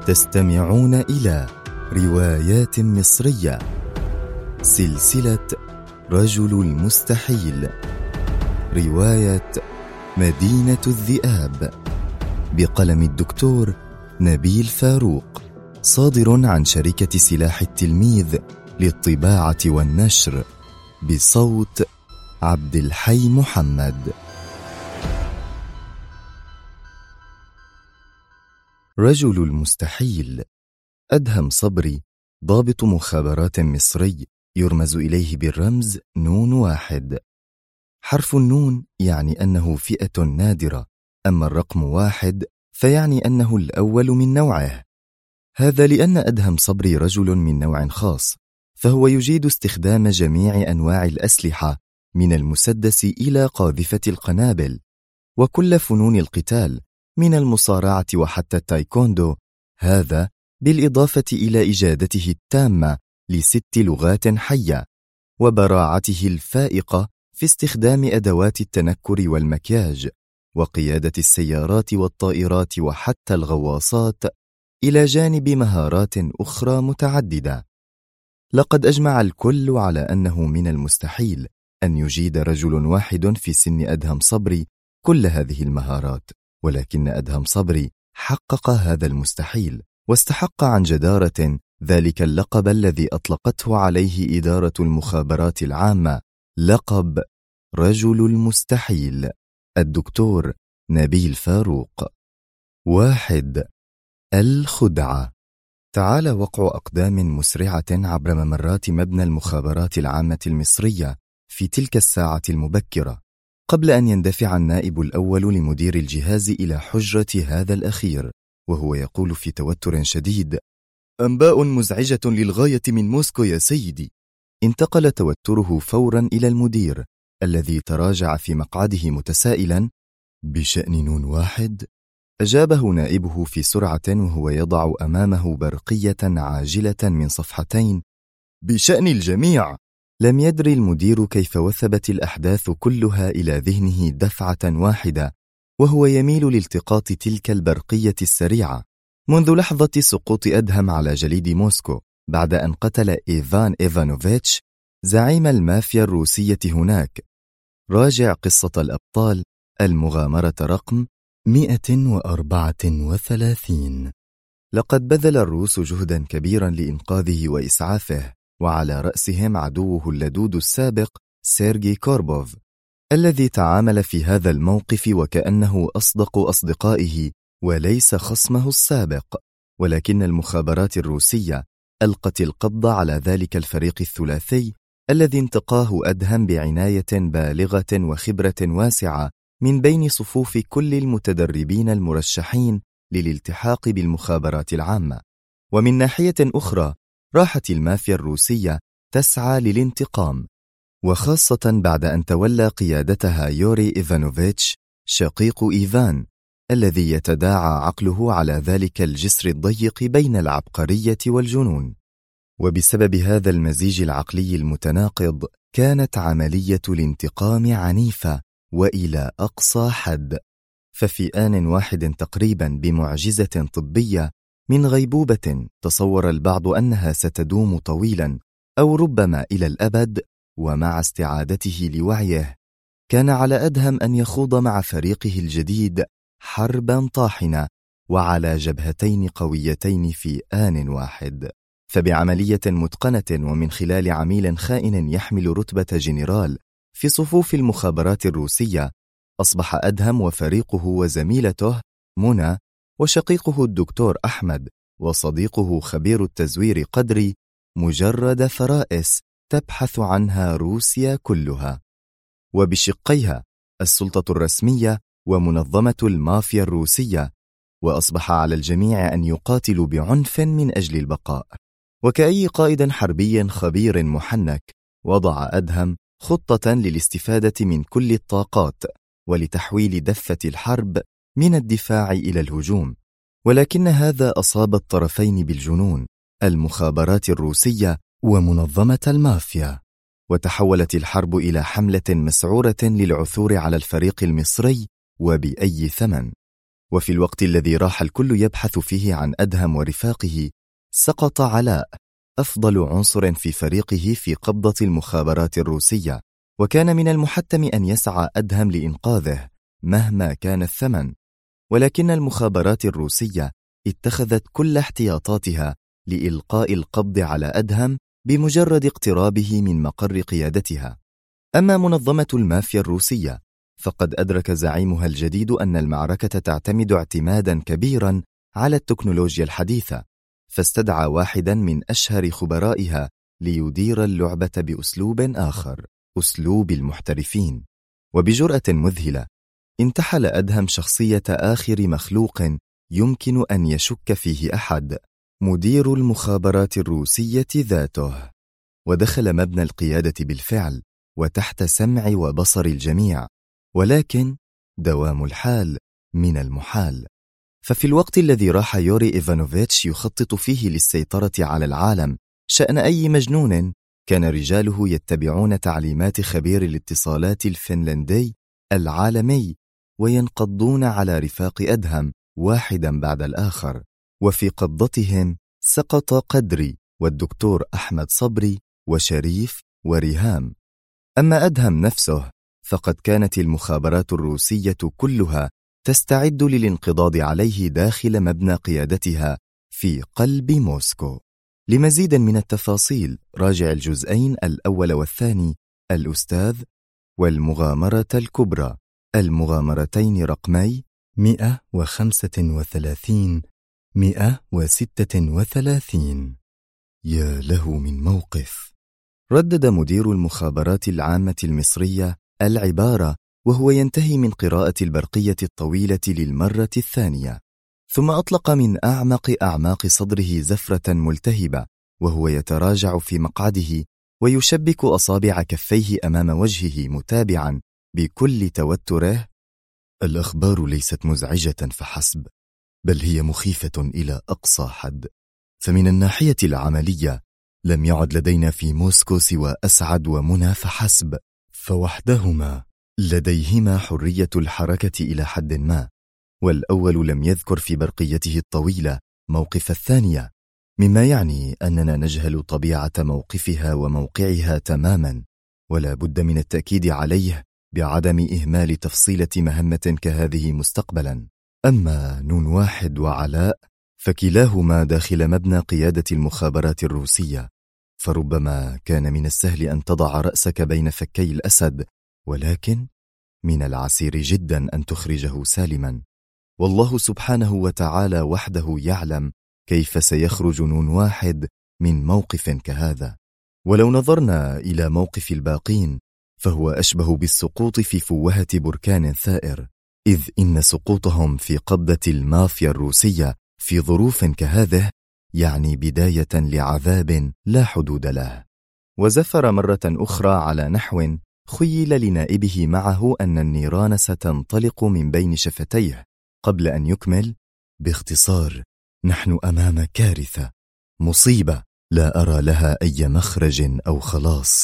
تستمعون إلى روايات مصرية، سلسلة رجل المستحيل، رواية مدينة الذئاب، بقلم الدكتور نبيل فاروق، صادر عن شركة سلاح التلميذ للطباعة والنشر، بصوت عبد الحي محمد. رجل المستحيل. أدهم صبري، ضابط مخابرات مصري، يرمز إليه بالرمز نون واحد. حرف النون يعني أنه فئة نادرة، أما الرقم واحد فيعني أنه الأول من نوعه. هذا لأن أدهم صبري رجل من نوع خاص، فهو يجيد استخدام جميع أنواع الأسلحة من المسدس إلى قاذفة القنابل، وكل فنون القتال من المصارعة وحتى التايكوندو، هذا بالإضافة إلى إجادته التامة ل6 لغات حية، وبراعته الفائقة في استخدام أدوات التنكر والمكياج، وقيادة السيارات والطائرات وحتى الغواصات، إلى جانب مهارات أخرى متعددة. لقد أجمع الكل على أنه من المستحيل أن يجيد رجل واحد في سن أدهم صبري كل هذه المهارات، ولكن أدهم صبري حقق هذا المستحيل، واستحق عن جدارة ذلك اللقب الذي أطلقته عليه إدارة المخابرات العامة، لقب رجل المستحيل، الدكتور نبيل فاروق. 1. الخدعة. تعالى وقع أقدام مسرعة عبر ممرات مبنى المخابرات العامة المصرية في تلك الساعة المبكرة، قبل أن يندفع النائب الأول لمدير الجهاز إلى حجرة هذا الأخير، وهو يقول في توتر شديد: أنباء مزعجة للغاية من موسكو يا سيدي. انتقل توتره فورا إلى المدير، الذي تراجع في مقعده متسائلا: بشأن نون واحد؟ أجابه نائبه في سرعة وهو يضع أمامه برقية عاجلة من صفحتين: بشأن الجميع. لم يدري المدير كيف وثبت الأحداث كلها إلى ذهنه دفعة واحدة، وهو يميل لالتقاط تلك البرقية السريعة منذ لحظة سقوط أدهم على جليد موسكو، بعد أن قتل إيفان إيفانوفيتش زعيم المافيا الروسية هناك. راجع قصة الأبطال، المغامرة رقم 134. لقد بذل الروس جهدا كبيرا لإنقاذه وإسعافه، وعلى رأسهم عدوه اللدود السابق سيرجي كوربوف، الذي تعامل في هذا الموقف وكأنه أصدق أصدقائه وليس خصمه السابق. ولكن المخابرات الروسية ألقت القبض على ذلك الفريق الثلاثي الذي انتقاه أدهم بعناية بالغة وخبرة واسعة من بين صفوف كل المتدربين المرشحين للالتحاق بالمخابرات العامة. ومن ناحية أخرى، راحت المافيا الروسية تسعى للانتقام، وخاصة بعد أن تولى قيادتها يوري إيفانوفيتش شقيق إيفان، الذي يتداعى عقله على ذلك الجسر الضيق بين العبقرية والجنون. وبسبب هذا المزيج العقلي المتناقض كانت عملية الانتقام عنيفة وإلى أقصى حد، ففي آن واحد تقريبا بمعجزة طبية من غيبوبة تصور البعض أنها ستدوم طويلا أو ربما إلى الأبد، ومع استعادته لوعيه كان على أدهم أن يخوض مع فريقه الجديد حربا طاحنة وعلى جبهتين قويتين في آن واحد. فبعملية متقنة ومن خلال عميل خائن يحمل رتبة جنرال في صفوف المخابرات الروسية، أصبح أدهم وفريقه وزميلته منى وشقيقه الدكتور أحمد وصديقه خبير التزوير قدري مجرد فرائس تبحث عنها روسيا كلها، وبشقيها السلطة الرسمية ومنظمة المافيا الروسية. وأصبح على الجميع أن يقاتلوا بعنف من أجل البقاء. وكأي قائد حربي خبير محنك، وضع أدهم خطة للاستفادة من كل الطاقات ولتحويل دفة الحرب من الدفاع إلى الهجوم. ولكن هذا أصاب الطرفين بالجنون، المخابرات الروسية ومنظمة المافيا، وتحولت الحرب إلى حملة مسعورة للعثور على الفريق المصري وبأي ثمن. وفي الوقت الذي راح الكل يبحث فيه عن أدهم ورفاقه، سقط علاء أفضل عنصر في فريقه في قبضة المخابرات الروسية، وكان من المحتم أن يسعى أدهم لإنقاذه مهما كان الثمن، ولكن المخابرات الروسية اتخذت كل احتياطاتها لإلقاء القبض على أدهم بمجرد اقترابه من مقر قيادتها. أما منظمة المافيا الروسية فقد أدرك زعيمها الجديد أن المعركة تعتمد اعتمادا كبيرا على التكنولوجيا الحديثة، فاستدعى واحدا من أشهر خبرائها ليدير اللعبة بأسلوب آخر، أسلوب المحترفين. وبجرأة مذهلة انتحل أدهم شخصية آخر مخلوق يمكن أن يشك فيه أحد، مدير المخابرات الروسية ذاته، ودخل مبنى القيادة بالفعل وتحت سمع وبصر الجميع، ولكن دوام الحال من المحال. ففي الوقت الذي راح يوري إيفانوفيتش يخطط فيه للسيطرة على العالم شأن أي مجنون، كان رجاله يتبعون تعليمات خبير الاتصالات الفنلندي العالمي وينقضون على رفاق أدهم واحدا بعد الآخر، وفي قبضتهم سقط قدري والدكتور أحمد صبري وشريف وريهام. أما أدهم نفسه فقد كانت المخابرات الروسية كلها تستعد للانقضاض عليه داخل مبنى قيادتها في قلب موسكو. لمزيد من التفاصيل راجع الجزئين الأول والثاني، الأستاذ والمغامرة الكبرى، المغامرتين رقمي 135 136. يا له من موقف. ردد مدير المخابرات العامة المصرية العبارة وهو ينتهي من قراءة البرقية الطويلة للمرة الثانية، ثم أطلق من أعماق صدره زفرة ملتهبة وهو يتراجع في مقعده ويشبك أصابع كفيه أمام وجهه متابعا بكل توتره: الأخبار ليست مزعجة فحسب، بل هي مخيفة إلى أقصى حد. فمن الناحية العملية لم يعد لدينا في موسكو سوى أسعد ومنى فحسب، فوحدهما لديهما حرية الحركة إلى حد ما. والأول لم يذكر في برقيته الطويلة موقف الثانية، مما يعني أننا نجهل طبيعة موقفها وموقعها تماما، ولا بد من التأكيد عليه بعدم إهمال تفصيلة مهمة كهذه مستقبلا. أما نون واحد وعلاء فكلاهما داخل مبنى قيادة المخابرات الروسية، فربما كان من السهل أن تضع رأسك بين فكي الأسد، ولكن من العسير جدا أن تخرجه سالما. والله سبحانه وتعالى وحده يعلم كيف سيخرج نون واحد من موقف كهذا. ولو نظرنا إلى موقف الباقين فهو أشبه بالسقوط في فوهة بركان ثائر، إذ إن سقوطهم في قبضة المافيا الروسية في ظروف كهذه يعني بداية لعذاب لا حدود له. وزفر مرة أخرى على نحو خيل لنائبه معه أن النيران ستنطلق من بين شفتيه، قبل أن يكمل: باختصار نحن أمام كارثة، مصيبة لا أرى لها أي مخرج أو خلاص.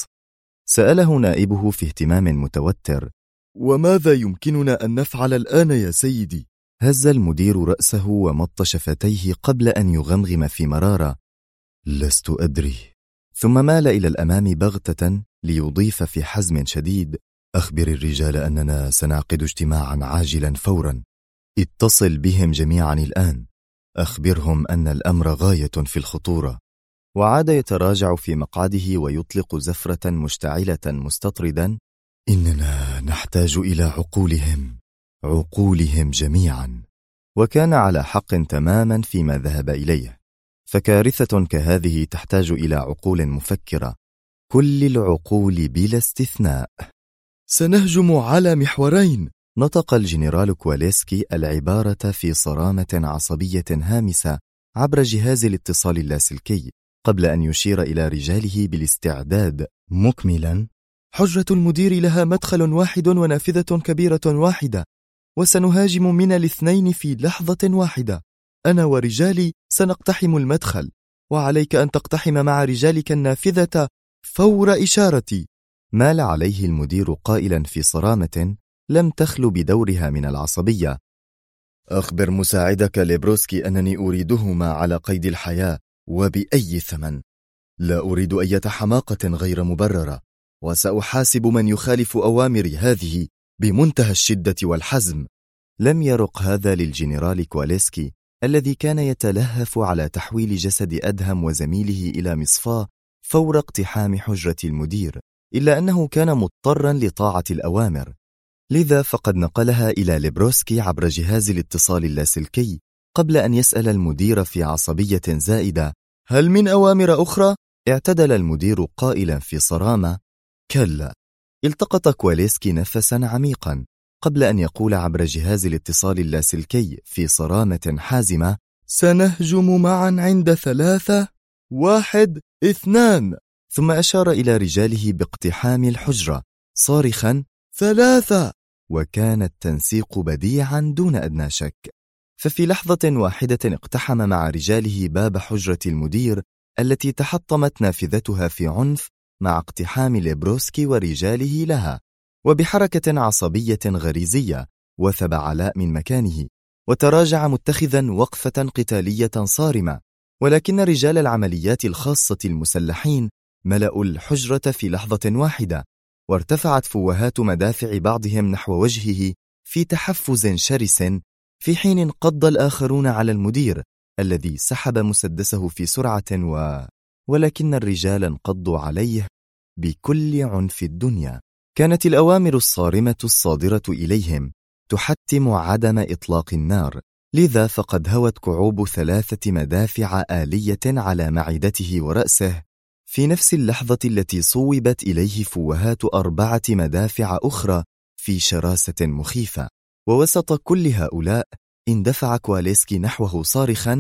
سأله نائبه في اهتمام متوتر: وماذا يمكننا أن نفعل الآن يا سيدي؟ هز المدير رأسه ومط شفتيه قبل أن يغمغم في مرارة: لست أدري. ثم مال إلى الأمام بغتة ليضيف في حزم شديد: أخبر الرجال أننا سنعقد اجتماعا عاجلا فورا، اتصل بهم جميعا الآن، أخبرهم أن الأمر غاية في الخطورة. وعاد يتراجع في مقعده ويطلق زفرة مشتعلة مستطردا: إننا نحتاج إلى عقولهم جميعا. وكان على حق تماما فيما ذهب إليه، فكارثة كهذه تحتاج إلى عقول مفكرة، كل العقول بلا استثناء. سنهجم على محورين، نطق الجنرال كواليسكي العبارة في صرامة عصبية هامسة عبر جهاز الاتصال اللاسلكي، قبل أن يشير إلى رجاله بالاستعداد مكملا: حجرة المدير لها مدخل واحد ونافذة كبيرة واحدة، وسنهاجم من الاثنين في لحظة واحدة. أنا ورجالي سنقتحم المدخل، وعليك أن تقتحم مع رجالك النافذة فور إشارتي. مال عليه المدير قائلا في صرامة لم تخل بدورها من العصبية: أخبر مساعدك ليبروسكي أنني أريدهما على قيد الحياة وبأي ثمن. لا أريد أي حماقة غير مبررة، وسأحاسب من يخالف أوامري هذه بمنتهى الشدة والحزم. لم يرق هذا للجنرال كواليسكي الذي كان يتلهف على تحويل جسد أدهم وزميله إلى مصفاة فور اقتحام حجرة المدير، إلا أنه كان مضطرا لطاعة الأوامر، لذا فقد نقلها إلى ليبروسكي عبر جهاز الاتصال اللاسلكي قبل أن يسأل المدير في عصبية زائدة: هل من أوامر أخرى؟ اعتدل المدير قائلا في صرامة: كلا. التقط كواليسكي نفسا عميقا قبل أن يقول عبر جهاز الاتصال اللاسلكي في صرامة حازمة: سنهجم معا عند 3 1 2. ثم أشار إلى رجاله باقتحام الحجرة صارخا: 3. وكان التنسيق بديعا دون أدنى شك. ففي لحظة واحدة اقتحم مع رجاله باب حجرة المدير التي تحطمت نافذتها في عنف مع اقتحام ليبروسكي ورجاله لها. وبحركة عصبية غريزية وثب علاء من مكانه وتراجع متخذا وقفة قتالية صارمة، ولكن رجال العمليات الخاصة المسلحين ملأوا الحجرة في لحظة واحدة، وارتفعت فوهات مدافع بعضهم نحو وجهه في تحفز شرس، في حين انقض الآخرون على المدير الذي سحب مسدسه في سرعة ولكن الرجال انقضوا عليه بكل عنف الدنيا. كانت الأوامر الصارمة الصادرة إليهم تحتم عدم إطلاق النار، لذا فقد هوت كعوب 3 مدافع آلية على معدته ورأسه في نفس اللحظة التي صوبت إليه فوهات 4 مدافع أخرى في شراسة مخيفة. ووسط كل هؤلاء اندفع كواليسكي نحوه صارخا: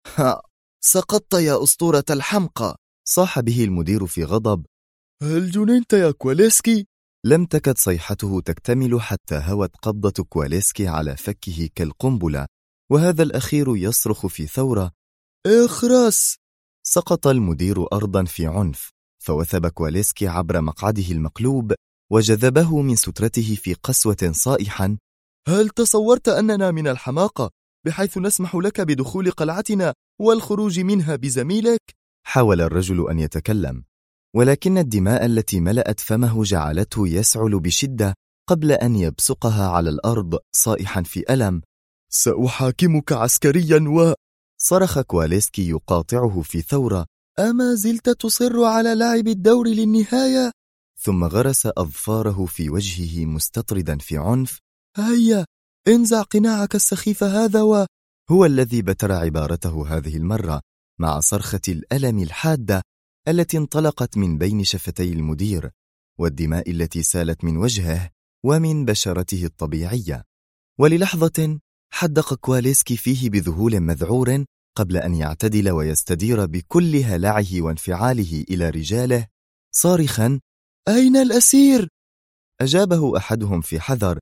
سقطت يا أسطورة الحمقى! صاح به المدير في غضب: هل جننت يا كواليسكي؟ لم تكد صيحته تكتمل حتى هوت قبضة كواليسكي على فكه كالقنبلة، وهذا الأخير يصرخ في ثورة: اخرس! سقط المدير أرضا في عنف، فوثب كواليسكي عبر مقعده المقلوب وجذبه من سترته في قسوة صائحا: هل تصورت أننا من الحماقة بحيث نسمح لك بدخول قلعتنا والخروج منها بزميلك؟ حاول الرجل أن يتكلم، ولكن الدماء التي ملأت فمه جعلته يسعل بشدة قبل أن يبصقها على الأرض صائحا في ألم: سأحاكمك عسكريا صرخ كواليسكي يقاطعه في ثورة: أما زلت تصر على لعب الدور للنهاية؟ ثم غرس أظفاره في وجهه مستطردا في عنف: هيا انزع قناعك السخيف هذا. هو الذي بتر عبارته هذه المرة مع صرخة الألم الحادة التي انطلقت من بين شفتي المدير والدماء التي سالت من وجهه ومن بشرته الطبيعية. وللحظة حدق كواليسكي فيه بذهول مذعور قبل أن يعتدل ويستدير بكل هلعه وانفعاله إلى رجاله صارخا: أين الأسير؟ أجابه أحدهم في حذر: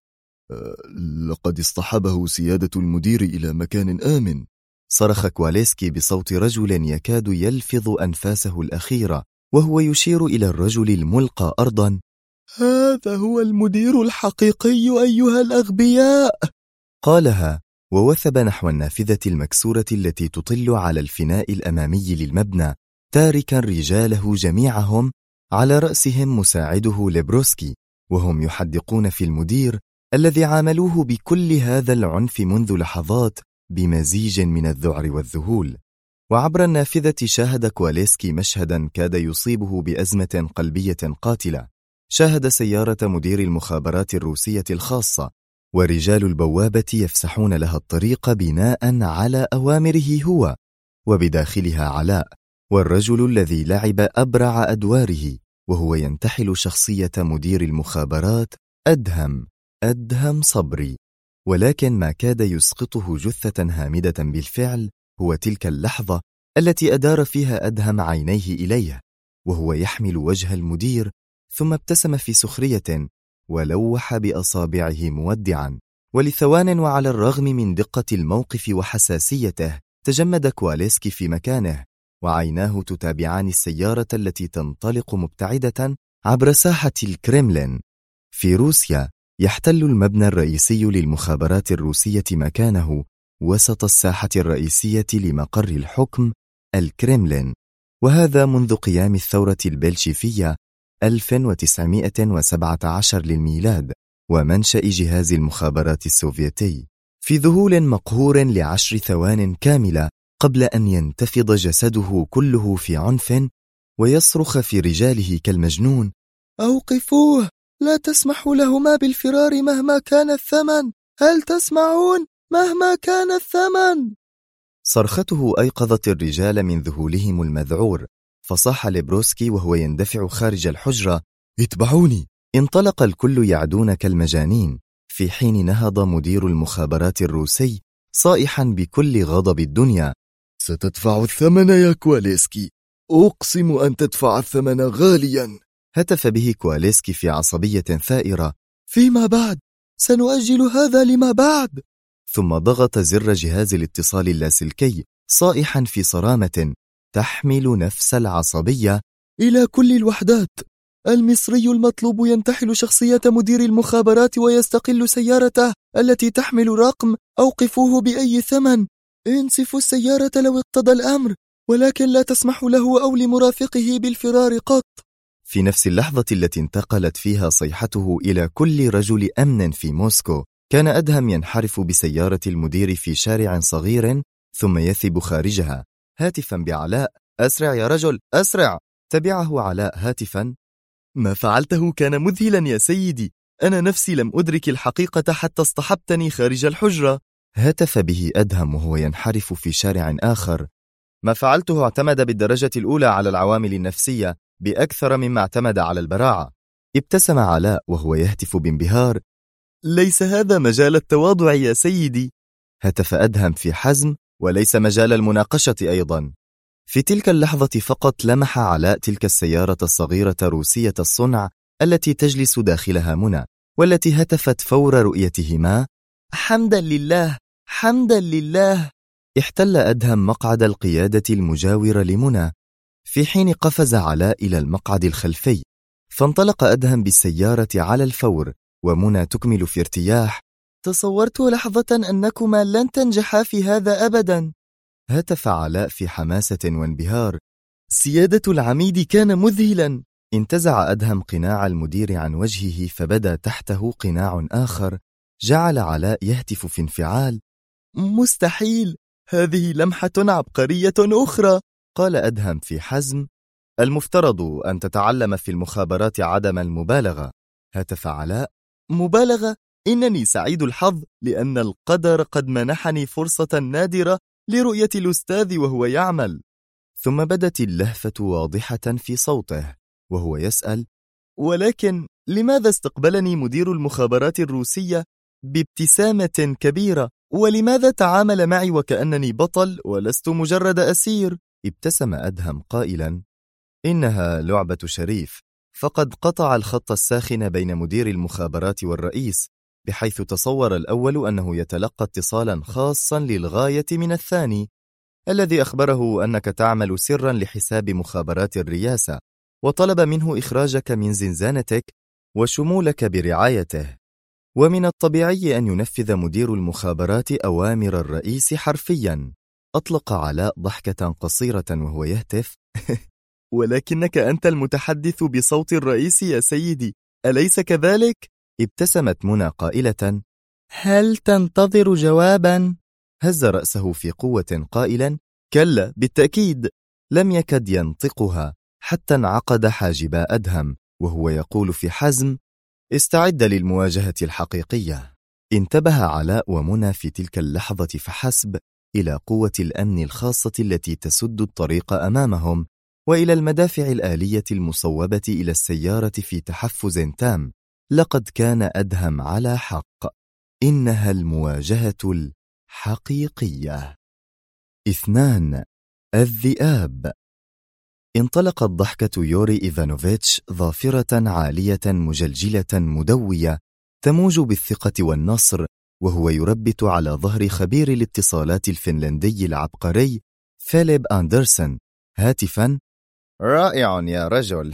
لقد اصطحبه سيادة المدير إلى مكان آمن. صرخ كواليسكي بصوت رجل يكاد يلفظ أنفاسه الأخيرة وهو يشير إلى الرجل الملقى أرضا: هذا هو المدير الحقيقي أيها الأغبياء! قالها ووثب نحو النافذة المكسورة التي تطل على الفناء الأمامي للمبنى، تاركا رجاله جميعهم على رأسهم مساعده ليبروسكي وهم يحدقون في المدير الذي عاملوه بكل هذا العنف منذ لحظات بمزيج من الذعر والذهول. وعبر النافذة شاهد كواليسكي مشهدا كاد يصيبه بأزمة قلبية قاتلة. شاهد سيارة مدير المخابرات الروسية الخاصة ورجال البوابة يفسحون لها الطريق بناء على أوامره هو، وبداخلها علاء والرجل الذي لعب أبرع أدواره وهو ينتحل شخصية مدير المخابرات أدهم صبري. ولكن ما كاد يسقطه جثة هامدة بالفعل هو تلك اللحظة التي أدار فيها أدهم عينيه إليه وهو يحمل وجه المدير، ثم ابتسم في سخرية ولوح بأصابعه مودعا. ولثوان وعلى الرغم من دقة الموقف وحساسيته تجمد كواليسكي في مكانه وعيناه تتابعان السيارة التي تنطلق مبتعدة عبر ساحة الكريملين. في روسيا يحتل المبنى الرئيسي للمخابرات الروسية مكانه وسط الساحة الرئيسية لمقر الحكم الكريملين، وهذا منذ قيام الثورة البلشفية 1917 للميلاد ومنشأ جهاز المخابرات السوفيتي، في ذهول مقهور ل10 ثوان كاملة قبل أن ينتفض جسده كله في عنف ويصرخ في رجاله كالمجنون: أوقفوه! لا تسمحوا لهما بالفرار مهما كان الثمن! هل تسمعون؟ مهما كان الثمن! صرخته أيقظت الرجال من ذهولهم المذعور، فصاح ليبروسكي وهو يندفع خارج الحجرة: اتبعوني! انطلق الكل يعدون كالمجانين، في حين نهض مدير المخابرات الروسي صائحا بكل غضب الدنيا: ستدفع الثمن يا كواليسكي، أقسم أن تدفع الثمن غاليا. هتف به كواليسكي في عصبية ثائرة: فيما بعد، سنؤجل هذا لما بعد. ثم ضغط زر جهاز الاتصال اللاسلكي صائحا في صرامة تحمل نفس العصبية: إلى كل الوحدات، المصري المطلوب ينتحل شخصية مدير المخابرات ويستقل سيارته التي تحمل رقم أوقفوه بأي ثمن. انسفوا السيارة لو اقتضى الأمر، ولكن لا تسمحوا له أو لمرافقه بالفرار قط. في نفس اللحظة التي انتقلت فيها صيحته إلى كل رجل أمن في موسكو، كان أدهم ينحرف بسيارة المدير في شارع صغير ثم يثب خارجها هاتفا بعلاء: أسرع يا رجل، أسرع! تبعه علاء هاتفا: ما فعلته كان مذهلا يا سيدي، أنا نفسي لم أدرك الحقيقة حتى اصطحبتني خارج الحجرة. هتف به أدهم وهو ينحرف في شارع آخر: ما فعلته اعتمد بالدرجة الأولى على العوامل النفسية بأكثر مما اعتمد على البراعة. ابتسم علاء وهو يهتف بانبهار: ليس هذا مجال التواضع يا سيدي. هتف أدهم في حزم: وليس مجال المناقشة أيضا. في تلك اللحظة فقط لمح علاء تلك السيارة الصغيرة روسية الصنع التي تجلس داخلها منى، والتي هتفت فور رؤيتهما: حمدا لله، حمدا لله. احتل أدهم مقعد القيادة المجاور لمنى، في حين قفز علاء إلى المقعد الخلفي، فانطلق أدهم بالسيارة على الفور، ومنى تكمل في ارتياح: تصورت لحظة أنكما لن تنجحا في هذا أبدا. هتف علاء في حماسة وانبهار: سيادة العميد كان مذهلا. انتزع أدهم قناع المدير عن وجهه فبدا تحته قناع آخر. جعل علاء يهتف في انفعال: مستحيل، هذه لمحة عبقرية أخرى. قال أدهم في حزم: المفترض أن تتعلم في المخابرات عدم المبالغة. هتف علاء: مبالغة؟ إنني سعيد الحظ لأن القدر قد منحني فرصة نادرة لرؤية الأستاذ وهو يعمل. ثم بدت اللهفة واضحة في صوته وهو يسأل: ولكن لماذا استقبلني مدير المخابرات الروسية بابتسامة كبيرة؟ ولماذا تعامل معي وكأنني بطل ولست مجرد أسير؟ ابتسم أدهم قائلا: إنها لعبة شريف، فقد قطع الخط الساخن بين مدير المخابرات والرئيس، بحيث تصور الأول أنه يتلقى اتصالا خاصا للغاية من الثاني، الذي أخبره أنك تعمل سرا لحساب مخابرات الرئاسة، وطلب منه إخراجك من زنزانتك وشمولك برعايته. ومن الطبيعي أن ينفذ مدير المخابرات أوامر الرئيس حرفيا. أطلق علاء ضحكة قصيرة وهو يهتف: ولكنك أنت المتحدث بصوت الرئيس يا سيدي، أليس كذلك؟ ابتسمت منى قائلة: هل تنتظر جوابا؟ هز رأسه في قوة قائلا: كلا، بالتأكيد. لم يكد ينطقها حتى انعقد حاجبا أدهم وهو يقول في حزم: استعد للمواجهة الحقيقية. انتبه علاء ومنى في تلك اللحظة فحسب إلى قوة الأمن الخاصة التي تسد الطريق أمامهم، وإلى المدافع الآلية المصوبة إلى السيارة في تحفز تام. لقد كان أدهم على حق، إنها المواجهة الحقيقية. 2. الذئاب. انطلقت ضحكة يوري إيفانوفيتش ظافرة عالية مجلجلة مدوية تموج بالثقة والنصر، وهو يربت على ظهر خبير الاتصالات الفنلندي العبقري فيليب أندرسون هاتفا: رائع يا رجل.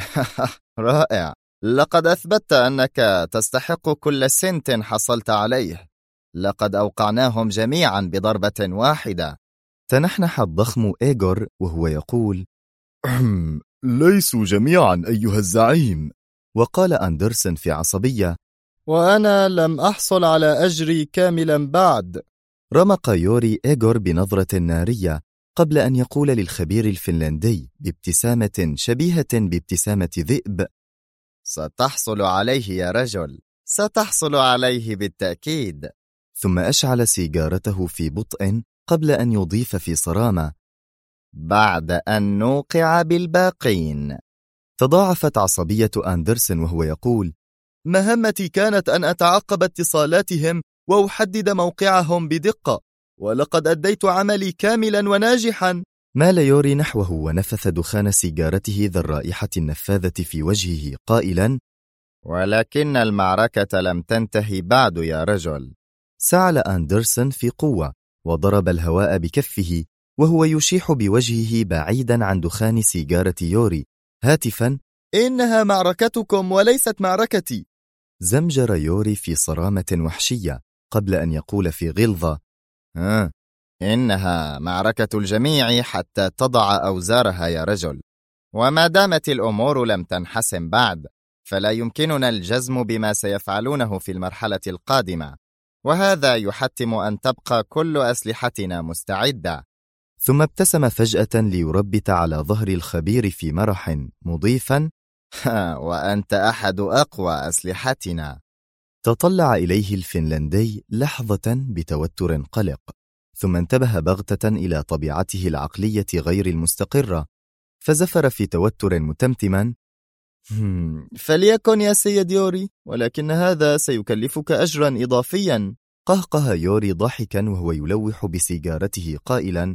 رائع، لقد أثبتت أنك تستحق كل سنت حصلت عليه. لقد أوقعناهم جميعا بضربة واحدة. تنحنح الضخم إيغور وهو يقول: ليسوا جميعا أيها الزعيم. وقال أندرسن في عصبية: وأنا لم أحصل على أجري كاملا بعد. رمق يوري إيغور بنظرة نارية قبل أن يقول للخبير الفنلندي بابتسامة شبيهة بابتسامة ذئب: ستحصل عليه يا رجل، ستحصل عليه بالتأكيد. ثم أشعل سيجارته في بطء قبل أن يضيف في صرامة: بعد أن نوقع بالباقين. تضاعفت عصبية أندرسن وهو يقول: مهمتي كانت أن أتعقب اتصالاتهم وأحدد موقعهم بدقة، ولقد أديت عملي كاملا وناجحا. مال يوري نحوه ونفث دخان سيجارته ذا الرائحة النفاذة في وجهه قائلا: ولكن المعركة لم تنتهي بعد يا رجل. سعل أندرسن في قوة وضرب الهواء بكفه وهو يشيح بوجهه بعيدا عن دخان سيجارة يوري هاتفا: إنها معركتكم وليست معركتي. زمجر يوري في صرامة وحشية قبل أن يقول في غلظة: إنها معركة الجميع حتى تضع أوزارها يا رجل، وما دامت الأمور لم تنحسم بعد فلا يمكننا الجزم بما سيفعلونه في المرحلة القادمة، وهذا يحتم أن تبقى كل أسلحتنا مستعدة. ثم ابتسم فجأة ليربت على ظهر الخبير في مرح مضيفا: وأنت أحد أقوى أسلحتنا. تطلع إليه الفنلندي لحظة بتوتر قلق، ثم انتبه بغتة إلى طبيعته العقلية غير المستقرة، فزفر في توتر متمتما: فليكن يا سيد يوري، ولكن هذا سيكلفك أجرا إضافيا. قهقه يوري ضاحكا وهو يلوح بسيجارته قائلا: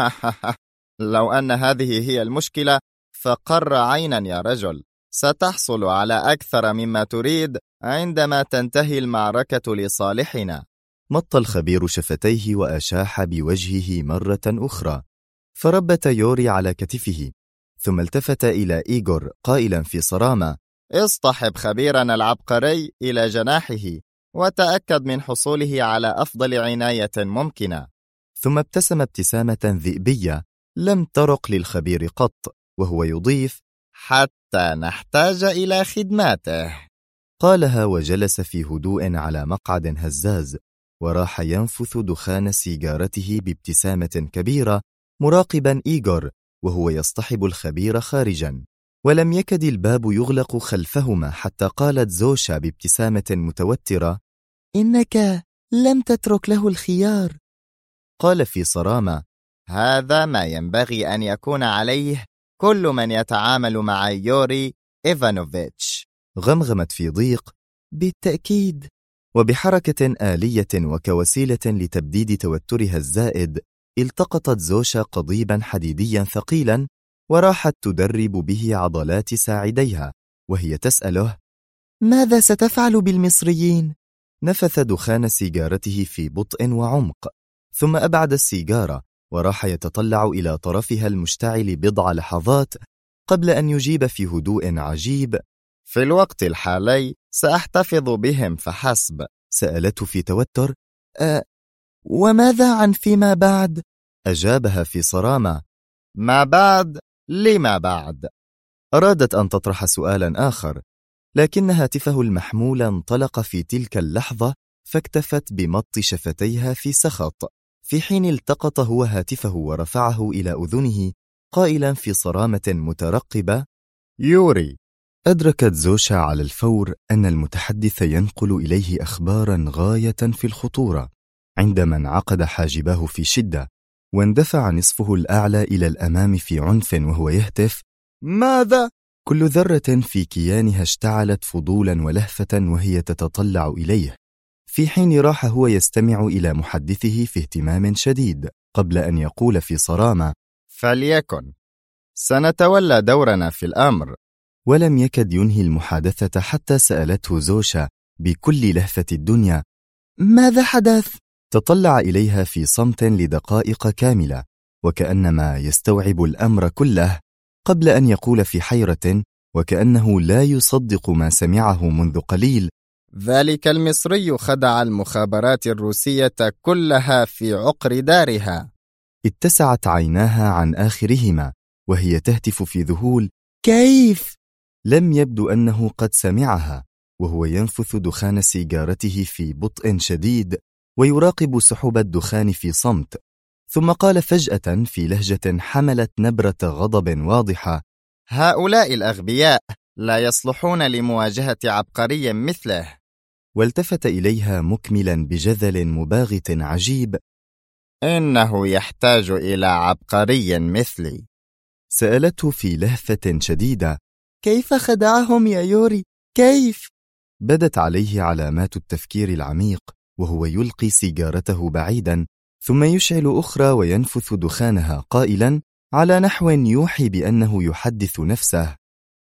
لو أن هذه هي المشكلة فقر عينا يا رجل، ستحصل على أكثر مما تريد عندما تنتهي المعركة لصالحنا. مط الخبير شفتيه وأشاح بوجهه مرة أخرى، فربت يوري على كتفه، ثم التفت إلى إيغور قائلا في صرامة: اصطحب خبيرنا العبقري إلى جناحه وتأكد من حصوله على أفضل عناية ممكنة. ثم ابتسم ابتسامة ذئبية لم ترق للخبير قط وهو يضيف: حتى نحتاج إلى خدماته. قالها وجلس في هدوء على مقعد هزاز، وراح ينفث دخان سيجارته بابتسامة كبيرة مراقبا إيغور وهو يصطحب الخبير خارجا. ولم يكد الباب يغلق خلفهما حتى قالت زوشا بابتسامة متوترة: إنك لم تترك له الخيار. قال في صرامة: هذا ما ينبغي أن يكون عليه كل من يتعامل مع يوري إيفانوفيتش. غمغمت في ضيق: بالتأكيد. وبحركة آلية وكوسيلة لتبديد توترها الزائد التقطت زوشا قضيبا حديديا ثقيلا وراحت تدرب به عضلات ساعديها وهي تسأله: ماذا ستفعل بالمصريين؟ نفث دخان سيجارته في بطء وعمق، ثم أبعد السيجارة وراح يتطلع إلى طرفها المشتعل بضع لحظات قبل أن يجيب في هدوء عجيب: في الوقت الحالي سأحتفظ بهم فحسب. سألته في توتر: وماذا عن فيما بعد؟ أجابها في صرامة: ما بعد؟ لما بعد؟ أرادت أن تطرح سؤالا آخر، لكن هاتفه المحمول انطلق في تلك اللحظة فاكتفت بمط شفتيها في سخط، في حين التقط هو هاتفه ورفعه إلى أذنه قائلا في صرامة مترقبة: يوري. أدركت زوشا على الفور أن المتحدث ينقل إليه أخبارا غاية في الخطورة عندما انعقد حاجباه في شدة واندفع نصفه الأعلى إلى الأمام في عنف وهو يهتف: ماذا؟ كل ذرة في كيانها اشتعلت فضولا ولهفة وهي تتطلع إليه، في حين راح هو يستمع إلى محدثه في اهتمام شديد قبل أن يقول في صرامة: فليكن، سنتولى دورنا في الأمر. ولم يكد ينهي المحادثة حتى سألته زوشا بكل لهفة الدنيا: ماذا حدث؟ تطلع إليها في صمت لدقائق كاملة وكأنما يستوعب الأمر كله قبل أن يقول في حيرة وكأنه لا يصدق ما سمعه منذ قليل: ذلك المصري خدع المخابرات الروسية كلها في عقر دارها. اتسعت عيناها عن آخرهما وهي تهتف في ذهول: كيف؟ لم يبدو أنه قد سمعها، وهو ينفث دخان سيجارته في بطء شديد ويراقب سحب الدخان في صمت، ثم قال فجأة في لهجة حملت نبرة غضب واضحة: هؤلاء الأغبياء لا يصلحون لمواجهة عبقري مثله. والتفت إليها مكملا بجذل مباغت عجيب: إنه يحتاج إلى عبقري مثلي. سألته في لهفة شديدة: كيف خدعهم يا يوري؟ كيف؟ بدت عليه علامات التفكير العميق وهو يلقي سيجارته بعيدا ثم يشعل أخرى وينفث دخانها قائلا على نحو يوحي بأنه يحدث نفسه: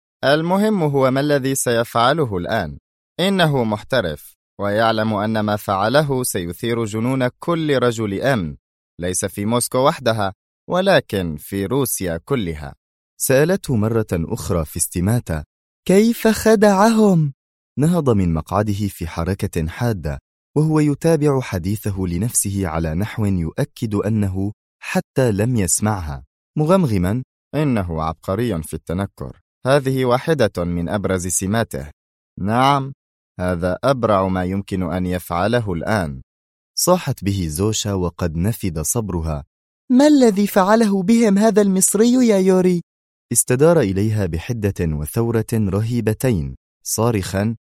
المهم هو ما الذي سيفعله الآن. إنه محترف ويعلم أن ما فعله سيثير جنون كل رجل أمن، ليس في موسكو وحدها ولكن في روسيا كلها. سألته مرة أخرى في استماتة: كيف خدعهم؟ نهض من مقعده في حركة حادة وهو يتابع حديثه لنفسه على نحو يؤكد أنه حتى لم يسمعها، مغمغما: إنه عبقري في التنكر، هذه واحدة من أبرز سماته. نعم، هذا أبرع ما يمكن أن يفعله الآن. صاحت به زوشا وقد نفد صبرها: ما الذي فعله بهم هذا المصري يا يوري؟ استدار إليها بحدة وثورة رهيبتين صارخا: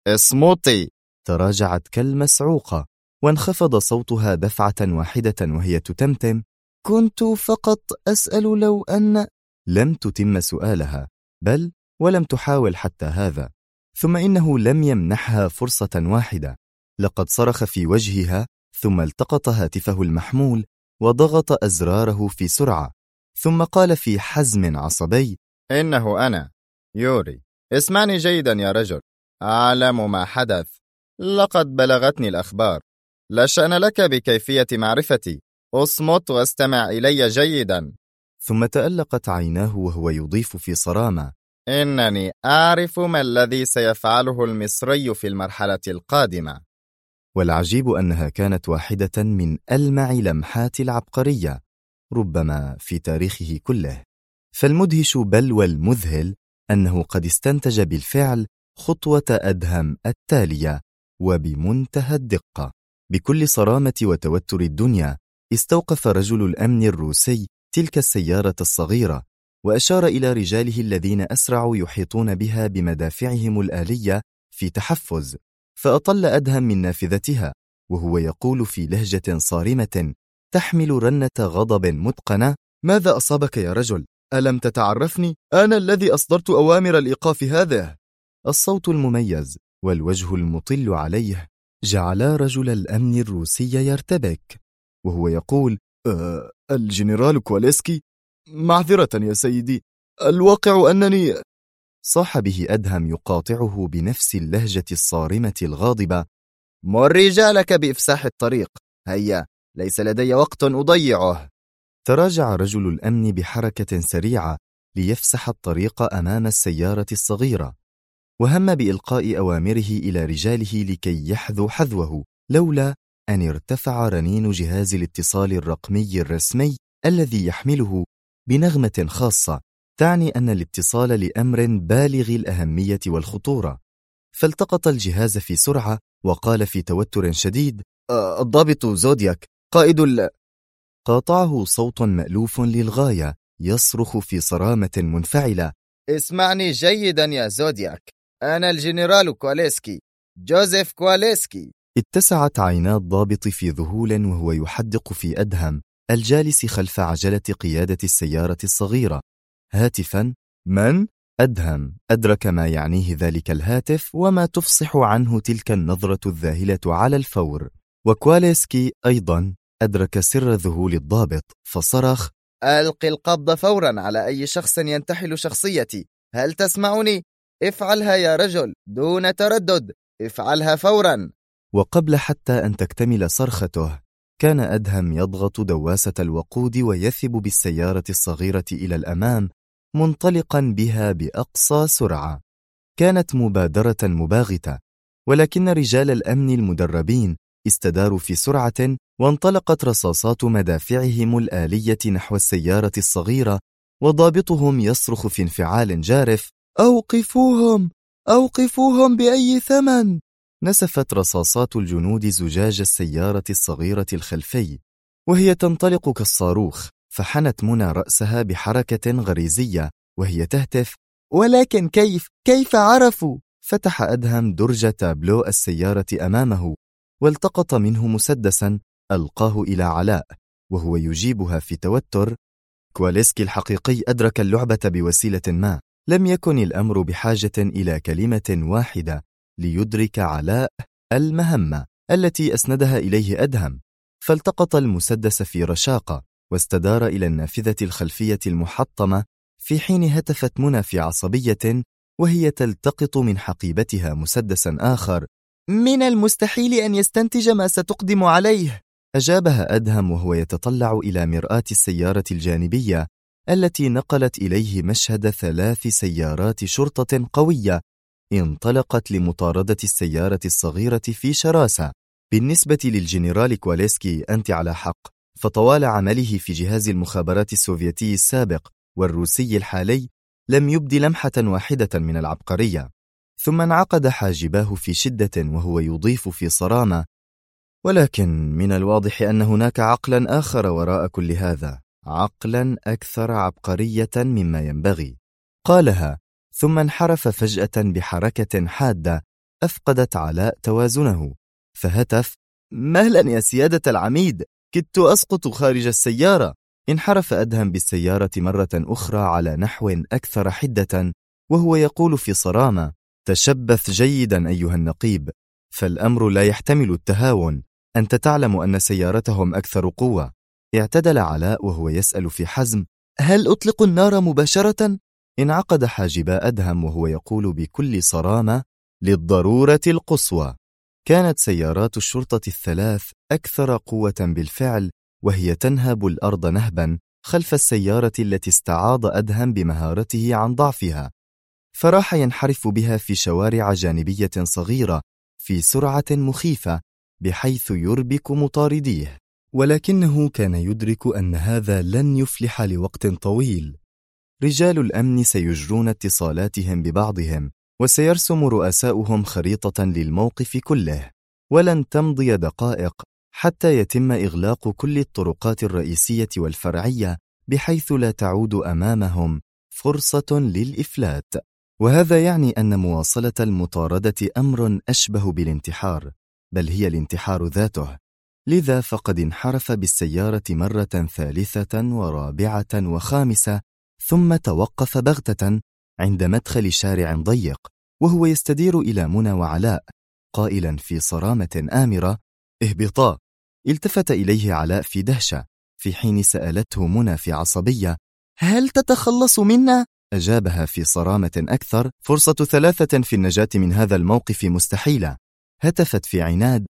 اصمتي! تراجعت كالمسعوقة وانخفض صوتها دفعة واحدة وهي تتمتم: كنت فقط أسأل لو أن. لم تتم سؤالها، بل ولم تحاول حتى هذا. ثم إنه لم يمنحها فرصة واحدة، لقد صرخ في وجهها ثم التقط هاتفه المحمول وضغط أزراره في سرعة، ثم قال في حزم عصبي: إنه أنا يوري، اسمعني جيدا يا رجل، أعلم ما حدث، لقد بلغتني الأخبار، لا شأن لك بكيفية معرفتي، اصمت واستمع إلي جيدا. ثم تألقت عيناه وهو يضيف في صرامة: إنني أعرف ما الذي سيفعله المصري في المرحلة القادمة. والعجيب أنها كانت واحدة من ألمع لمحات العبقرية ربما في تاريخه كله. فالمدهش بل والمذهل أنه قد استنتج بالفعل خطوة أدهم التالية وبمنتهى الدقة. بكل صرامة وتوتر الدنيا استوقف رجل الأمن الروسي تلك السيارة الصغيرة وأشار إلى رجاله الذين أسرعوا يحيطون بها بمدافعهم الآلية في تحفز، فأطل أدهم من نافذتها وهو يقول في لهجة صارمة تحمل رنة غضب متقنة: ماذا أصابك يا رجل؟ ألم تتعرفني؟ أنا الذي أصدرت أوامر الإيقاف هذه. الصوت المميز والوجه المطل عليه جعلا رجل الأمن الروسي يرتبك وهو يقول: الجنرال كواليسكي؟ معذرة يا سيدي، الواقع أنني. صاح به أدهم يقاطعه بنفس اللهجة الصارمة الغاضبة: مر رجالك بإفساح الطريق، هيا، ليس لدي وقت أضيعه. تراجع رجل الأمن بحركة سريعة ليفسح الطريق أمام السيارة الصغيرة، وهم بإلقاء أوامره إلى رجاله لكي يحذوا حذوه، لولا أن ارتفع رنين جهاز الاتصال الرقمي الرسمي الذي يحمله بنغمة خاصة تعني أن الاتصال لأمر بالغ الأهمية والخطورة. فالتقط الجهاز في سرعة وقال في توتر شديد: الضابط زودياك، قائد قاطعه صوت مألوف للغاية يصرخ في صرامة منفعلة: اسمعني جيدا يا زودياك، أنا الجنرال كواليسكي، جوزيف كواليسكي. اتسعت عينا الضابط في ذهول وهو يحدق في أدهم الجالس خلف عجلة قيادة السيارة الصغيرة هاتفا: من؟ أدهم أدرك ما يعنيه ذلك الهاتف وما تفصح عنه تلك النظرة الذاهلة على الفور، وكواليسكي أيضا أدرك سر ذهول الضابط فصرخ: ألقي القبض فورا على أي شخص ينتحل شخصيتي، هل تسمعني؟ افعلها يا رجل دون تردد، افعلها فورا. وقبل حتى أن تكتمل صرخته كان أدهم يضغط دواسة الوقود ويثب بالسيارة الصغيرة إلى الأمام منطلقا بها بأقصى سرعة. كانت مبادرة مباغتة، ولكن رجال الأمن المدربين استداروا في سرعة، وانطلقت رصاصات مدافعهم الآلية نحو السيارة الصغيرة، وضابطهم يصرخ في انفعال جارف: أوقفوهم! أوقفوهم بأي ثمن! نسفت رصاصات الجنود زجاج السيارة الصغيرة الخلفي وهي تنطلق كالصاروخ، فحنت منى رأسها بحركة غريزية وهي تهتف: ولكن كيف عرفوا؟ فتح أدهم درج تابلو السيارة أمامه والتقط منه مسدسا ألقاه إلى علاء وهو يجيبها في توتر. كواليسكي الحقيقي أدرك اللعبة بوسيلة ما، لم يكن الأمر بحاجة إلى كلمة واحدة ليدرك علاء المهمة التي أسندها إليه أدهم، فالتقط المسدس في رشاقة واستدار إلى النافذة الخلفية المحطمة، في حين هتفت منى في عصبية وهي تلتقط من حقيبتها مسدسا آخر: من المستحيل أن يستنتج ما ستقدم عليه. أجابها أدهم وهو يتطلع إلى مرآة السيارة الجانبية التي نقلت إليه مشهد 3 سيارات شرطة قوية انطلقت لمطاردة السيارة الصغيرة في شراسة. بالنسبة للجنرال كواليسكي أنت على حق، فطوال عمله في جهاز المخابرات السوفيتي السابق والروسي الحالي لم يبد لمحة واحدة من العبقرية. ثم انعقد حاجباه في شدة وهو يضيف في صرامة: ولكن من الواضح أن هناك عقلا آخر وراء كل هذا، عقلا أكثر عبقرية مما ينبغي. قالها ثم انحرف فجأة بحركة حادة أفقدت علاء توازنه، فهتف: مهلا يا سيادة العميد، كدت أسقط خارج السيارة. انحرف أدهم بالسيارة مرة أخرى على نحو أكثر حدة وهو يقول في صرامة: تشبث جيدا أيها النقيب، فالأمر لا يحتمل التهاون، أنت تعلم أن سيارتهم أكثر قوة. اعتدل علاء وهو يسأل في حزم: هل أطلق النار مباشرة؟ انعقد حاجبا أدهم وهو يقول بكل صرامة: للضرورة القصوى. كانت سيارات الشرطة ال3 أكثر قوة بالفعل، وهي تنهب الأرض نهبا خلف السيارة التي استعاض أدهم بمهارته عن ضعفها، فراح ينحرف بها في شوارع جانبية صغيرة في سرعة مخيفة بحيث يربك مطارديه، ولكنه كان يدرك أن هذا لن يفلح لوقت طويل. رجال الأمن سيجرون اتصالاتهم ببعضهم وسيرسم رؤساؤهم خريطة للموقف كله، ولن تمضي دقائق حتى يتم إغلاق كل الطرقات الرئيسية والفرعية بحيث لا تعود أمامهم فرصة للإفلات. وهذا يعني أن مواصلة المطاردة أمر أشبه بالانتحار، بل هي الانتحار ذاته. لذا فقد انحرف بالسيارة مرة 3 ورابعة وخامسة، ثم توقف بغتة عند مدخل شارع ضيق وهو يستدير إلى منى وعلاء قائلا في صرامة آمرة: اهبطا. التفت إليه علاء في دهشة، في حين سألته منى في عصبية: هل تتخلص منا؟ أجابها في صرامة أكثر: فرصة 3 في النجاة من هذا الموقف مستحيلة. هتفت في عناد: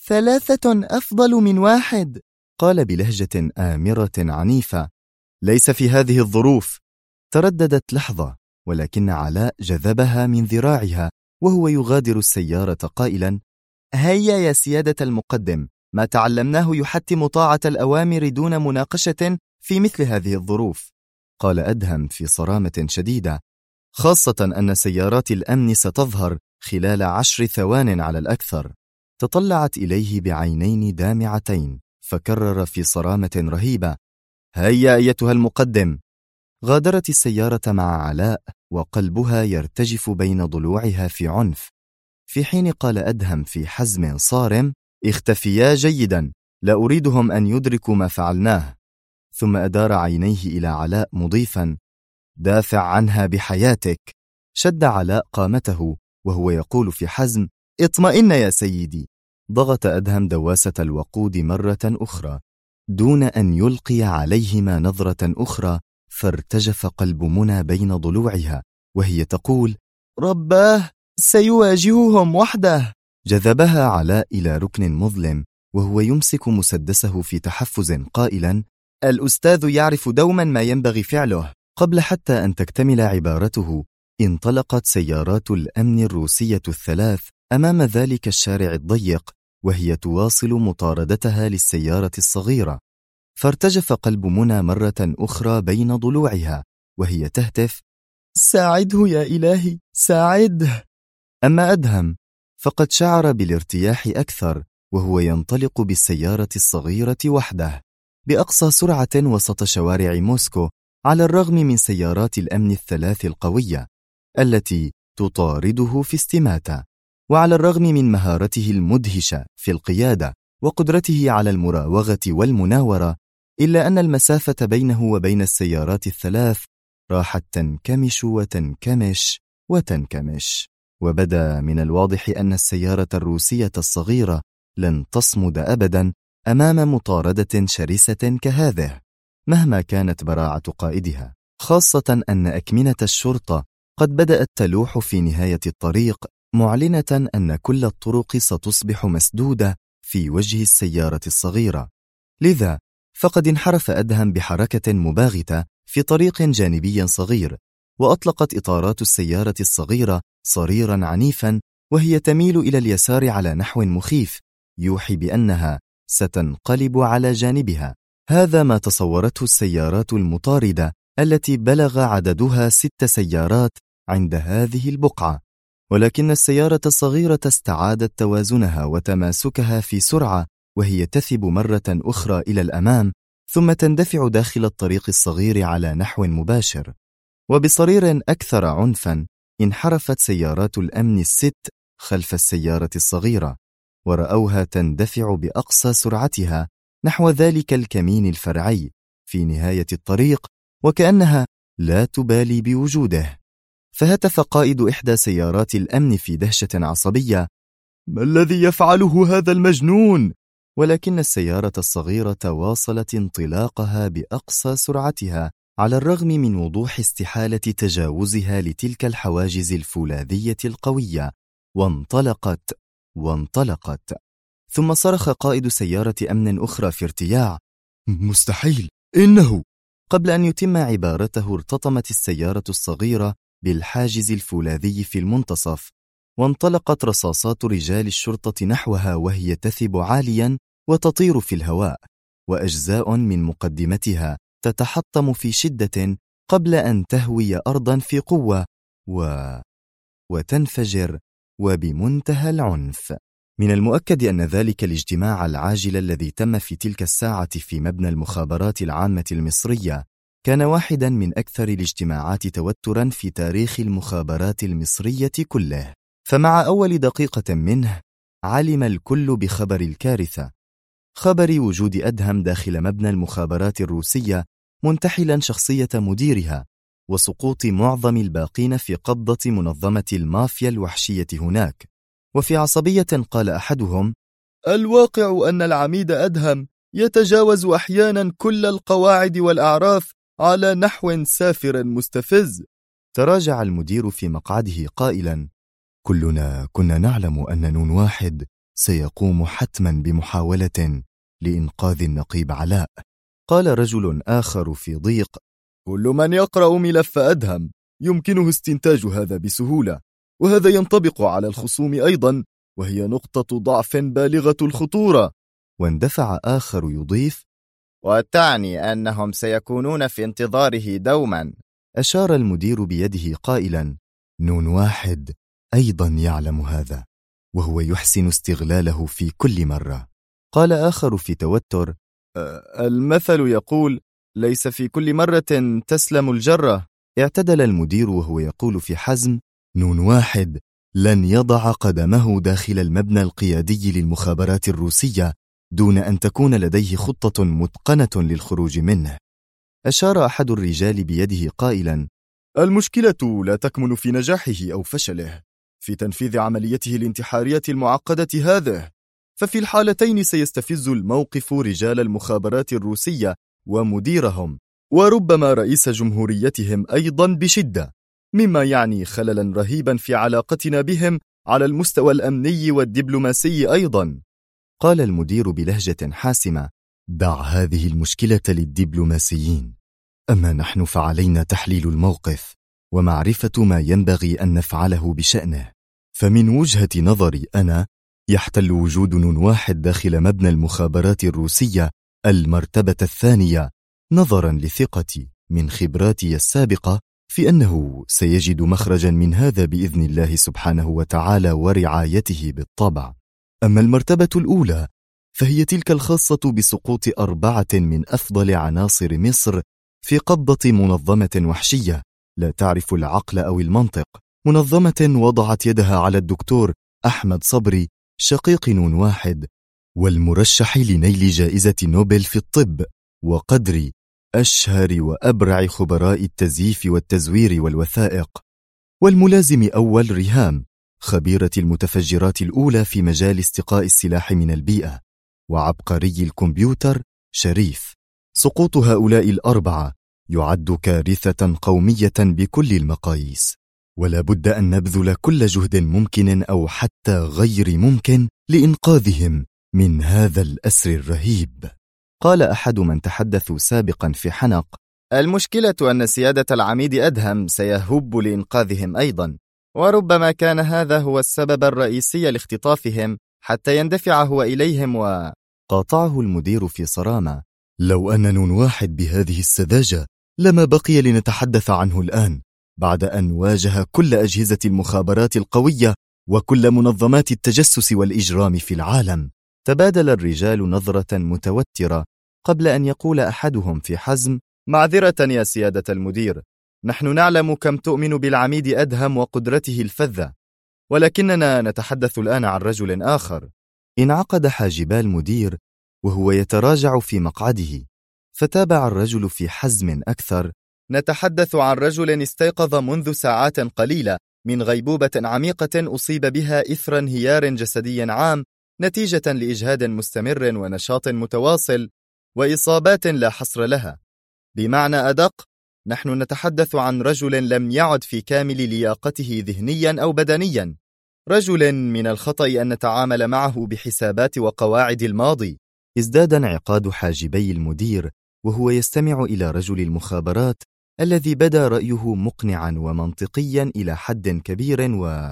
3 أفضل من 1. قال بلهجة آمرة عنيفة: ليس في هذه الظروف. ترددت لحظة، ولكن علاء جذبها من ذراعها وهو يغادر السيارة قائلا: هيا يا سيادة المقدم، ما تعلمناه يحتم طاعة الأوامر دون مناقشة في مثل هذه الظروف. قال أدهم في صرامة شديدة، خاصة أن سيارات الأمن ستظهر خلال 10 ثوان على الأكثر. تطلعت إليه بعينين دامعتين فكرر في صرامة رهيبة: هيا أيتها المقدم. غادرت السيارة مع علاء وقلبها يرتجف بين ضلوعها في عنف، في حين قال أدهم في حزم صارم: اختفيا جيدا، لا أريدهم أن يدركوا ما فعلناه. ثم أدار عينيه إلى علاء مضيفا: دافع عنها بحياتك. شد علاء قامته وهو يقول في حزم: اطمئن يا سيدي. ضغط أدهم دواسة الوقود مرة أخرى دون أن يلقي عليهما نظرة أخرى، فارتجف قلب منى بين ضلوعها وهي تقول: رباه، سيواجههم وحده. جذبها علاء إلى ركن مظلم وهو يمسك مسدسه في تحفز قائلا: الأستاذ يعرف دوما ما ينبغي فعله. قبل حتى أن تكتمل عبارته انطلقت سيارات الأمن الروسية ال3 أمام ذلك الشارع الضيق وهي تواصل مطاردتها للسيارة الصغيرة، فارتجف قلب منى مرة أخرى بين ضلوعها وهي تهتف: ساعده يا إلهي، ساعده. أما أدهم فقد شعر بالارتياح أكثر وهو ينطلق بالسيارة الصغيرة وحده بأقصى سرعة وسط شوارع موسكو، على الرغم من سيارات الأمن الثلاث القوية التي تطارده في استماتة، وعلى الرغم من مهارته المدهشة في القيادة وقدرته على المراوغة والمناورة، إلا أن المسافة بينه وبين السيارات الثلاث راحت تنكمش وتنكمش وتنكمش، وبدا من الواضح أن السيارة الروسية الصغيرة لن تصمد أبدا أمام مطاردة شرسة كهذه مهما كانت براعة قائدها، خاصة أن أكمنة الشرطة قد بدأت تلوح في نهاية الطريق، معلنة أن كل الطرق ستصبح مسدودة في وجه السيارة الصغيرة. لذا فقد انحرف أدهم بحركة مباغتة في طريق جانبي صغير، وأطلقت إطارات السيارة الصغيرة صريرا عنيفا وهي تميل إلى اليسار على نحو مخيف يوحي بأنها ستنقلب على جانبها. هذا ما تصورته السيارات المطاردة التي بلغ عددها 6 سيارات عند هذه البقعة، ولكن السيارة الصغيرة استعادت توازنها وتماسكها في سرعة وهي تثب مرة أخرى إلى الأمام، ثم تندفع داخل الطريق الصغير على نحو مباشر. وبصرير أكثر عنفا انحرفت سيارات الأمن ال6 خلف السيارة الصغيرة، ورأوها تندفع بأقصى سرعتها نحو ذلك الكمين الفرعي في نهاية الطريق وكأنها لا تبالي بوجوده. فهتف قائد إحدى سيارات الأمن في دهشة عصبية: ما الذي يفعله هذا المجنون؟ ولكن السيارة الصغيرة واصلت انطلاقها بأقصى سرعتها على الرغم من وضوح استحالة تجاوزها لتلك الحواجز الفولاذية القوية، وانطلقت. ثم صرخ قائد سيارة أمن أخرى في ارتياع: مستحيل، إنه. قبل أن يتم عبارته ارتطمت السيارة الصغيرة بالحاجز الفولاذي في المنتصف، وانطلقت رصاصات رجال الشرطة نحوها وهي تثب عاليا وتطير في الهواء، وأجزاء من مقدمتها تتحطم في شدة قبل أن تهوي أرضا في قوة وتنفجر وبمنتهى العنف. من المؤكد أن ذلك الاجتماع العاجل الذي تم في تلك الساعة في مبنى المخابرات العامة المصرية كان واحدا من أكثر الاجتماعات توترا في تاريخ المخابرات المصرية كله، فمع أول دقيقة منه علم الكل بخبر الكارثة، خبر وجود أدهم داخل مبنى المخابرات الروسية منتحلا شخصية مديرها، وسقوط معظم الباقين في قبضة منظمة المافيا الوحشية هناك. وفي عصبية قال أحدهم: الواقع أن العميد أدهم يتجاوز أحيانا كل القواعد والأعراف على نحو سافر مستفز. تراجع المدير في مقعده قائلا: كلنا كنا نعلم أن نون واحد سيقوم حتما بمحاولة لإنقاذ النقيب علاء. قال رجل آخر في ضيق: كل من يقرأ ملف أدهم يمكنه استنتاج هذا بسهولة، وهذا ينطبق على الخصوم أيضا، وهي نقطة ضعف بالغة الخطورة. واندفع آخر يضيف: وتعني أنهم سيكونون في انتظاره دوما. أشار المدير بيده قائلا: نون واحد أيضا يعلم هذا، وهو يحسن استغلاله في كل مرة. قال آخر في توتر: المثل يقول ليس في كل مرة تسلم الجرة. اعتدل المدير وهو يقول في حزم: نون واحد لن يضع قدمه داخل المبنى القيادي للمخابرات الروسية دون أن تكون لديه خطة متقنة للخروج منه. أشار أحد الرجال بيده قائلا: المشكلة لا تكمن في نجاحه أو فشله في تنفيذ عمليته الانتحارية المعقدة هذه، ففي الحالتين سيستفز الموقف رجال المخابرات الروسية ومديرهم، وربما رئيس جمهوريتهم أيضا بشدة، مما يعني خللا رهيبا في علاقتنا بهم على المستوى الأمني والدبلوماسي أيضا. قال المدير بلهجة حاسمة: دع هذه المشكلة للدبلوماسيين، أما نحن فعلينا تحليل الموقف ومعرفة ما ينبغي أن نفعله بشأنه، فمن وجهة نظري أنا يحتل وجود نون واحد داخل مبنى المخابرات الروسية المرتبة الثانية، نظرا لثقتي من خبراتي السابقة في أنه سيجد مخرجا من هذا بإذن الله سبحانه وتعالى ورعايته بالطبع. أما المرتبة الأولى فهي تلك الخاصة بسقوط 4 من أفضل عناصر مصر في قبضة منظمة وحشية لا تعرف العقل أو المنطق، منظمة وضعت يدها على الدكتور أحمد صبري شقيق نون واحد والمرشح لنيل جائزة نوبل في الطب، وقدر أشهر وأبرع خبراء التزييف والتزوير والوثائق، والملازم أول ريهام خبيرة المتفجرات الأولى في مجال استقاء السلاح من البيئة، وعبقري الكمبيوتر شريف. سقوط هؤلاء ال4 يعد كارثة قومية بكل المقاييس، ولا بد أن نبذل كل جهد ممكن أو حتى غير ممكن لإنقاذهم من هذا الأسر الرهيب. قال أحد من تحدثوا سابقا في حنق: المشكلة أن سيادة العميد أدهم سيهب لإنقاذهم أيضا، وربما كان هذا هو السبب الرئيسي لاختطافهم حتى يندفع هو إليهم. قاطعه المدير في صرامة: لو أن نون واحد بهذه السذاجة لما بقي لنتحدث عنه الآن، بعد أن واجه كل أجهزة المخابرات القوية وكل منظمات التجسس والإجرام في العالم. تبادل الرجال نظرة متوترة قبل أن يقول أحدهم في حزم: معذرة يا سيادة المدير، نحن نعلم كم تؤمن بالعميد أدهم وقدرته الفذة، ولكننا نتحدث الآن عن رجل آخر. انعقد حاجبا المدير وهو يتراجع في مقعده، فتابع الرجل في حزم أكثر: نتحدث عن رجل استيقظ منذ ساعات قليلة من غيبوبة عميقة أصيب بها إثر انهيار جسدي عام نتيجة لإجهاد مستمر ونشاط متواصل وإصابات لا حصر لها. بمعنى أدق، نحن نتحدث عن رجل لم يعد في كامل لياقته ذهنيا أو بدنيا، رجل من الخطأ أن نتعامل معه بحسابات وقواعد الماضي. ازداد انعقاد حاجبي المدير وهو يستمع إلى رجل المخابرات الذي بدا رأيه مقنعا ومنطقيا إلى حد كبير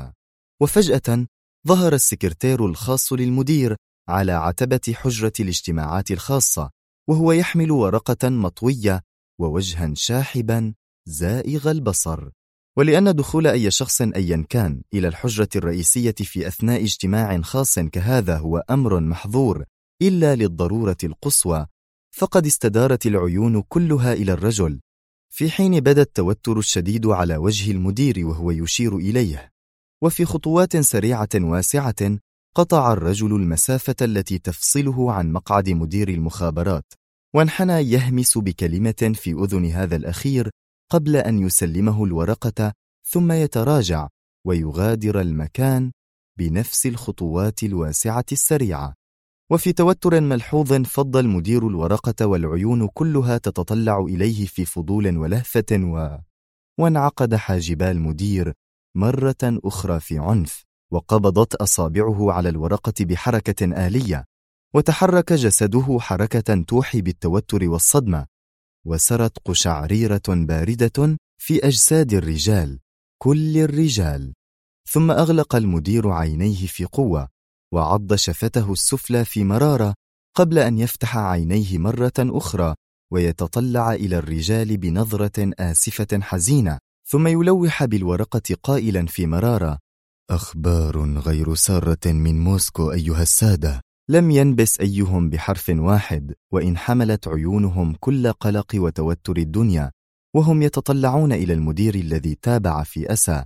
وفجأة ظهر السكرتير الخاص للمدير على عتبة حجرة الاجتماعات الخاصة، وهو يحمل ورقة مطوية ووجها شاحبا زائغ البصر. ولأن دخول أي شخص أيا كان إلى الحجرة الرئيسية في أثناء اجتماع خاص كهذا هو أمر محظور إلا للضرورة القصوى، فقد استدارت العيون كلها إلى الرجل، في حين بدا التوتر الشديد على وجه المدير وهو يشير إليه. وفي خطوات سريعة واسعة قطع الرجل المسافة التي تفصله عن مقعد مدير المخابرات، وانحنى يهمس بكلمة في أذن هذا الأخير قبل أن يسلمه الورقة، ثم يتراجع ويغادر المكان بنفس الخطوات الواسعة السريعة. وفي توتر ملحوظ فض المدير الورقة والعيون كلها تتطلع إليه في فضول ولهفة وانعقد حاجبا المدير مرة أخرى في عنف، وقبضت أصابعه على الورقة بحركة آلية، وتحرك جسده حركة توحي بالتوتر والصدمة، وسرت قشعريرة باردة في أجساد الرجال، كل الرجال. ثم أغلق المدير عينيه في قوة وعض شفته السفلى في مرارة قبل أن يفتح عينيه مرة أخرى ويتطلع إلى الرجال بنظرة آسفة حزينة، ثم يلوح بالورقة قائلا في مرارة: أخبار غير سارة من موسكو أيها السادة. لم ينبس أيهم بحرف واحد، وإن حملت عيونهم كل قلق وتوتر الدنيا وهم يتطلعون إلى المدير الذي تابع في أسى: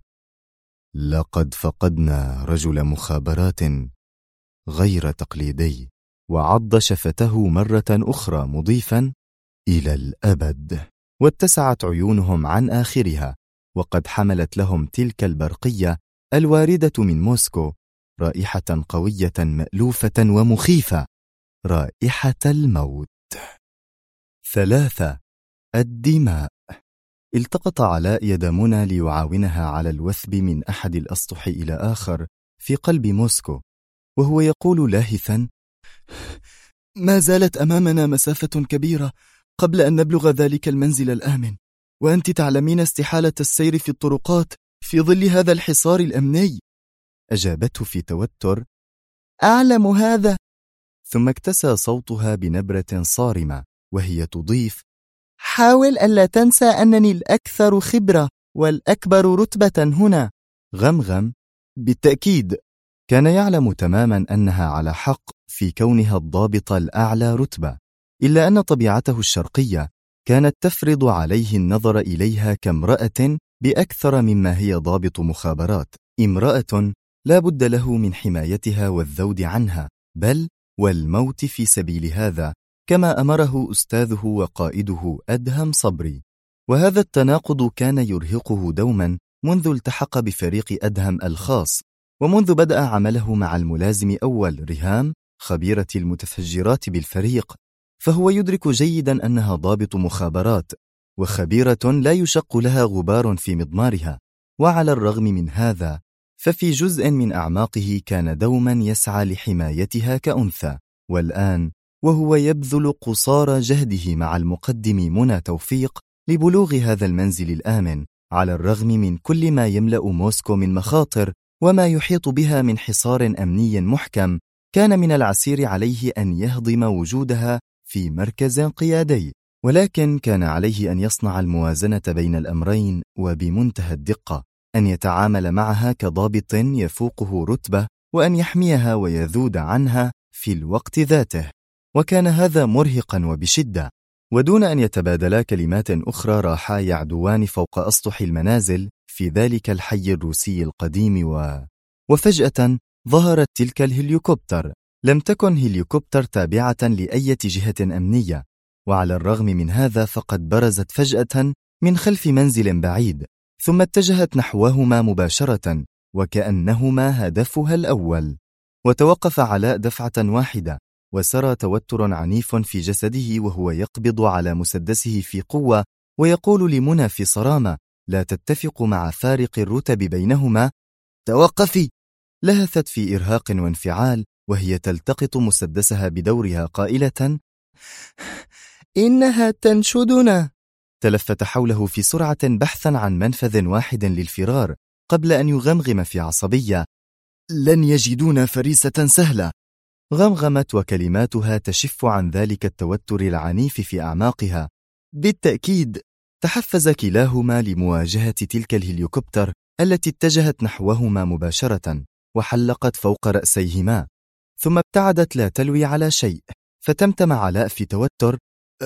لقد فقدنا رجل مخابرات غير تقليدي. وعض شفته مرة أخرى مضيفا: إلى الأبد. واتسعت عيونهم عن آخرها، وقد حملت لهم تلك البرقية الواردة من موسكو رائحة قوية مألوفة ومخيفة، رائحة الموت. 3. الدماء. التقط علاء يد منى ليعاونها على الوثب من أحد الأسطح إلى آخر في قلب موسكو، وهو يقول لاهثا: ما زالت أمامنا مسافة كبيرة قبل أن نبلغ ذلك المنزل الآمن، وأنت تعلمين استحالة السير في الطرقات في ظل هذا الحصار الأمني. أجابته في توتر: أعلم هذا. ثم اكتسى صوتها بنبرة صارمة وهي تضيف: حاول ألا تنسى أنني الأكثر خبرة والأكبر رتبة هنا. غمغم بالتأكيد كان يعلم تماما أنها على حق في كونها الضابط الأعلى رتبة، إلا أن طبيعته الشرقية كانت تفرض عليه النظر إليها كامرأة بأكثر مما هي ضابط مخابرات، امرأة لا بد له من حمايتها والذود عنها، بل والموت في سبيل هذا، كما أمره أستاذه وقائده أدهم صبري. وهذا التناقض كان يرهقه دوما منذ التحق بفريق أدهم الخاص، ومنذ بدأ عمله مع الملازم أول ريهام خبيرة المتفجرات بالفريق، فهو يدرك جيدا أنها ضابط مخابرات وخبيرة لا يشق لها غبار في مضمارها. وعلى الرغم من هذا ففي جزء من أعماقه كان دوما يسعى لحمايتها كأنثى. والآن وهو يبذل قصارى جهده مع المقدم منى توفيق لبلوغ هذا المنزل الآمن، على الرغم من كل ما يملأ موسكو من مخاطر وما يحيط بها من حصار أمني محكم، كان من العسير عليه أن يهضم وجودها في مركز قيادي، ولكن كان عليه أن يصنع الموازنة بين الأمرين وبمنتهى الدقة، أن يتعامل معها كضابط يفوقه رتبة، وأن يحميها ويذود عنها في الوقت ذاته. وكان هذا مرهقا وبشدة. ودون أن يتبادلا كلمات أخرى راحا يعدوان فوق أسطح المنازل في ذلك الحي الروسي القديم وفجأة ظهرت تلك الهليكوبتر. لم تكن هليكوبتر تابعة لأي جهة أمنية، وعلى الرغم من هذا فقد برزت فجأة من خلف منزل بعيد، ثم اتجهت نحوهما مباشرة وكأنهما هدفها الأول. وتوقف علاء دفعة واحدة، وسرى توتر عنيف في جسده وهو يقبض على مسدسه في قوة ويقول لمنى في صرامة لا تتفق مع فارق الرتب بينهما: توقفي. لهثت في إرهاق وانفعال وهي تلتقط مسدسها بدورها قائلة: إنها تنشدنا. تلفت حوله في سرعة بحثا عن منفذ واحد للفرار قبل أن يغمغم في عصبية: لن يجدون فريسة سهلة. غمغمت وكلماتها تشف عن ذلك التوتر العنيف في أعماقها. بالتأكيد تحفز كلاهما لمواجهة تلك الهليكوبتر التي اتجهت نحوهما مباشرة وحلقت فوق رأسيهما، ثم ابتعدت لا تلوي على شيء. فتمتم علاء في توتر: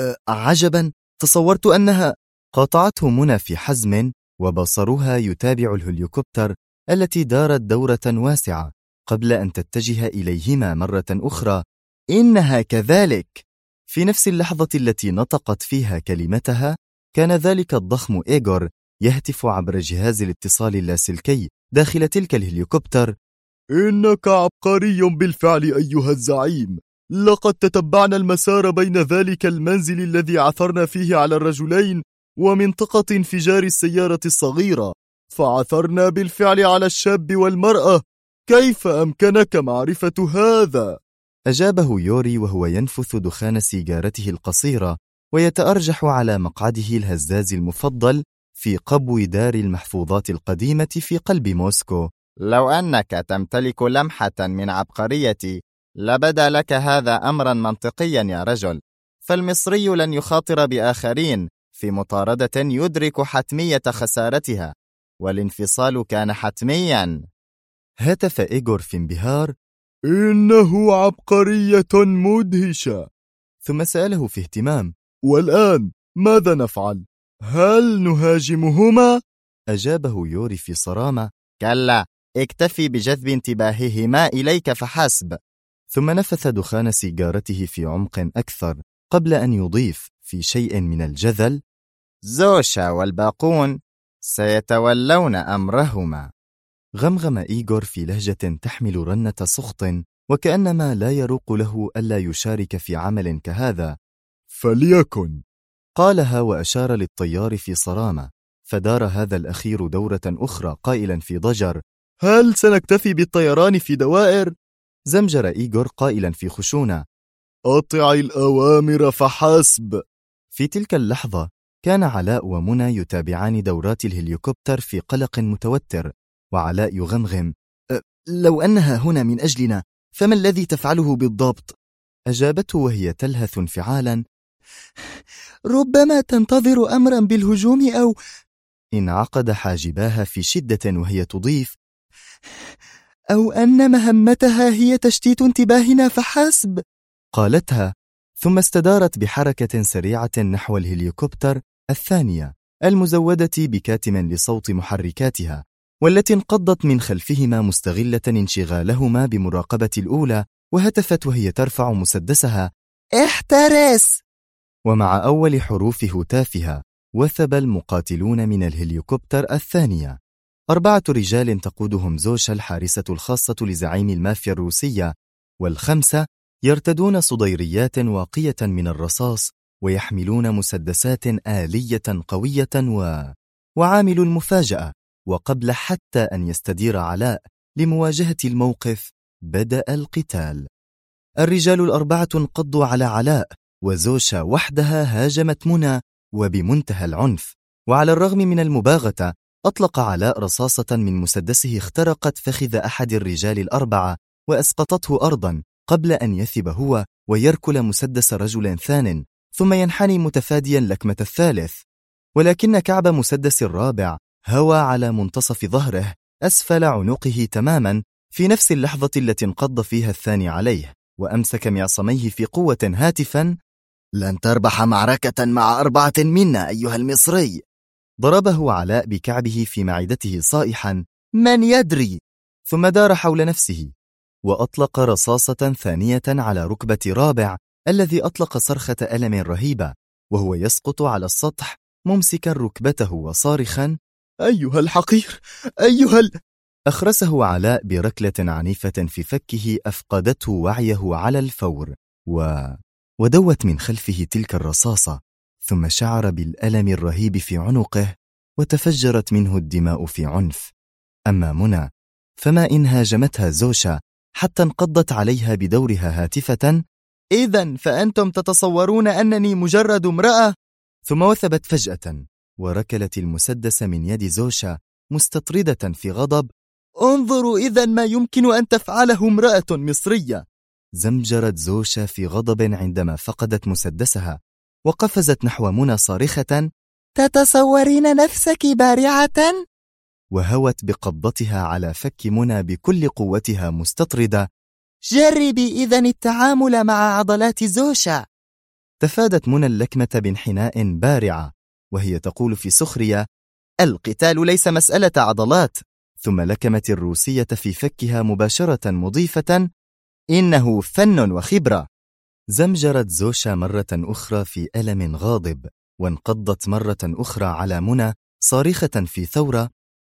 عجبا، تصورت أنها. قاطعته منى في حزم وبصرها يتابع الهليكوبتر التي دارت دورة واسعة قبل أن تتجه إليهما مرة أخرى: إنها كذلك. في نفس اللحظة التي نطقت فيها كلمتها كان ذلك الضخم إيغور يهتف عبر جهاز الاتصال اللاسلكي داخل تلك الهليكوبتر: إنك عبقري بالفعل أيها الزعيم، لقد تتبعنا المسار بين ذلك المنزل الذي عثرنا فيه على الرجلين ومنطقة انفجار السيارة الصغيرة، فعثرنا بالفعل على الشاب والمرأة. كيف أمكنك معرفة هذا؟ أجابه يوري وهو ينفث دخان سيجارته القصيرة ويتأرجح على مقعده الهزاز المفضل في قبو دار المحفوظات القديمة في قلب موسكو: لو أنك تمتلك لمحة من عبقريتي لبدا لك هذا أمرا منطقيا يا رجل، فالمصري لن يخاطر بآخرين في مطاردة يدرك حتمية خسارتها، والانفصال كان حتميا. هتف إيغور في انبهار: إنه عبقرية مدهشة. ثم سأله في اهتمام: والآن ماذا نفعل؟ هل نهاجمهما؟ أجابه يوري في صرامة: كلا، اكتفي بجذب انتباههما إليك فحسب. ثم نفث دخان سيجارته في عمق أكثر قبل أن يضيف في شيء من الجذل: زوشا والباقون سيتولون أمرهما. غمغم إيغور في لهجة تحمل رنة سخط وكأنما لا يروق له ألا يشارك في عمل كهذا. فليكن، قالها وأشار للطيار في صرامة، فدار هذا الأخير دورة أخرى قائلا في ضجر: هل سنكتفي بالطيران في دوائر؟ زمجر إيغور قائلا في خشونة: أطع الأوامر فحسب. في تلك اللحظة كان علاء ومنى يتابعان دورات الهليكوبتر في قلق متوتر، وعلاء يغمغم: لو أنها هنا من أجلنا فما الذي تفعله بالضبط؟ أجابته وهي تلهث انفعالا: ربما تنتظر أمرا بالهجوم أو... انعقد حاجباها في شدة وهي تضيف: أو أن مهمتها هي تشتيت انتباهنا فحسب. قالتها، ثم استدارت بحركة سريعة نحو الهليكوبتر الثانية المزودة بكاتم لصوت محركاتها، والتي انقضت من خلفهما مستغلة انشغالهما بمراقبة الأولى، وهتفت وهي ترفع مسدسها: احترس! ومع أول حروف هتافها وثب المقاتلون من الهليكوبتر الثانية، 4 رجال تقودهم زوشا الحارسة الخاصة لزعيم المافيا الروسية، وال5 يرتدون صديريات واقية من الرصاص ويحملون مسدسات آلية قوية وعامل المفاجأة. وقبل حتى أن يستدير علاء لمواجهة الموقف بدأ القتال. الرجال ال4 انقضوا على علاء، وزوشا وحدها هاجمت منى وبمنتهى العنف، وعلى الرغم من المباغتة أطلق علاء رصاصة من مسدسه اخترقت فخذ أحد الرجال ال4 وأسقطته أرضا، قبل أن يثب هو ويركل مسدس رجل ثان، ثم ينحني متفاديا لكمة الثالث، ولكن كعب مسدس الرابع هوى على منتصف ظهره أسفل عنقه تماما في نفس اللحظة التي انقض فيها الثاني عليه، وأمسك معصميه في قوة هاتفا: لن تربح معركة مع 4 منا أيها المصري. ضربه علاء بكعبه في معدته صائحا: من يدري؟ ثم دار حول نفسه وأطلق رصاصة ثانية على ركبة رابع، الذي أطلق صرخة ألم رهيبة وهو يسقط على السطح ممسكا ركبته وصارخا: أيها الحقير، أخرسه علاء بركلة عنيفة في فكه أفقدته وعيه على الفور، ودوت من خلفه تلك الرصاصة، ثم شعر بالألم الرهيب في عنقه وتفجرت منه الدماء في عنف. أما منى فما إن هاجمتها زوشا حتى انقضت عليها بدورها هاتفة: إذن فأنتم تتصورون أنني مجرد امرأة؟ ثم وثبت فجأة وركلت المسدس من يد زوشا مستطردة في غضب: انظروا إذن ما يمكن أن تفعله امرأة مصرية. زمجرت زوشا في غضب عندما فقدت مسدسها، وقفزت نحو منى صارخة: تتصورين نفسك بارعة؟ وهوت بقبضتها على فك منى بكل قوتها مستطردة: جربي إذن التعامل مع عضلات زوشا. تفادت منى اللكمة بانحناء بارعة وهي تقول في سخرية: القتال ليس مسألة عضلات. ثم لكمت الروسية في فكها مباشرة مضيفة: إنه فن وخبرة. زمجرت زوشا مرة أخرى في ألم غاضب، وانقضت مرة أخرى على منى صارخة في ثورة: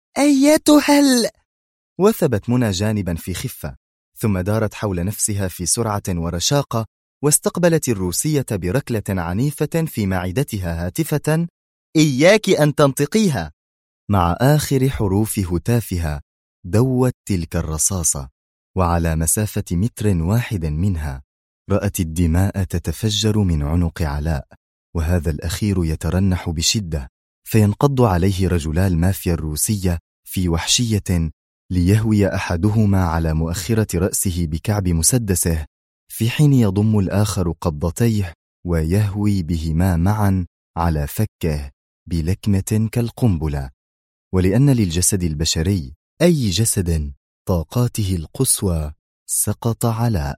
أيتها وثبت منى جانبا في خفة، ثم دارت حول نفسها في سرعة ورشاقة، واستقبلت الروسية بركلة عنيفة في معدتها هاتفة: إياك أن تنطقيها. مع آخر حروف هتافها دوت تلك الرصاصة، وعلى مسافة 1 متر منها رأت الدماء تتفجر من عنق علاء، وهذا الأخير يترنح بشدة، فينقض عليه رجلا المافيا الروسية في وحشية، ليهوي أحدهما على مؤخرة رأسه بكعب مسدسه، في حين يضم الآخر قبضتيه ويهوي بهما معا على فكه بلكمة كالقنبلة. ولأن للجسد البشري أي جسد طاقاته القصوى، سقط علاء.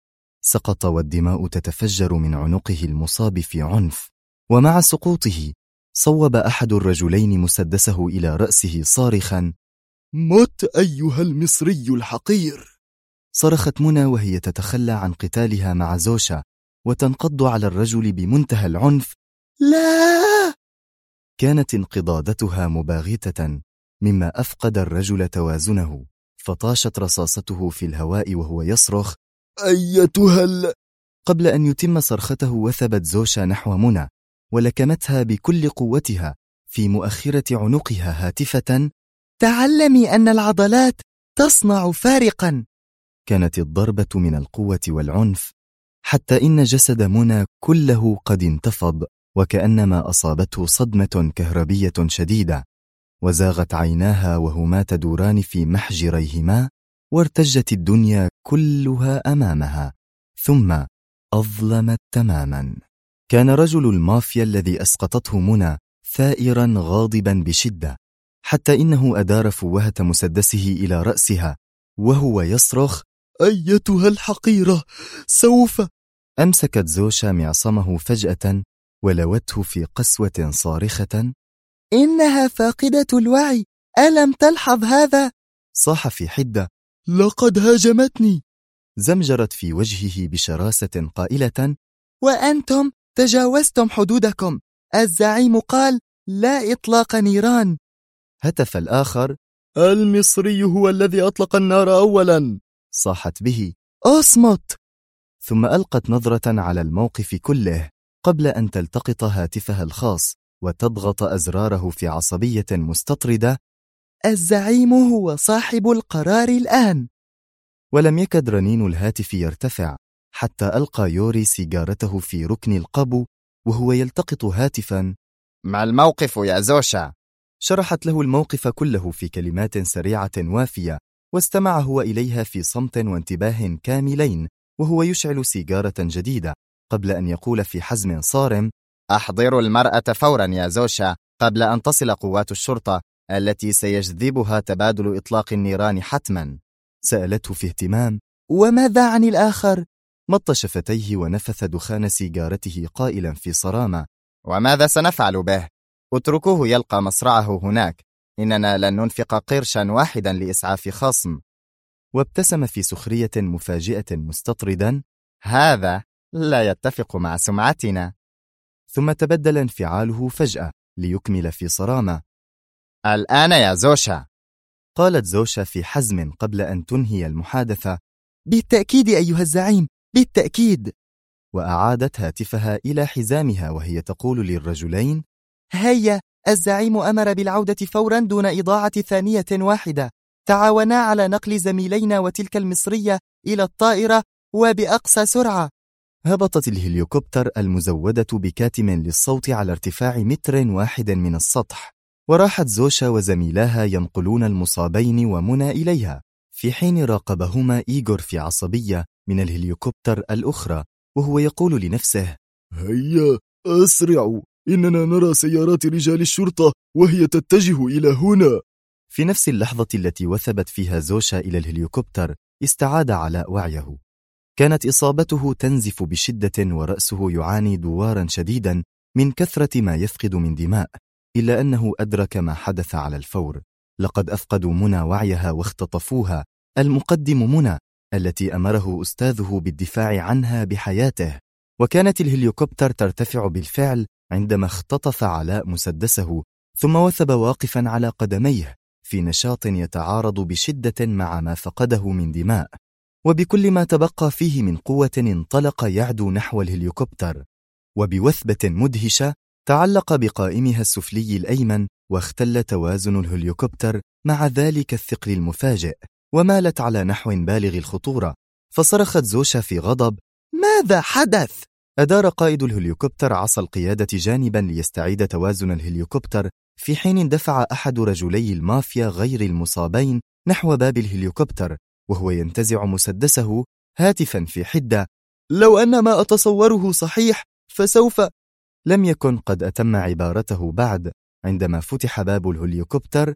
سقط والدماء تتفجر من عنقه المصاب في عنف، ومع سقوطه صوب أحد الرجلين مسدسه إلى رأسه صارخا: مت أيها المصري الحقير. صرخت منى وهي تتخلى عن قتالها مع زوشا وتنقض على الرجل بمنتهى العنف: لا! كانت انقضاضتها مباغتة، مما أفقد الرجل توازنه، فطاشت رصاصته في الهواء وهو يصرخ: أيتها قبل أن يتم صرخته وثبت زوشا نحو منى ولكمتها بكل قوتها في مؤخرة عنقها هاتفة: تعلمي أن العضلات تصنع فارقا. كانت الضربة من القوة والعنف، حتى إن جسد منى كله قد انتفض، وكأنما أصابته صدمة كهربية شديدة، وزاغت عيناها وهما تدوران في محجريهما، وارتجت الدنيا كلها أمامها، ثم أظلمت تماما. كان رجل المافيا الذي أسقطته منى ثائرا غاضبا بشدة، حتى إنه أدار فوهة مسدسه إلى رأسها وهو يصرخ: أيتها الحقيرة، سوف. أمسكت زوشا معصمه فجأة ولوته في قسوة صارخة: إنها فاقدة الوعي، ألم تلحظ هذا؟ صاح في حدة: لقد هاجمتني. زمجرت في وجهه بشراسة قائلة: وأنتم تجاوزتم حدودكم، الزعيم قال لا إطلاق نيران. هتف الآخر: المصري هو الذي أطلق النار أولا. صاحت به: أصمت. ثم ألقت نظرة على الموقف كله قبل أن تلتقط هاتفها الخاص وتضغط أزراره في عصبية مستطردة: الزعيم هو صاحب القرار الآن. ولم يكد رنين الهاتف يرتفع حتى ألقى يوري سيجارته في ركن القبو وهو يلتقط هاتفا: ما الموقف يا زوشا؟ شرحت له الموقف كله في كلمات سريعة وافية، واستمع هو إليها في صمت وانتباه كاملين وهو يشعل سيجارة جديدة قبل أن يقول في حزم صارم: أحضروا المرأة فورا يا زوشا قبل أن تصل قوات الشرطة التي سيجذبها تبادل إطلاق النيران حتما. سألته في اهتمام: وماذا عن الآخر؟ مط شفتيه ونفث دخان سيجارته قائلا في صرامة: وماذا سنفعل به؟ اتركوه يلقى مصرعه هناك، إننا لن ننفق قرشا واحدا لإسعاف خصم. وابتسم في سخرية مفاجئة مستطردا: هذا لا يتفق مع سمعتنا. ثم تبدل انفعاله فجأة ليكمل في صرامة: الآن يا زوشا. قالت زوشا في حزم قبل أن تنهي المحادثة: بالتأكيد أيها الزعيم، بالتأكيد. وأعادت هاتفها إلى حزامها وهي تقول للرجلين: هيا، الزعيم أمر بالعودة فورا دون إضاعة ثانية واحدة. تعاونا على نقل زميلينا وتلك المصرية إلى الطائرة وبأقصى سرعة. هبطت الهليكوبتر المزودة بكاتم للصوت على ارتفاع 1 متر من السطح، وراحت زوشا وزميلاها ينقلون المصابين ومنى إليها، في حين راقبهما إيغور في عصبية من الهليكوبتر الأخرى وهو يقول لنفسه: هيا أسرعوا، إننا نرى سيارات رجال الشرطة وهي تتجه إلى هنا. في نفس اللحظة التي وثبت فيها زوشا إلى الهليكوبتر استعاد علاء وعيه. كانت إصابته تنزف بشدة ورأسه يعاني دوارا شديدا من كثرة ما يفقد من دماء، إلا أنه أدرك ما حدث على الفور. لقد أفقدوا منى وعيها واختطفوها، المقدم منى التي أمره أستاذه بالدفاع عنها بحياته. وكانت الهليكوبتر ترتفع بالفعل عندما اختطف علاء مسدسه، ثم وثب واقفا على قدميه في نشاط يتعارض بشدة مع ما فقده من دماء، وبكل ما تبقى فيه من قوة انطلق يعدو نحو الهليكوبتر، وبوثبة مدهشة تعلق بقائمها السفلي الأيمن، واختل توازن الهليكوبتر مع ذلك الثقل المفاجئ، ومالت على نحو بالغ الخطورة. فصرخت زوشا في غضب: ماذا حدث؟ أدار قائد الهليكوبتر عصا القيادة جانبا ليستعيد توازن الهليكوبتر، في حين اندفع أحد رجلي المافيا غير المصابين نحو باب الهليكوبتر وهو ينتزع مسدسه هاتفا في حدة: لو أن ما أتصوره صحيح فسوف. لم يكن قد أتم عبارته بعد عندما فتح باب الهليكوبتر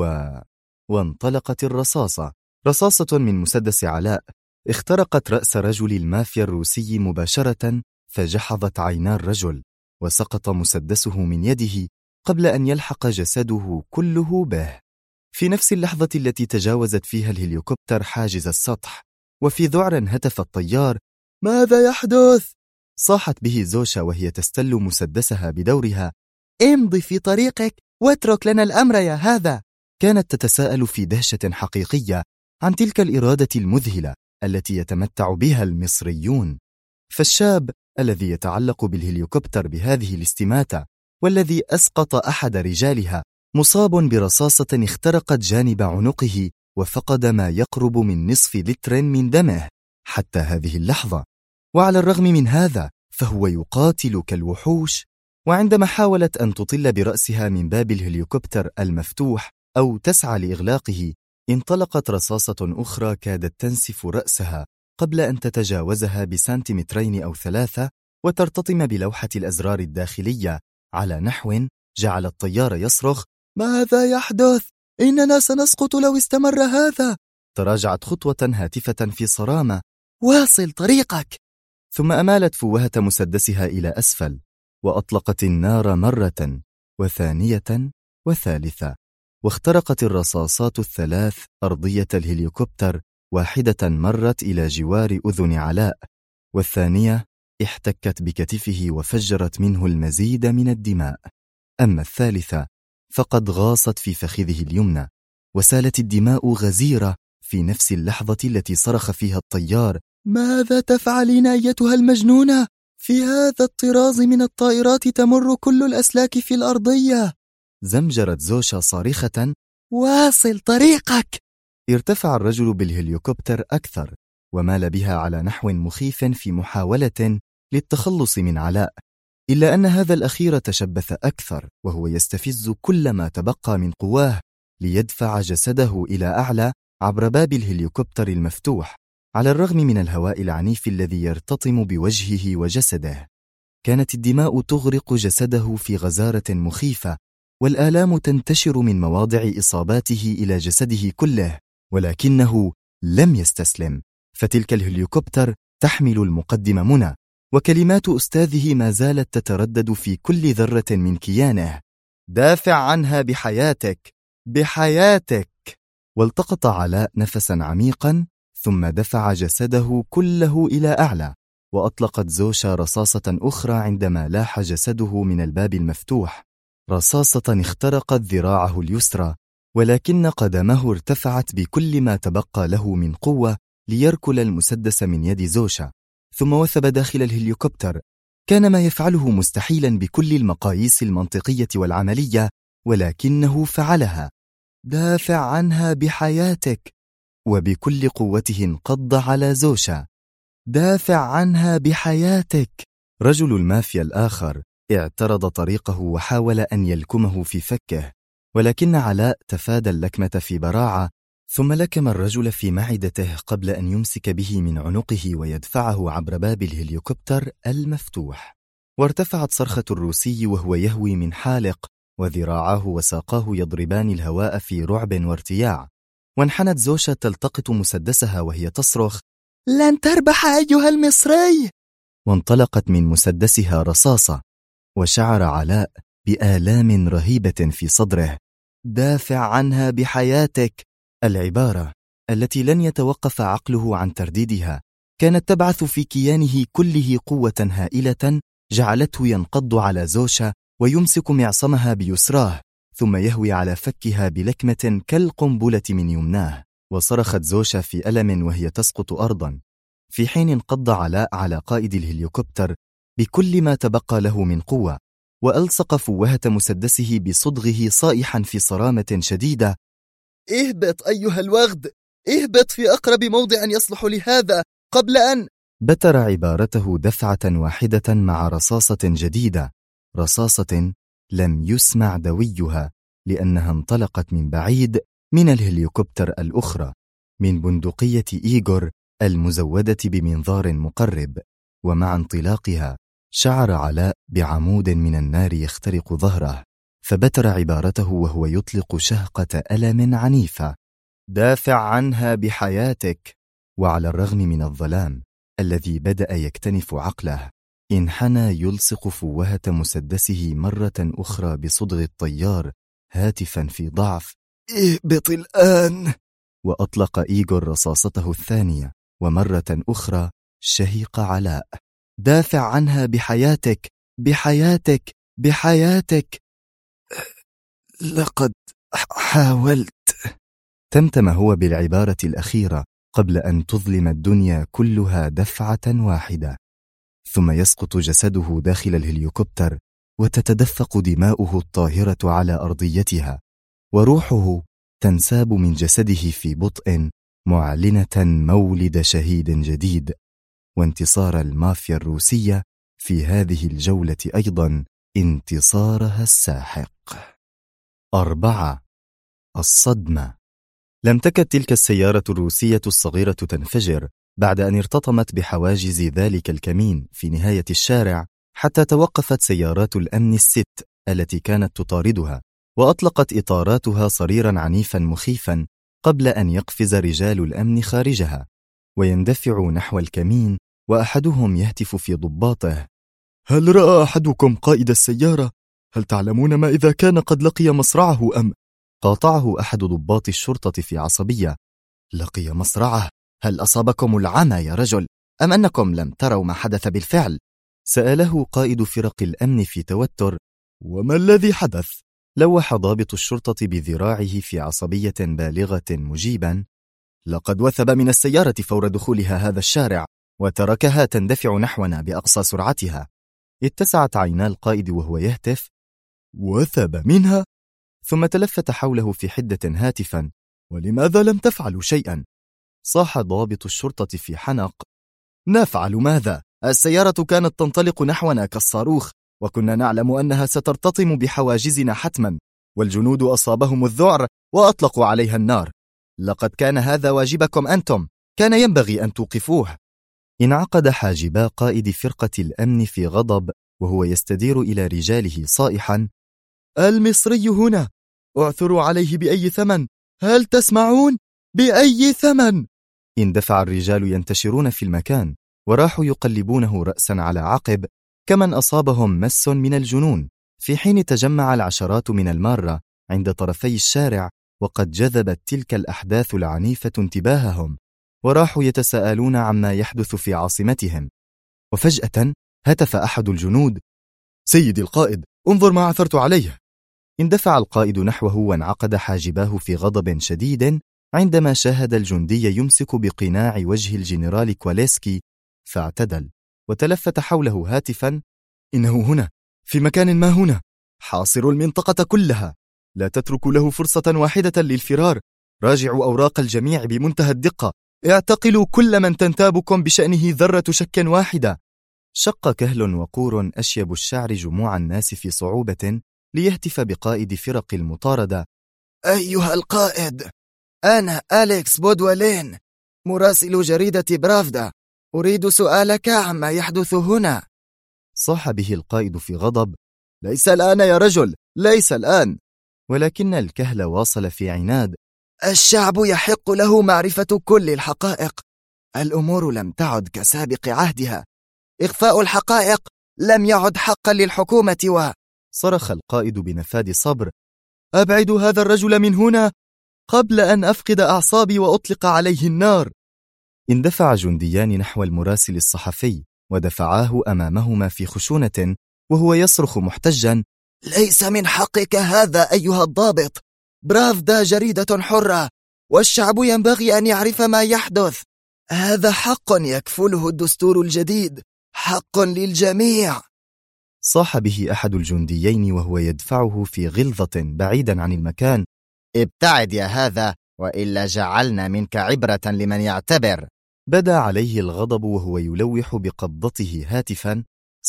وانطلقت الرصاصة، رصاصة من مسدس علاء اخترقت رأس رجل المافيا الروسي مباشرة، فجحظت عينا الرجل وسقط مسدسه من يده قبل أن يلحق جسده كله به. في نفس اللحظة التي تجاوزت فيها الهليكوبتر حاجز السطح، وفي ذعر هتف الطيار: ماذا يحدث؟ صاحت به زوشا وهي تستل مسدسها بدورها: امضي في طريقك واترك لنا الأمر يا هذا. كانت تتساءل في دهشة حقيقية عن تلك الإرادة المذهلة التي يتمتع بها المصريون. فالشاب الذي يتعلق بالهليكوبتر بهذه الاستماتة والذي أسقط أحد رجالها مصاب برصاصة اخترقت جانب عنقه وفقد ما يقرب من نصف لتر من دمه حتى هذه اللحظة. وعلى الرغم من هذا فهو يقاتل كالوحوش. وعندما حاولت أن تطل برأسها من باب الهليكوبتر المفتوح أو تسعى لإغلاقه، انطلقت رصاصة أخرى كادت تنسف رأسها قبل أن تتجاوزها بسنتيمترين أو 3 وترتطم بلوحة الأزرار الداخلية على نحو جعل الطيار يصرخ: ماذا يحدث؟ إننا سنسقط لو استمر هذا. تراجعت خطوة هاتفة في صرامة: واصل طريقك. ثم أمالت فوهة مسدسها إلى أسفل وأطلقت النار مرة وثانية وثالثة، واخترقت الرصاصات الثلاث أرضية الهليكوبتر، واحدة مرت إلى جوار أذن علاء، والثانية احتكت بكتفه وفجرت منه المزيد من الدماء، أما الثالثة فقد غاصت في فخذه اليمنى، وسالت الدماء غزيرة في نفس اللحظة التي صرخ فيها الطيار: ماذا تفعلين أيتها المجنونة؟ في هذا الطراز من الطائرات تمر كل الأسلاك في الأرضية. زمجرت زوشا صارخة: واصل طريقك. ارتفع الرجل بالهليكوبتر أكثر ومال بها على نحو مخيف في محاولة للتخلص من علاء، إلا أن هذا الأخير تشبث أكثر وهو يستفز كل ما تبقى من قواه ليدفع جسده إلى أعلى عبر باب الهليكوبتر المفتوح، على الرغم من الهواء العنيف الذي يرتطم بوجهه وجسده. كانت الدماء تغرق جسده في غزارة مخيفة، والآلام تنتشر من مواضع إصاباته إلى جسده كله، ولكنه لم يستسلم، فتلك الهليكوبتر تحمل المقدم منى، وكلمات أستاذه ما زالت تتردد في كل ذرة من كيانه: دافع عنها بحياتك، بحياتك. والتقط علاء نفسا عميقا ثم دفع جسده كله إلى أعلى، وأطلقت زوشا رصاصة أخرى عندما لاح جسده من الباب المفتوح، رصاصة اخترقت ذراعه اليسرى، ولكن قدمه ارتفعت بكل ما تبقى له من قوة ليركل المسدس من يد زوشا، ثم وثب داخل الهليكوبتر. كان ما يفعله مستحيلا بكل المقاييس المنطقية والعملية، ولكنه فعلها. دافع عنها بحياتك. وبكل قوته انقض على زوشا. دافع عنها بحياتك. رجل المافيا الآخر اعترض طريقه وحاول أن يلكمه في فكه، ولكن علاء تفادى اللكمة في براعة، ثم لكم الرجل في معدته قبل أن يمسك به من عنقه ويدفعه عبر باب الهليكوبتر المفتوح. وارتفعت صرخة الروسي وهو يهوي من حالق، وذراعاه وساقاه يضربان الهواء في رعب وارتياع. وانحنت زوشا تلتقط مسدسها وهي تصرخ: لن تربح أيها المصري! وانطلقت من مسدسها رصاصة، وشعر علاء بآلام رهيبة في صدره. دافع عنها بحياتك. العبارة التي لن يتوقف عقله عن ترديدها كانت تبعث في كيانه كله قوة هائلة جعلته ينقض على زوشا ويمسك معصمها بيسراه، ثم يهوي على فكها بلكمة كالقنبلة من يمناه. وصرخت زوشا في ألم وهي تسقط أرضا، في حين انقض علاء على قائد الهليكوبتر بكل ما تبقى له من قوة، وألصق فوهة مسدسه بصدغه صائحا في صرامة شديدة: اهبط أيها الوغد، اهبط في أقرب موضع يصلح لهذا قبل أن... بتر عبارته دفعة واحدة مع رصاصة جديدة، رصاصة لم يسمع دويها لأنها انطلقت من بعيد من الهليكوبتر الأخرى، من بندقية إيغور المزودة بمنظار مقرب. ومع انطلاقها شعر علاء بعمود من النار يخترق ظهره، فبتر عبارته وهو يطلق شهقة ألم عنيفة: دافع عنها بحياتك. وعلى الرغم من الظلام الذي بدأ يكتنف عقله، انحنى يلصق فوهة مسدسه مرة أخرى بصدغ الطيار هاتفا في ضعف: اهبط الآن. وأطلق إيغور رصاصته الثانية، ومرة أخرى شهق علاء: دافع عنها بحياتك، بحياتك، بحياتك. لقد حاولت. تمتم هو بالعبارة الأخيرة قبل أن تظلم الدنيا كلها دفعة واحدة، ثم يسقط جسده داخل الهليكوبتر وتتدفق دماؤه الطاهرة على أرضيتها، وروحه تنساب من جسده في بطء، معلنة مولد شهيد جديد وانتصار المافيا الروسية في هذه الجولة، أيضا انتصارها الساحق. 4. الصدمة. لم تكد تلك السيارة الروسية الصغيرة تنفجر بعد أن ارتطمت بحواجز ذلك الكمين في نهاية الشارع، حتى توقفت سيارات الأمن الست التي كانت تطاردها، وأطلقت إطاراتها صريرا عنيفا مخيفا قبل أن يقفز رجال الأمن خارجها ويندفعوا نحو الكمين، وأحدهم يهتف في ضباطه: هل رأى أحدكم قائد السيارة؟ هل تعلمون ما إذا كان قد لقي مصرعه أم؟ قاطعه أحد ضباط الشرطة في عصبية: لقي مصرعه؟ هل أصابكم العمى يا رجل؟ أم أنكم لم تروا ما حدث بالفعل؟ سأله قائد فرق الأمن في توتر. وما الذي حدث؟ لوح ضابط الشرطة بذراعه في عصبية بالغة مجيبا: لقد وثب من السيارة فور دخولها هذا الشارع، وتركها تندفع نحونا بأقصى سرعتها. اتسعت عينا القائد وهو يهتف: وثب منها؟ ثم تلفت حوله في حدة هاتفا: ولماذا لم تفعلوا شيئا؟ صاح ضابط الشرطة في حنق: نفعل ماذا؟ السيارة كانت تنطلق نحونا كالصاروخ، وكنا نعلم أنها سترتطم بحواجزنا حتما، والجنود أصابهم الذعر وأطلقوا عليها النار. لقد كان هذا واجبكم أنتم، كان ينبغي أن توقفوه. انعقد حاجبا قائد فرقة الأمن في غضب وهو يستدير إلى رجاله صائحا: المصري هنا، اعثروا عليه بأي ثمن، هل تسمعون؟ بأي ثمن؟ اندفع الرجال ينتشرون في المكان، وراحوا يقلبونه رأسا على عقب كمن أصابهم مس من الجنون، في حين تجمع العشرات من المارة عند طرفي الشارع، وقد جذبت تلك الأحداث العنيفة انتباههم، وراحوا يتساءلون عما يحدث في عاصمتهم. وفجأة هتف أحد الجنود: سيدي القائد، انظر ما عثرت عليه. اندفع القائد نحوه وانعقد حاجباه في غضب شديد عندما شاهد الجندي يمسك بقناع وجه الجنرال كواليسكي، فاعتدل وتلفت حوله هاتفا: إنه هنا، في مكان ما هنا، حاصر المنطقة كلها، لا تتركوا له فرصة واحدة للفرار، راجعوا أوراق الجميع بمنتهى الدقة، اعتقلوا كل من تنتابكم بشأنه ذرة شك واحدة. شق كهل وقور أشيب الشعر جموع الناس في صعوبة ليهتف بقائد فرق المطاردة: أيها القائد، أنا أليكس بودولين، مراسل جريدة برافدا، أريد سؤالك عما يحدث هنا. صاح به القائد في غضب: ليس الآن يا رجل، ليس الآن. ولكن الكهل واصل في عناد: الشعب يحق له معرفة كل الحقائق، الأمور لم تعد كسابق عهدها، إخفاء الحقائق لم يعد حقا للحكومة. صرخ القائد بنفاد صبر: أبعدوا هذا الرجل من هنا قبل أن أفقد أعصابي وأطلق عليه النار. اندفع جنديان نحو المراسل الصحفي ودفعاه أمامهما في خشونة وهو يصرخ محتجا: ليس من حقك هذا أيها الضابط، برافدا جريدة حرة، والشعب ينبغي أن يعرف ما يحدث، هذا حق يكفله الدستور الجديد، حق للجميع. صاح به أحد الجنديين وهو يدفعه في غلظة بعيدا عن المكان: ابتعد يا هذا، وإلا جعلنا منك عبرة لمن يعتبر. بدا عليه الغضب وهو يلوح بقبضته هاتفا: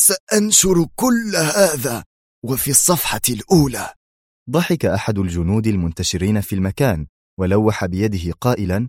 سأنشر كل هذا وفي الصفحة الأولى. ضحك أحد الجنود المنتشرين في المكان ولوح بيده قائلا: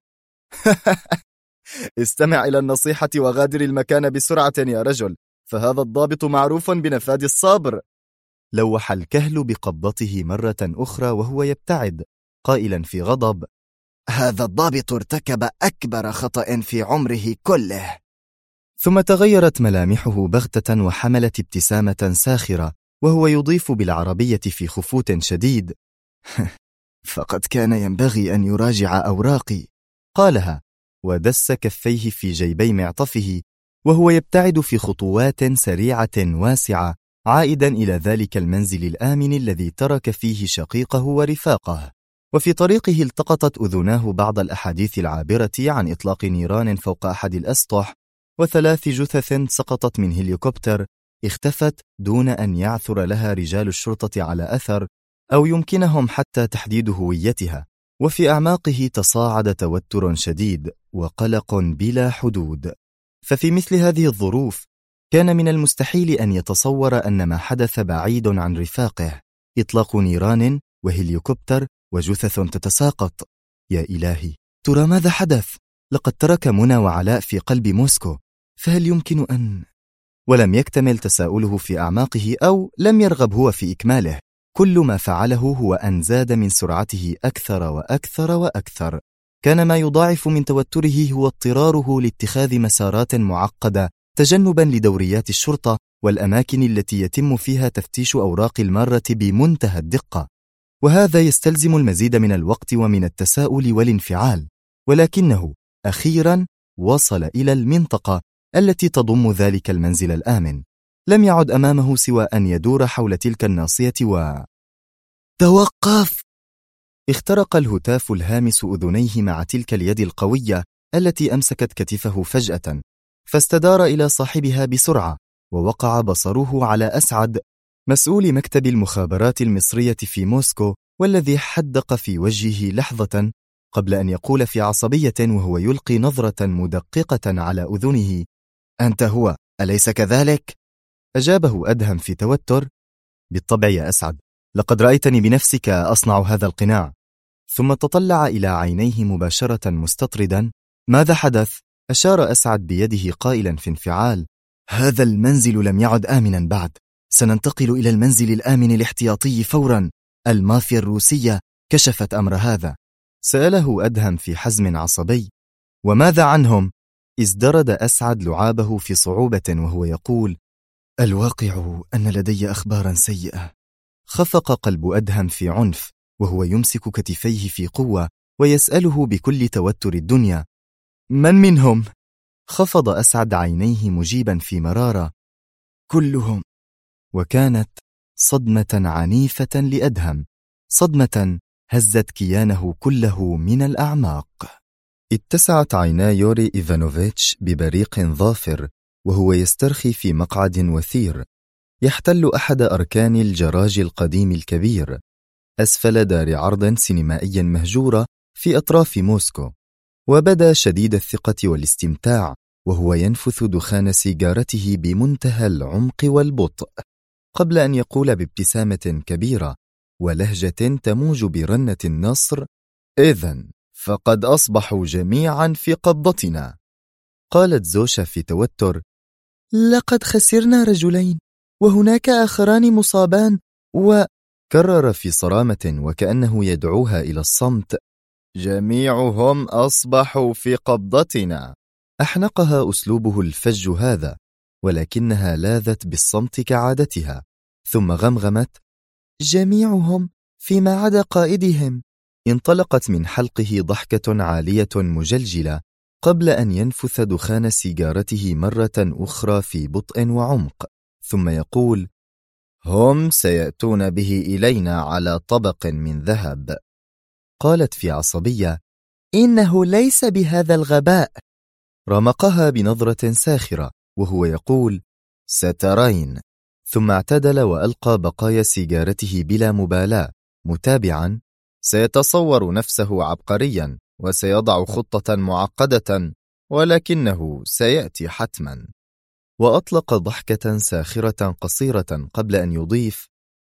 استمع إلى النصيحة وغادر المكان بسرعة يا رجل، فهذا الضابط معروف بنفاد الصبر. لوح الكهل بقبضته مرة أخرى وهو يبتعد قائلا في غضب: هذا الضابط ارتكب أكبر خطأ في عمره كله. ثم تغيرت ملامحه بغتة وحملت ابتسامة ساخرة وهو يضيف بالعربية في خفوت شديد: فقد كان ينبغي أن يراجع أوراقي، قالها ودس كفيه في جيبي معطفه وهو يبتعد في خطوات سريعة واسعة عائدا إلى ذلك المنزل الآمن الذي ترك فيه شقيقه ورفاقه. وفي طريقه التقطت أذناه بعض الأحاديث العابرة عن إطلاق نيران فوق أحد الأسطح، و3 جثث سقطت من هليكوبتر اختفت دون أن يعثر لها رجال الشرطة على أثر أو يمكنهم حتى تحديد هويتها. وفي أعماقه تصاعد توتر شديد وقلق بلا حدود. ففي مثل هذه الظروف كان من المستحيل أن يتصور أن ما حدث بعيد عن رفاقه: إطلاق نيران وهليكوبتر وجثث تتساقط. يا إلهي، ترى ماذا حدث؟ لقد ترك منى وعلاء في قلب موسكو، فهل يمكن أن... ولم يكتمل تساؤله في أعماقه، أو لم يرغب هو في إكماله. كل ما فعله هو أن زاد من سرعته أكثر وأكثر وأكثر. كان ما يضاعف من توتره هو اضطراره لاتخاذ مسارات معقدة تجنبا لدوريات الشرطة والأماكن التي يتم فيها تفتيش أوراق المارة بمنتهى الدقة، وهذا يستلزم المزيد من الوقت ومن التساؤل والانفعال. ولكنه أخيرا وصل إلى المنطقة التي تضم ذلك المنزل الآمن. لم يعد أمامه سوى أن يدور حول تلك الناصية توقف! اخترق الهتاف الهامس أذنيه مع تلك اليد القوية التي أمسكت كتفه فجأة، فاستدار إلى صاحبها بسرعة، ووقع بصره على أسعد، مسؤول مكتب المخابرات المصرية في موسكو، والذي حدق في وجهه لحظة قبل أن يقول في عصبية وهو يلقي نظرة مدققة على أذنه: أنت هو، أليس كذلك؟ أجابه أدهم في توتر: بالطبع يا أسعد، لقد رأيتني بنفسك أصنع هذا القناع. ثم تطلع إلى عينيه مباشرة مستطردا: ماذا حدث؟ أشار أسعد بيده قائلا في انفعال: هذا المنزل لم يعد آمنا بعد، سننتقل إلى المنزل الآمن الاحتياطي فورا. المافيا الروسية كشفت أمر هذا. سأله أدهم في حزم عصبي: وماذا عنهم؟ ازدرد أسعد لعابه في صعوبة وهو يقول: الواقع أن لدي أخبارا سيئة. خفق قلب أدهم في عنف وهو يمسك كتفيه في قوة ويسأله بكل توتر الدنيا: من منهم؟ خفض أسعد عينيه مجيبا في مرارة: كلهم. وكانت صدمة عنيفة لأدهم، صدمة هزت كيانه كله من الأعماق. اتسعت عينا يوري إيفانوفيتش ببريق ظافر وهو يسترخي في مقعد وثير يحتل أحد أركان الجراج القديم الكبير أسفل دار عرض سينمائي مهجورة في أطراف موسكو، وبدا شديد الثقة والاستمتاع وهو ينفث دخان سيجارته بمنتهى العمق والبطء، قبل أن يقول بابتسامة كبيرة ولهجة تموج برنة النصر: إذن فقد أصبحوا جميعا في قبضتنا. قالت زوشا في توتر: لقد خسرنا رجلين وهناك آخران مصابان. وكرر في صرامة وكأنه يدعوها إلى الصمت: جميعهم أصبحوا في قبضتنا. أحنقها أسلوبه الفج هذا، ولكنها لاذت بالصمت كعادتها، ثم غمغمت: جميعهم فيما عدا قائدهم. انطلقت من حلقه ضحكة عالية مجلجلة قبل أن ينفث دخان سيجارته مرة أخرى في بطء وعمق، ثم يقول: هم سيأتون به إلينا على طبق من ذهب. قالت في عصبية: إنه ليس بهذا الغباء. رمقها بنظرة ساخرة وهو يقول: سترين. ثم اعتدل وألقى بقايا سيجارته بلا مبالاة، متابعا: سيتصور نفسه عبقريا وسيضع خطة معقدة، ولكنه سيأتي حتما. وأطلق ضحكة ساخرة قصيرة قبل أن يضيف: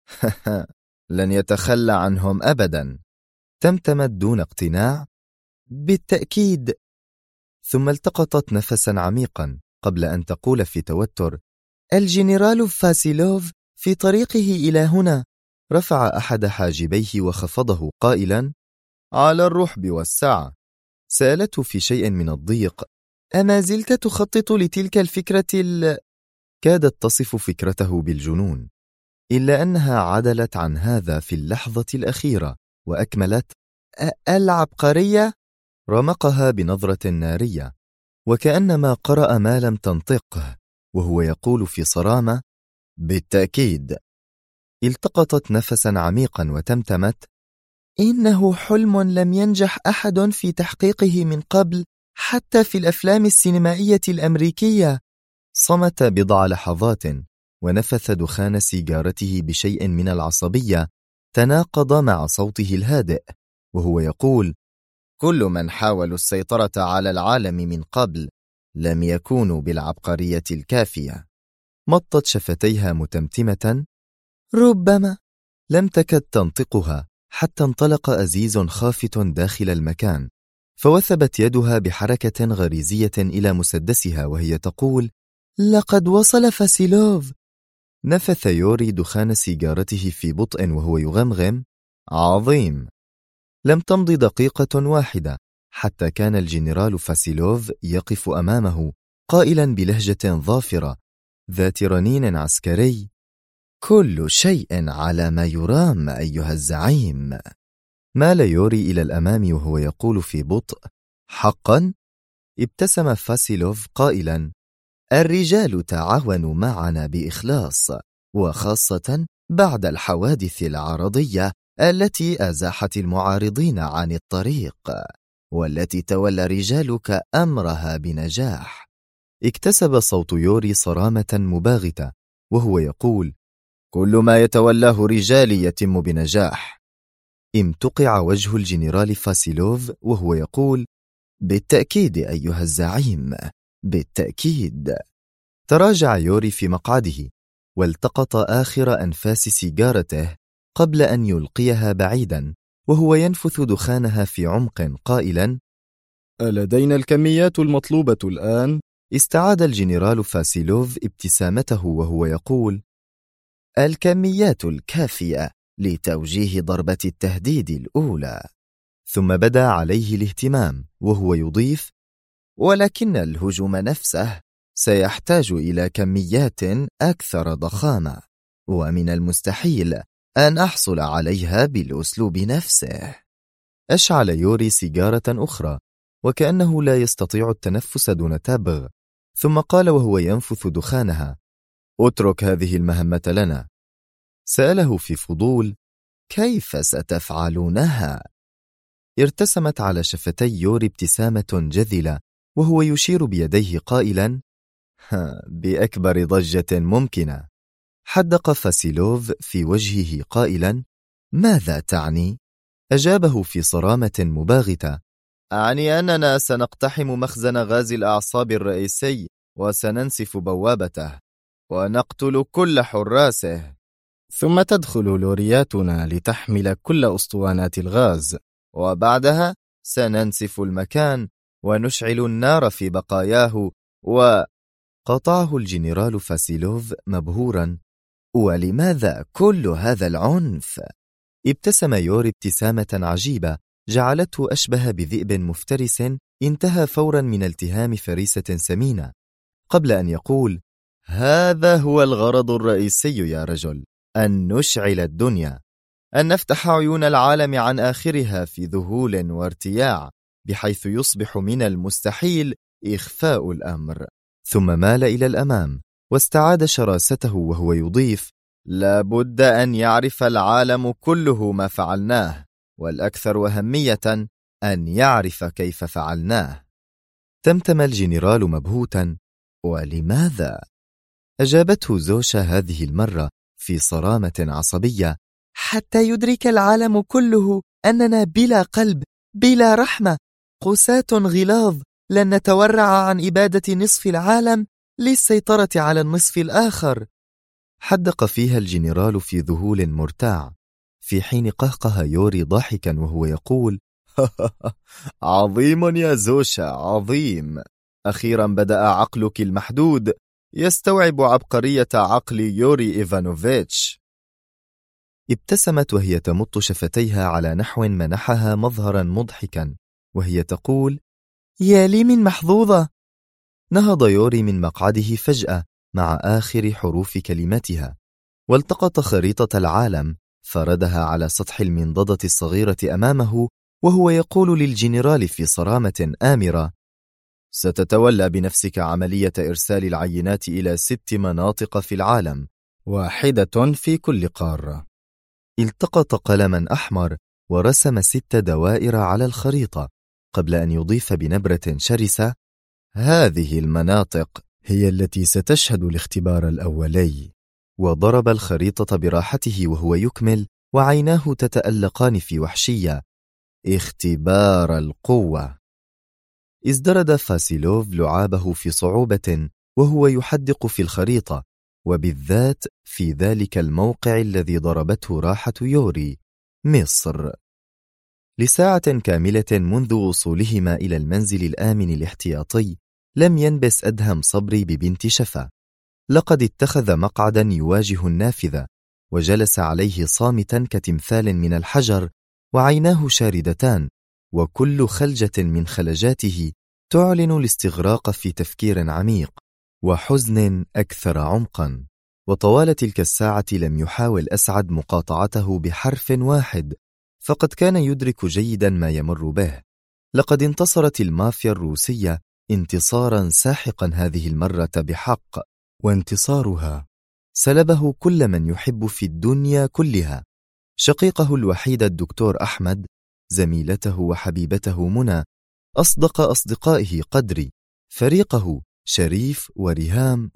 لن يتخلى عنهم أبدا. تمتمت دون اقتناع: بالتأكيد. ثم التقطت نفسا عميقا قبل أن تقول في توتر: الجنرال فاسيلوف في طريقه إلى هنا. رفع أحد حاجبيه وخفضه قائلا: على الرحب والسعة. سألته في شيء من الضيق: أما زلت تخطط لتلك الفكرة كادت تصف فكرته بالجنون، إلا أنها عدلت عن هذا في اللحظة الأخيرة وأكملت: العبقرية. رمقها بنظرة نارية وكأنما قرأ ما لم تنطقه وهو يقول في صرامة: بالتأكيد. التقطت نفسا عميقا وتمتمت: إنه حلم لم ينجح أحد في تحقيقه من قبل، حتى في الأفلام السينمائية الأمريكية. صمت بضع لحظات ونفث دخان سيجارته بشيء من العصبية تناقض مع صوته الهادئ وهو يقول: كل من حاولوا السيطرة على العالم من قبل لم يكونوا بالعبقرية الكافية. مطت شفتيها متمتمة: ربما. لم تكد تنطقها حتى انطلق أزيز خافت داخل المكان، فوثبت يدها بحركة غريزية إلى مسدسها وهي تقول: لقد وصل فاسيلوف. نفث يوري دخان سيجارته في بطء وهو يغمغم: عظيم. لم تمض دقيقة واحدة حتى كان الجنرال فاسيلوف يقف أمامه قائلا بلهجة ظافرة ذات رنين عسكري: كل شيء على ما يرام أيها الزعيم. مال يوري إلى الأمام وهو يقول في بطء: حقا؟ ابتسم فاسيلوف قائلا: الرجال تعاونوا معنا بإخلاص، وخاصة بعد الحوادث العرضية التي أزاحت المعارضين عن الطريق، والتي تولى رجالك أمرها بنجاح. اكتسب صوت يوري صرامة مباغتة وهو يقول: كل ما يتولاه رجالي يتم بنجاح. امتقع وجه الجنرال فاسيلوف وهو يقول: بالتأكيد أيها الزعيم، بالتأكيد. تراجع يوري في مقعده والتقط آخر أنفاس سيجارته قبل أن يلقيها بعيدا وهو ينفث دخانها في عمق قائلا: ألدينا الكميات المطلوبة الآن؟ استعاد الجنرال فاسيلوف ابتسامته وهو يقول: الكميات الكافية لتوجيه ضربة التهديد الأولى. ثم بدا عليه الاهتمام وهو يضيف: ولكن الهجوم نفسه سيحتاج إلى كميات أكثر ضخامة، ومن المستحيل أن أحصل عليها بالأسلوب نفسه. أشعل يوري سيجارة أخرى وكأنه لا يستطيع التنفس دون تبغ، ثم قال وهو ينفث دخانها: اترك هذه المهمة لنا. سأله في فضول: كيف ستفعلونها؟ ارتسمت على شفتي يوري ابتسامة جذلة وهو يشير بيديه قائلا: بأكبر ضجة ممكنة. حدق فاسيلوف في وجهه قائلا: ماذا تعني؟ أجابه في صرامة مباغتة: أعني أننا سنقتحم مخزن غاز الأعصاب الرئيسي وسننسف بوابته ونقتل كل حراسه، ثم تدخل لورياتنا لتحمل كل أسطوانات الغاز، وبعدها سننسف المكان ونشعل النار في بقاياه. وقطعه الجنرال فاسيلوف مبهورا: ولماذا كل هذا العنف؟ ابتسم يوري ابتسامة عجيبة جعلته أشبه بذئب مفترس انتهى فورا من التهام فريسة سمينة، قبل أن يقول: هذا هو الغرض الرئيسي يا رجل، أن نشعل الدنيا، أن نفتح عيون العالم عن آخرها في ذهول وارتياع، بحيث يصبح من المستحيل إخفاء الأمر. ثم مال إلى الأمام واستعاد شراسته وهو يضيف: لا بد أن يعرف العالم كله ما فعلناه، والأكثر أهمية أن يعرف كيف فعلناه. تمتم الجنرال مبهوتا: ولماذا؟ أجابته زوشا هذه المرة في صرامة عصبية: حتى يدرك العالم كله أننا بلا قلب، بلا رحمة، قساة غلاظ، لن نتورع عن إبادة نصف العالم للسيطرة على النصف الآخر. حدق فيها الجنرال في ذهول مرتاع، في حين قهقه يوري ضاحكا وهو يقول: عظيم يا زوشا، عظيم. أخيرا بدأ عقلك المحدود يستوعب عبقرية عقل يوري إيفانوفيتش. ابتسمت وهي تمط شفتيها على نحو منحها مظهرا مضحكا وهي تقول: يا لي من محظوظة. نهض يوري من مقعده فجأة مع آخر حروف كلمتها، والتقط خريطة العالم فردها على سطح المنضدة الصغيرة أمامه وهو يقول للجنرال في صرامة آمرة: ستتولى بنفسك عملية إرسال العينات إلى 6 مناطق في العالم، 1 في كل قارة. التقط قلما أحمر ورسم 6 دوائر على الخريطة قبل أن يضيف بنبرة شرسة: هذه المناطق هي التي ستشهد الاختبار الأولي. وضرب الخريطة براحته وهو يكمل وعيناه تتألقان في وحشية: اختبار القوة. ازدرد فاسيلوف لعابه في صعوبة وهو يحدق في الخريطة، وبالذات في ذلك الموقع الذي ضربته راحة يوري، مصر. لساعة كاملة منذ وصولهما إلى المنزل الآمن الاحتياطي لم ينبس أدهم صبري ببنت شفا. لقد اتخذ مقعدا يواجه النافذة وجلس عليه صامتا كتمثال من الحجر، وعيناه شاردتان، وكل خلجة من خلجاته تعلن الاستغراق في تفكير عميق وحزن أكثر عمقا. وطوال تلك الساعة لم يحاول أسعد مقاطعته بحرف واحد، فقد كان يدرك جيدا ما يمر به. لقد انتصرت المافيا الروسية انتصارا ساحقا هذه المرة بحق، وانتصارها سلبه كل من يحب في الدنيا كلها: شقيقه الوحيد الدكتور أحمد، زميلته وحبيبته منى، أصدق أصدقائه قدري، فريقه شريف وريهام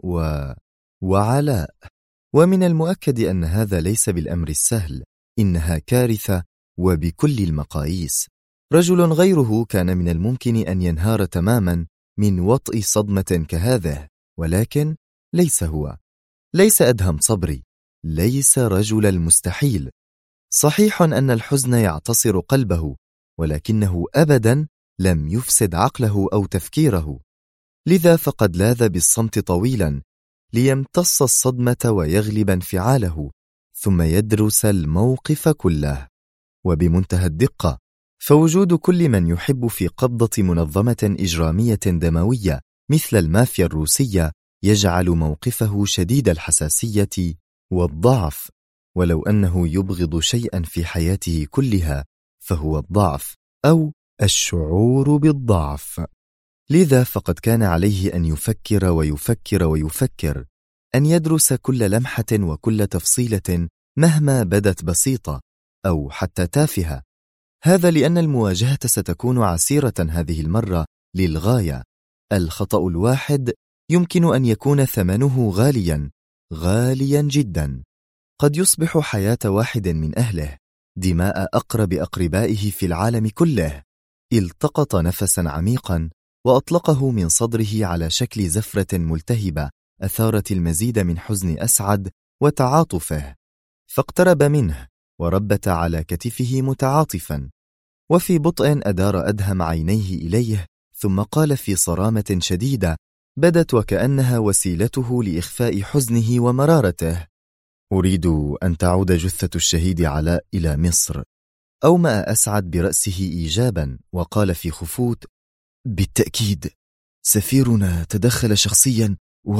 وعلاء. ومن المؤكد أن هذا ليس بالأمر السهل، إنها كارثة وبكل المقاييس. رجل غيره كان من الممكن أن ينهار تماما من وطئ صدمة كهذه، ولكن ليس هو، ليس أدهم صبري، ليس رجل المستحيل. صحيح أن الحزن يعتصر قلبه، ولكنه أبدا لم يفسد عقله أو تفكيره، لذا فقد لاذ بالصمت طويلا ليمتص الصدمة ويغلب انفعاله، ثم يدرس الموقف كله وبمنتهى الدقة. فوجود كل من يحب في قبضة منظمة إجرامية دموية مثل المافيا الروسية يجعل موقفه شديد الحساسية والضعف، ولو أنه يبغض شيئا في حياته كلها فهو الضعف أو الشعور بالضعف. لذا فقد كان عليه أن يفكر ويفكر ويفكر، أن يدرس كل لمحة وكل تفصيلة مهما بدت بسيطة أو حتى تافهة. هذا لأن المواجهة ستكون عسيرة هذه المرة للغاية. الخطأ الواحد يمكن أن يكون ثمنه غاليا جدا. قد يصبح حياة واحد من أهله، دماء أقرب أقربائه في العالم كله. التقط نفسا عميقا وأطلقه من صدره على شكل زفرة ملتهبة أثارت المزيد من حزن أسعد وتعاطفه، فاقترب منه وربت على كتفه متعاطفا. وفي بطء أدار أدهم عينيه إليه، ثم قال في صرامة شديدة بدت وكأنها وسيلته لإخفاء حزنه ومرارته: أريد أن تعود جثة الشهيد علاء إلى مصر. أومأ أسعد برأسه إيجابا وقال في خفوت: بالتأكيد، سفيرنا تدخل شخصيا.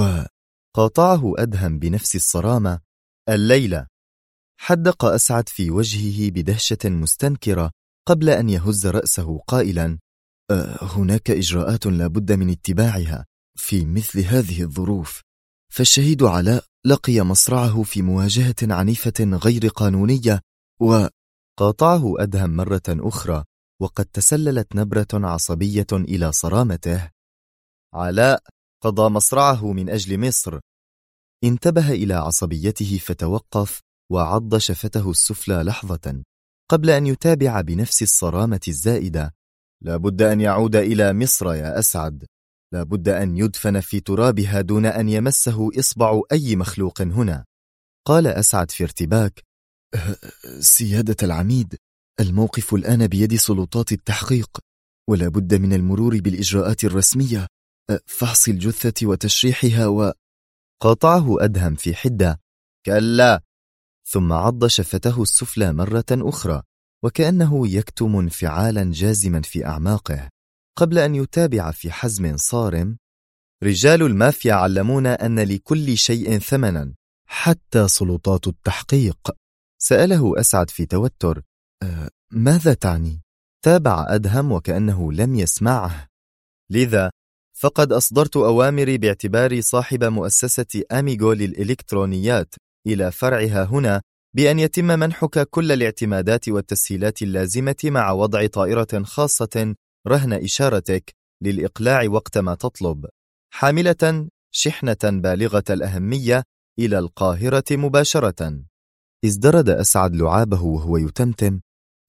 وقاطعه أدهم بنفس الصرامة: الليلة. حدق أسعد في وجهه بدهشة مستنكرة قبل أن يهز رأسه قائلا: هناك إجراءات لا بد من اتباعها في مثل هذه الظروف، فالشهيد علاء لقي مصرعه في مواجهة عنيفة غير قانونية. وقاطعه أدهم مرة أخرى وقد تسللت نبرة عصبية إلى صرامته: علاء قضى مصرعه من أجل مصر. انتبه إلى عصبيته فتوقف وعض شفته السفلى لحظة قبل أن يتابع بنفس الصرامة الزائدة: لا بد أن يعود إلى مصر يا أسعد، لا بد أن يدفن في ترابها دون أن يمسه إصبع أي مخلوق هنا. قال أسعد في ارتباك: سيادة العميد، الموقف الآن بيد سلطات التحقيق، ولا بد من المرور بالإجراءات الرسمية، فحص الجثة وتشريحها. قاطعه أدهم في حدة: كلا. ثم عض شفته السفلى مرة أخرى وكأنه يكتم انفعالا جازما في أعماقه قبل أن يتابع في حزم صارم: رجال المافيا علمونا أن لكل شيء ثمنا، حتى سلطات التحقيق. سأله أسعد في توتر: ماذا تعني؟ تابع أدهم وكأنه لم يسمعه: لذا فقد أصدرت أوامري باعتباري صاحب مؤسسة أميغو للإلكترونيات إلى فرعها هنا بأن يتم منحك كل الاعتمادات والتسهيلات اللازمة مع وضع طائرة خاصة رهن إشارتك للإقلاع وقت ما تطلب، حاملة شحنة بالغة الأهمية إلى القاهرة مباشرة. ازدرد أسعد لعابه وهو يتمتم: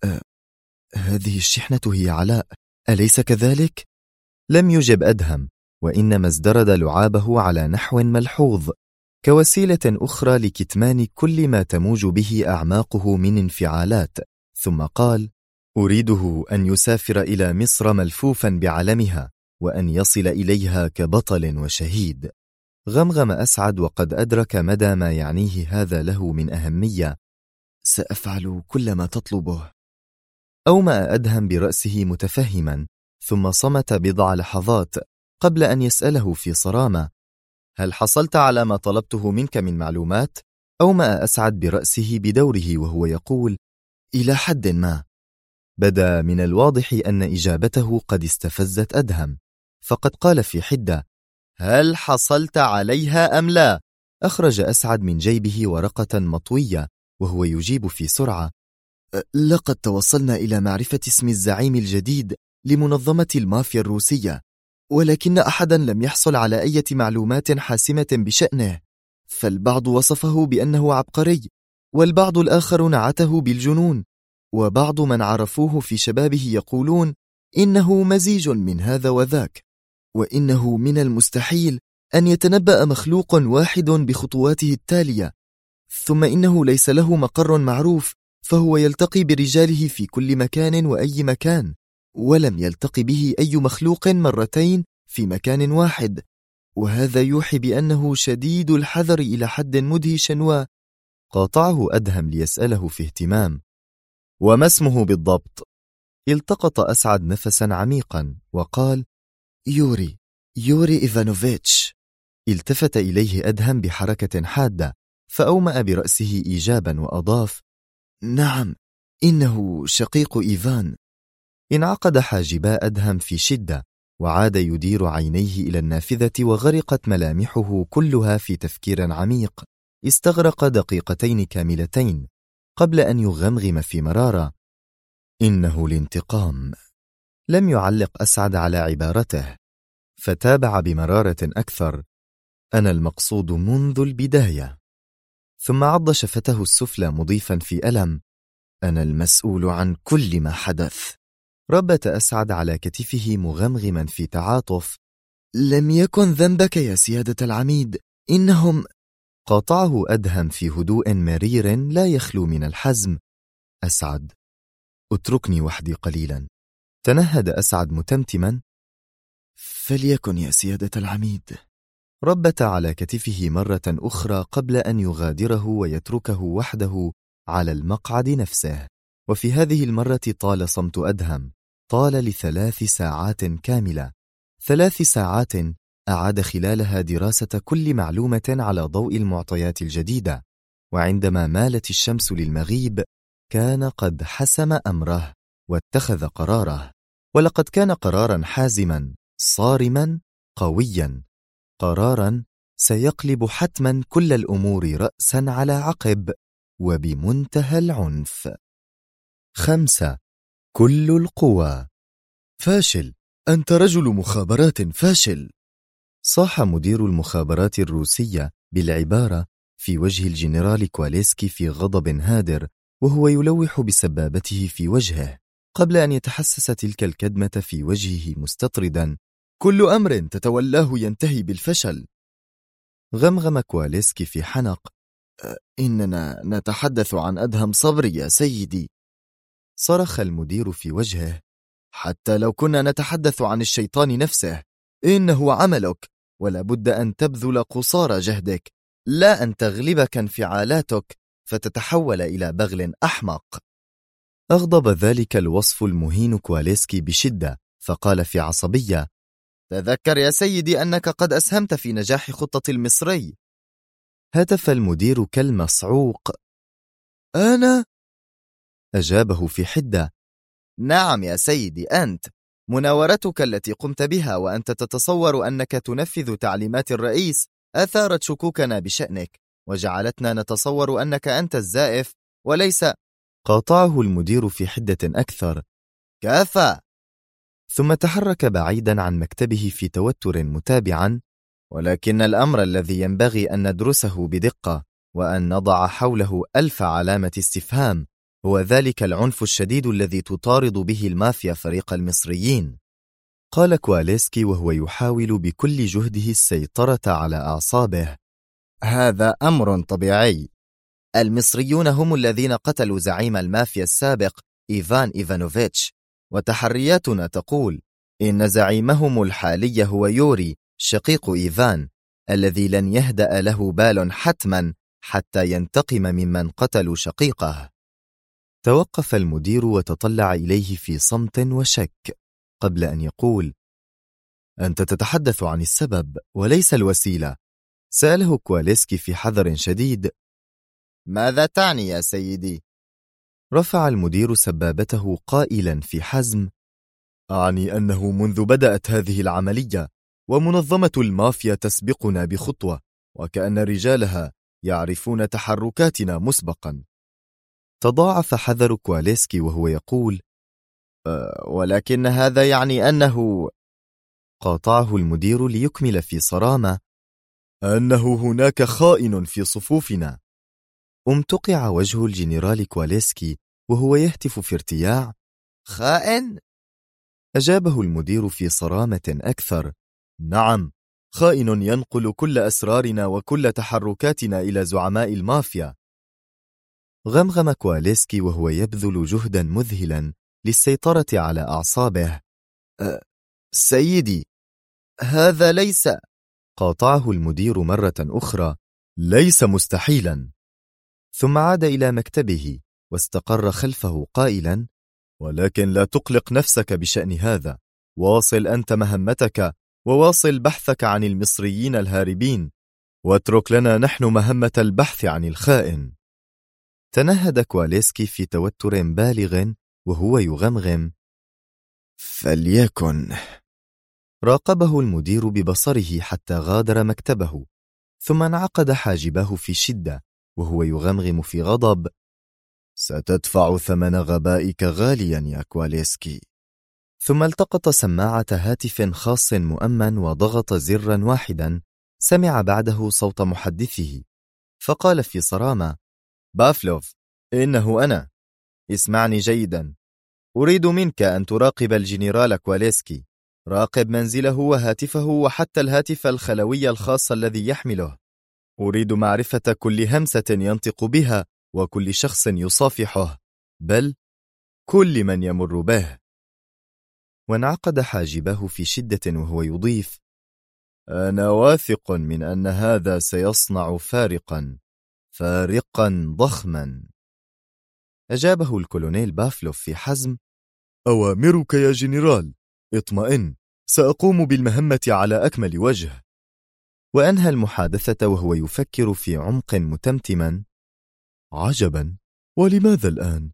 هذه الشحنة هي علاء، أليس كذلك؟ لم يجب أدهم، وإنما ازدرد لعابه على نحو ملحوظ كوسيلة أخرى لكتمان كل ما تموج به أعماقه من انفعالات، ثم قال: أريده أن يسافر إلى مصر ملفوفا بعلمها، وأن يصل إليها كبطل وشهيد. غمغم أسعد وقد أدرك مدى ما يعنيه هذا له من أهمية. سأفعل كل ما تطلبه. أومأ أدهم برأسه متفهما، ثم صمت بضع لحظات قبل أن يسأله في صرامة: هل حصلت على ما طلبته منك من معلومات؟ أومأ أسعد برأسه بدوره وهو يقول: إلى حد ما. بدا من الواضح أن إجابته قد استفزت أدهم، فقد قال في حدة: هل حصلت عليها أم لا؟ أخرج أسعد من جيبه ورقة مطوية وهو يجيب في سرعة: لقد توصلنا إلى معرفة اسم الزعيم الجديد لمنظمة المافيا الروسية، ولكن أحدا لم يحصل على أي معلومات حاسمة بشأنه، فالبعض وصفه بأنه عبقري، والبعض الآخر نعته بالجنون، وبعض من عرفوه في شبابه يقولون إنه مزيج من هذا وذاك، وإنه من المستحيل أن يتنبأ مخلوق واحد بخطواته التالية، ثم إنه ليس له مقر معروف، فهو يلتقي برجاله في كل مكان وأي مكان، ولم يلتقي به أي مخلوق مرتين في مكان واحد، وهذا يوحي بأنه شديد الحذر إلى حد مدهش. قاطعه أدهم ليسأله في اهتمام: وما اسمه بالضبط؟ التقط أسعد نفسا عميقا وقال: يوري إيفانوفيتش. التفت إليه أدهم بحركة حادة، فأومأ برأسه إيجابا وأضاف: نعم، إنه شقيق إيفان. انعقد حاجبا أدهم في شدة، وعاد يدير عينيه إلى النافذة، وغرقت ملامحه كلها في تفكير عميق استغرق دقيقتين كاملتين قبل أن يغمغم في مرارة: إنه الانتقام. لم يعلق أسعد على عبارته، فتابع بمرارة أكثر: أنا المقصود منذ البداية. ثم عض شفته السفلى مضيفا في ألم: أنا المسؤول عن كل ما حدث. ربت أسعد على كتفه مغمغما في تعاطف: لم يكن ذنبك يا سيادة العميد، إنهم... قاطعه أدهم في هدوء مرير لا يخلو من الحزم: أسعد، اتركني وحدي قليلا. تنهد أسعد متمتما: فليكن يا سيادة العميد. ربت على كتفه مرة أخرى قبل أن يغادره ويتركه وحده على المقعد نفسه. وفي هذه المرة طال صمت أدهم، طال ل3 ساعات كاملة، 3 ساعات أعاد خلالها دراسة كل معلومة على ضوء المعطيات الجديدة. وعندما مالت الشمس للمغيب كان قد حسم أمره واتخذ قراره، ولقد كان قرارا حازما صارما قويا، قرارا سيقلب حتما كل الأمور رأسا على عقب وبمنتهى العنف. 5. كل القوى. فاشل، أنت رجل مخابرات فاشل، صاح مدير المخابرات الروسية بالعبارة في وجه الجنرال كواليسكي في غضب هادر، وهو يلوح بسبابته في وجهه قبل أن يتحسس تلك الكدمة في وجهه مستطردا: كل أمر تتولاه ينتهي بالفشل. غمغم كواليسكي في حنق: إننا نتحدث عن أدهم صبري يا سيدي. صرخ المدير في وجهه: حتى لو كنا نتحدث عن الشيطان نفسه، إنه عملك، ولا بد أن تبذل قصارى جهدك، لا أن تغلبك انفعالاتك فتتحول إلى بغل أحمق. أغضب ذلك الوصف المهين كواليسكي بشدة، فقال في عصبية: تذكر يا سيدي أنك قد أسهمت في نجاح خطة المصري. هتف المدير كالمصعوق: أنا؟ أجابه في حدة: نعم يا سيدي، أنت. مناورتك التي قمت بها وأنت تتصور أنك تنفذ تعليمات الرئيس أثارت شكوكنا بشأنك، وجعلتنا نتصور أنك أنت الزائف وليس... قاطعه المدير في حدة أكثر: كفى. ثم تحرك بعيدا عن مكتبه في توتر متابعا: ولكن الأمر الذي ينبغي أن ندرسه بدقة وأن نضع حوله 1000 علامة استفهام هو ذلك العنف الشديد الذي تطارد به المافيا فريق المصريين. قال كواليسكي وهو يحاول بكل جهده السيطرة على أعصابه: هذا أمر طبيعي. المصريون هم الذين قتلوا زعيم المافيا السابق إيفان إيفانوفيتش، وتحرياتنا تقول إن زعيمهم الحالي هو يوري شقيق إيفان، الذي لن يهدأ له بال حتما حتى ينتقم ممن قتلوا شقيقه. توقف المدير وتطلع إليه في صمت وشك قبل أن يقول: أنت تتحدث عن السبب وليس الوسيلة. سأله كواليسكي في حذر شديد: ماذا تعني يا سيدي؟ رفع المدير سبابته قائلا في حزم: أعني أنه منذ بدأت هذه العملية ومنظمة المافيا تسبقنا بخطوة، وكأن رجالها يعرفون تحركاتنا مسبقا. تضاعف حذر كواليسكي وهو يقول: ولكن هذا يعني أنه... قاطعه المدير ليكمل في صرامة: أنه هناك خائن في صفوفنا. امتقع وجه الجنرال كواليسكي وهو يهتف في ارتياع: خائن؟ أجابه المدير في صرامة أكثر: نعم، خائن ينقل كل أسرارنا وكل تحركاتنا إلى زعماء المافيا. غمغم كواليسكي وهو يبذل جهدا مذهلا للسيطرة على أعصابه: سيدي، هذا ليس... قاطعه المدير مرة أخرى: ليس مستحيلا. ثم عاد إلى مكتبه واستقر خلفه قائلا: ولكن لا تقلق نفسك بشأن هذا، واصل أنت مهمتك وواصل بحثك عن المصريين الهاربين، واترك لنا نحن مهمة البحث عن الخائن. تنهد كواليسكي في توتر بالغ وهو يغمغم: فليكن. راقبه المدير ببصره حتى غادر مكتبه، ثم انعقد حاجباه في شدة وهو يغمغم في غضب: ستدفع ثمن غبائك غاليا يا كواليسكي. ثم التقط سماعة هاتف خاص مؤمن وضغط زرا واحدا. سمع بعده صوت محدثه فقال في صرامة: بافلوف، إنه أنا. اسمعني جيدا. أريد منك أن تراقب الجنرال كواليسكي. راقب منزله وهاتفه وحتى الهاتف الخلوي الخاص الذي يحمله. أريد معرفة كل همسة ينطق بها وكل شخص يصافحه، بل كل من يمر به. وانعقد حاجباه في شدة وهو يضيف: أنا واثق من أن هذا سيصنع فارقا ضخما. أجابه الكولونيل بافلوف في حزم: أوامرك يا جنرال، اطمئن، سأقوم بالمهمة على أكمل وجه. وأنهى المحادثة وهو يفكر في عمق متمتما: عجبا، ولماذا الآن؟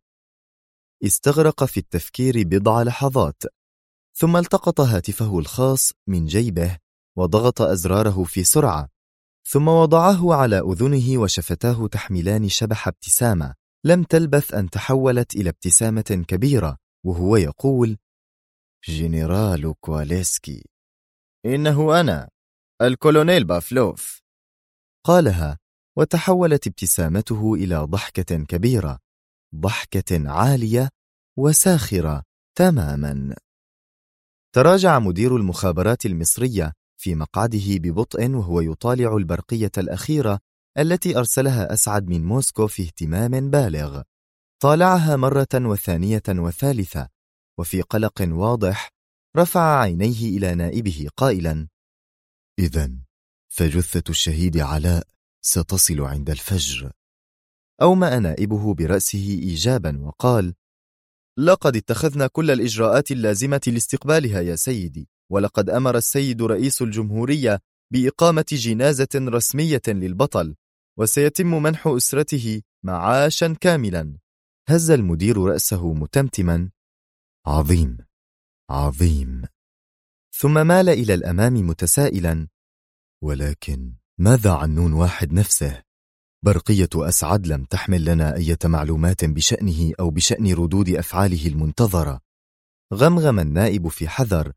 استغرق في التفكير بضع لحظات، ثم التقط هاتفه الخاص من جيبه وضغط أزراره في سرعة، ثم وضعه على أذنه وشفتاه تحملان شبح ابتسامة لم تلبث أن تحولت إلى ابتسامة كبيرة، وهو يقول: جنرال كواليسكي، إنه أنا الكولونيل بافلوف. قالها وتحولت ابتسامته إلى ضحكة كبيرة، ضحكة عالية وساخرة تماما. تراجع مدير المخابرات المصرية في مقعده ببطء وهو يطالع البرقية الأخيرة التي أرسلها أسعد من موسكو في اهتمام بالغ. طالعها مرة وثانية وثالثة، وفي قلق واضح رفع عينيه إلى نائبه قائلا: إذن فجثة الشهيد علاء ستصل عند الفجر. أومأ نائبه برأسه إيجابا وقال: لقد اتخذنا كل الإجراءات اللازمة لاستقبالها يا سيدي، ولقد أمر السيد رئيس الجمهورية بإقامة جنازة رسمية للبطل، وسيتم منح أسرته معاشا كاملا. هز المدير رأسه متمتما: عظيم عظيم. ثم مال إلى الأمام متسائلا: ولكن ماذا عن نون واحد نفسه؟ برقية أسعد لم تحمل لنا أي معلومات بشأنه أو بشأن ردود أفعاله المنتظرة. غمغم النائب في حذر: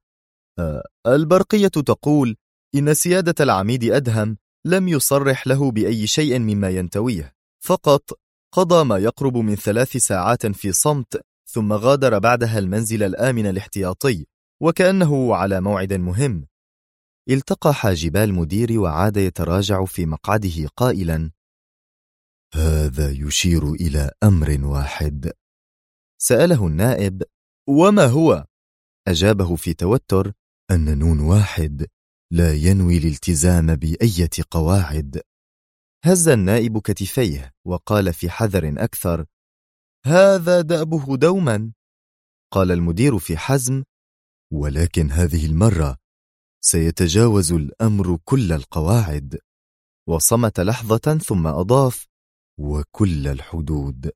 البرقية تقول إن سيادة العميد أدهم لم يصرح له بأي شيء مما ينتويه، فقط قضى ما يقرب من 3 ساعات في صمت، ثم غادر بعدها المنزل الآمن الاحتياطي وكأنه على موعد مهم. التقى حاجبا المدير وعاد يتراجع في مقعده قائلا: هذا يشير إلى أمر واحد. سأله النائب: وما هو؟ أجابه في توتر: أن نون واحد لا ينوي الالتزام بأية قواعد. هز النائب كتفيه وقال في حذر أكثر: هذا دأبه دوما. قال المدير في حزم: ولكن هذه المرة سيتجاوز الأمر كل القواعد. وصمت لحظة ثم أضاف: وكل الحدود.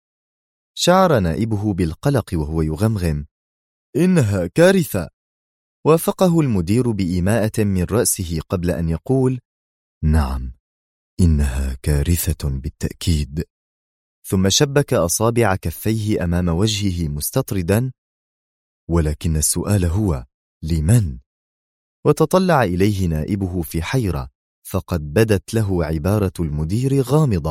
شعر نائبه بالقلق وهو يغمغم: إنها كارثة. وافقه المدير بإيماءة من رأسه قبل أن يقول: نعم، إنها كارثة بالتأكيد. ثم شبك أصابع كفيه أمام وجهه مستطردا: ولكن السؤال هو لمن؟ وتطلع إليه نائبه في حيرة، فقد بدت له عبارة المدير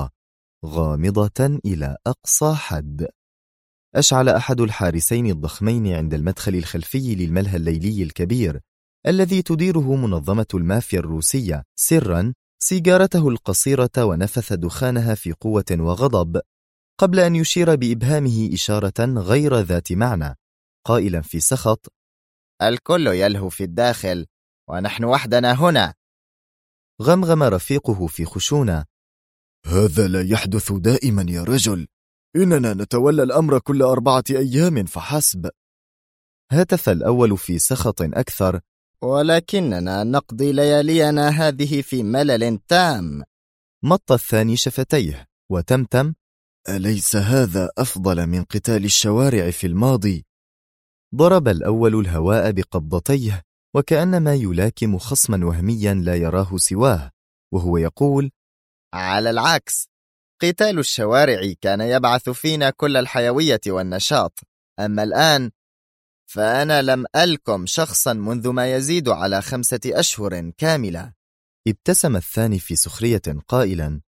غامضة إلى أقصى حد. أشعل أحد الحارسين الضخمين عند المدخل الخلفي للملهى الليلي الكبير الذي تديره منظمة المافيا الروسية سرا سيجارته القصيرة ونفث دخانها في قوة وغضب قبل أن يشير بإبهامه إشارة غير ذات معنى، قائلا في سخط: الكل يلهو في الداخل ونحن وحدنا هنا. غمغم رفيقه في خشونة: هذا لا يحدث دائما يا رجل، إننا نتولى الأمر كل 4 أيام فحسب. هتف الأول في سخط أكثر: ولكننا نقضي ليالينا هذه في ملل تام. مط الثاني شفتيه وتمتم: أليس هذا أفضل من قتال الشوارع في الماضي؟ ضرب الأول الهواء بقبضتيه وكأنما يلاكم خصما وهميا لا يراه سواه، وهو يقول: على العكس، قتال الشوارع كان يبعث فينا كل الحيوية والنشاط، أما الآن فأنا لم ألكم شخصا منذ ما يزيد على 5 أشهر كاملة. ابتسم الثاني في سخرية قائلا: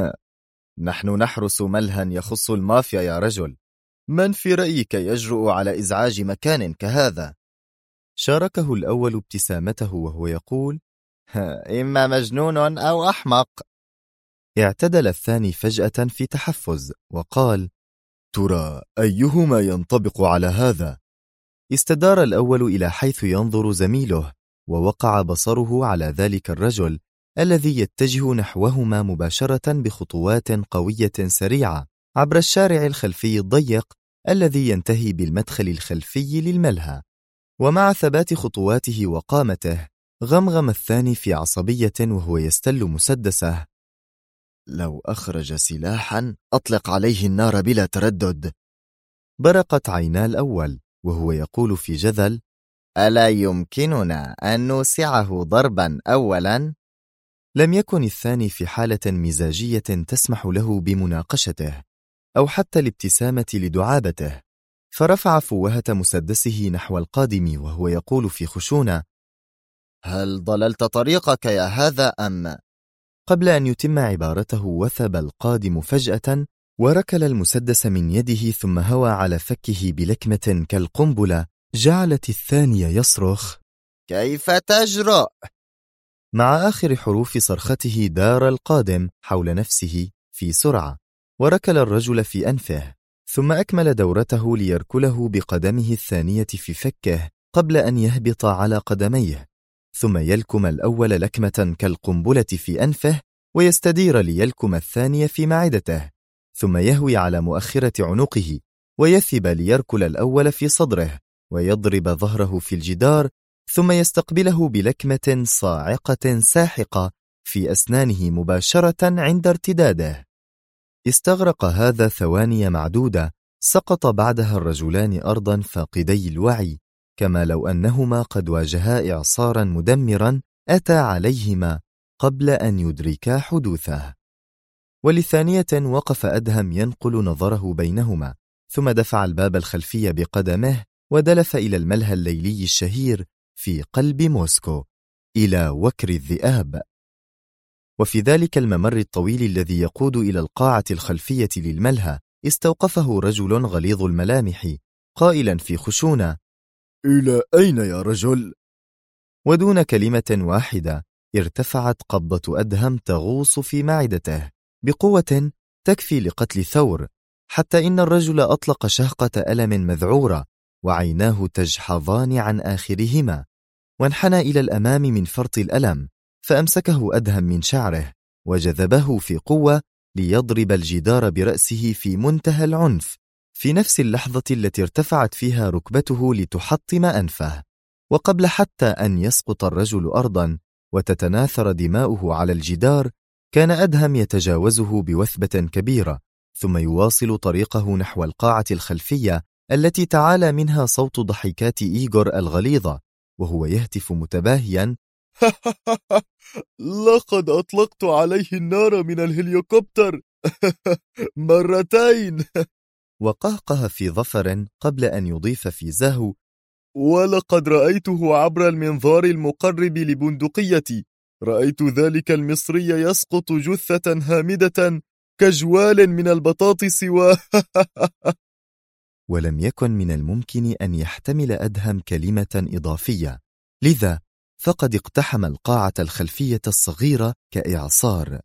نحن نحرس ملهى يخص المافيا يا رجل، من في رأيك يجرؤ على إزعاج مكان كهذا؟ شاركه الأول ابتسامته وهو يقول: إما مجنون أو أحمق. اعتدل الثاني فجأة في تحفز وقال: ترى أيهما ينطبق على هذا؟ استدار الأول إلى حيث ينظر زميله، ووقع بصره على ذلك الرجل الذي يتجه نحوهما مباشرة بخطوات قوية سريعة عبر الشارع الخلفي الضيق الذي ينتهي بالمدخل الخلفي للملهى. ومع ثبات خطواته وقامته غمغم الثاني في عصبية وهو يستل مسدسه: لو أخرج سلاحا أطلق عليه النار بلا تردد. برقت عينا الأول وهو يقول في جذل: ألا يمكننا أن نوسعه ضربا أولا؟ لم يكن الثاني في حالة مزاجية تسمح له بمناقشته أو حتى الابتسامة لدعابته، فرفع فوهة مسدسه نحو القادم وهو يقول في خشونة: هل ضللت طريقك يا هذا أم؟ قبل أن يتم عبارته وثب القادم فجأة وركل المسدس من يده ثم هوى على فكه بلكمة كالقنبلة جعلت الثاني يصرخ: كيف تجرؤ؟ مع آخر حروف صرخته دار القادم حول نفسه في سرعة وركل الرجل في أنفه، ثم أكمل دورته ليركله بقدمه الثانية في فكه قبل أن يهبط على قدميه، ثم يلكم الأول لكمة كالقنبلة في أنفه ويستدير ليلكم الثانية في معدته، ثم يهوي على مؤخرة عنقه ويثب ليركل الأول في صدره ويضرب ظهره في الجدار، ثم يستقبله بلكمة صاعقة ساحقة في أسنانه مباشرة عند ارتداده. استغرق هذا ثواني معدودة، سقط بعدها الرجلان أرضا فاقدي الوعي، كما لو أنهما قد واجها إعصارا مدمرا أتى عليهما قبل أن يدركا حدوثه. ولثانية وقف أدهم ينقل نظره بينهما، ثم دفع الباب الخلفي بقدمه ودلف إلى الملهى الليلي الشهير في قلب موسكو إلى وكر الذئاب. وفي ذلك الممر الطويل الذي يقود إلى القاعة الخلفية للملهى استوقفه رجل غليظ الملامح قائلا في خشونة: إلى أين يا رجل؟ ودون كلمة واحدة ارتفعت قبضة أدهم تغوص في معدته بقوة تكفي لقتل ثور، حتى إن الرجل أطلق شهقة ألم مذعورة وعيناه تجحظان عن آخرهما، وانحنى إلى الأمام من فرط الألم، فأمسكه أدهم من شعره وجذبه في قوة ليضرب الجدار برأسه في منتهى العنف، في نفس اللحظة التي ارتفعت فيها ركبته لتحطم أنفه. وقبل حتى أن يسقط الرجل أرضا وتتناثر دماؤه على الجدار، كان أدهم يتجاوزه بوثبة كبيرة، ثم يواصل طريقه نحو القاعة الخلفية التي تعالى منها صوت ضحكات إيغور الغليظة، وهو يهتف متباهيا: لقد أطلقت عليه النار من الهليكوبتر مرتين. وقهقه في ظفر قبل أن يضيف في زهو: ولقد رأيته عبر المنظار المقرب لبندقيتي، رأيت ذلك المصري يسقط جثة هامدة كجوال من البطاطس ولم يكن من الممكن أن يحتمل أدهم كلمة إضافية، لذا فقد اقتحم القاعة الخلفية الصغيرة كإعصار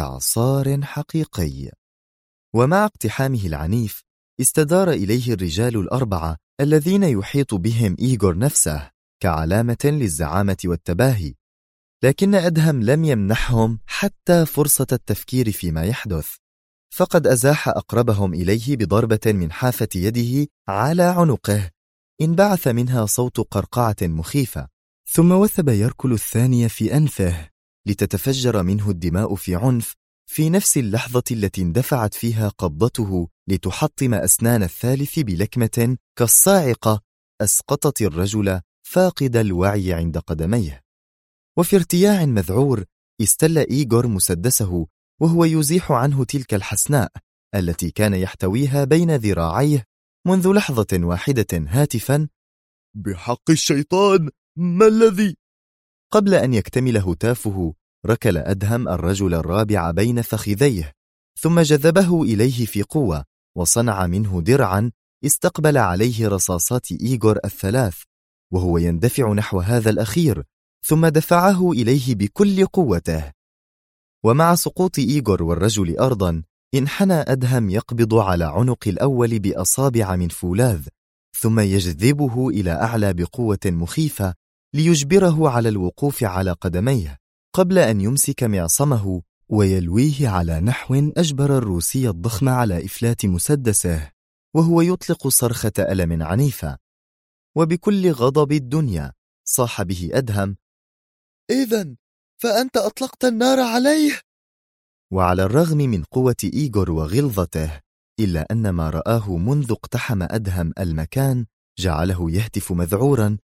حقيقي. ومع اقتحامه العنيف استدار إليه الرجال الأربعة الذين يحيط بهم إيغور نفسه كعلامة للزعامة والتباهي، لكن أدهم لم يمنحهم حتى فرصة التفكير فيما يحدث، فقد أزاح أقربهم إليه بضربة من حافة يده على عنقه انبعث منها صوت قرقعة مخيفة، ثم وثب يركل الثانية في أنفه لتتفجر منه الدماء في عنف، في نفس اللحظة التي اندفعت فيها قبضته لتحطم أسنان الثالث بلكمة كالصاعقة أسقطت الرجل فاقد الوعي عند قدميه. وفي ارتياع مذعور استل إيغور مسدسه وهو يزيح عنه تلك الحسناء التي كان يحتويها بين ذراعيه منذ لحظة واحدة هاتفا: بحق الشيطان ما الذي؟ قبل أن يكتمل هتافه ركل أدهم الرجل الرابع بين فخذيه، ثم جذبه إليه في قوة وصنع منه درعا استقبل عليه رصاصات إيغور الثلاث، وهو يندفع نحو هذا الأخير، ثم دفعه إليه بكل قوته. ومع سقوط إيغور والرجل أرضا انحنى أدهم يقبض على عنق الأول بأصابع من فولاذ، ثم يجذبه إلى أعلى بقوة مخيفة ليجبره على الوقوف على قدميه، قبل أن يمسك معصمه ويلويه على نحو أجبر الروسي الضخم على إفلات مسدسه وهو يطلق صرخة ألم عنيفة. وبكل غضب الدنيا صاح به أدهم: إذن فأنت أطلقت النار عليه؟ وعلى الرغم من قوة إيغور وغلظته، إلا أن ما رآه منذ اقتحم أدهم المكان جعله يهتف مذعورا: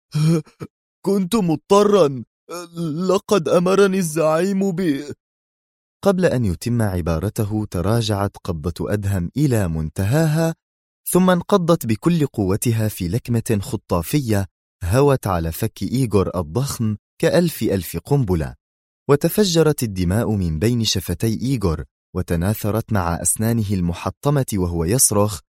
كنت مضطرا، لقد أمرني الزعيم قبل أن يتم عبارته تراجعت قبضة أدهم إلى منتهاها، ثم انقضت بكل قوتها في لكمة خطافية هوت على فك إيغور الضخم كألف قنبلة، وتفجرت الدماء من بين شفتي إيغور وتناثرت مع أسنانه المحطمة وهو يصرخ: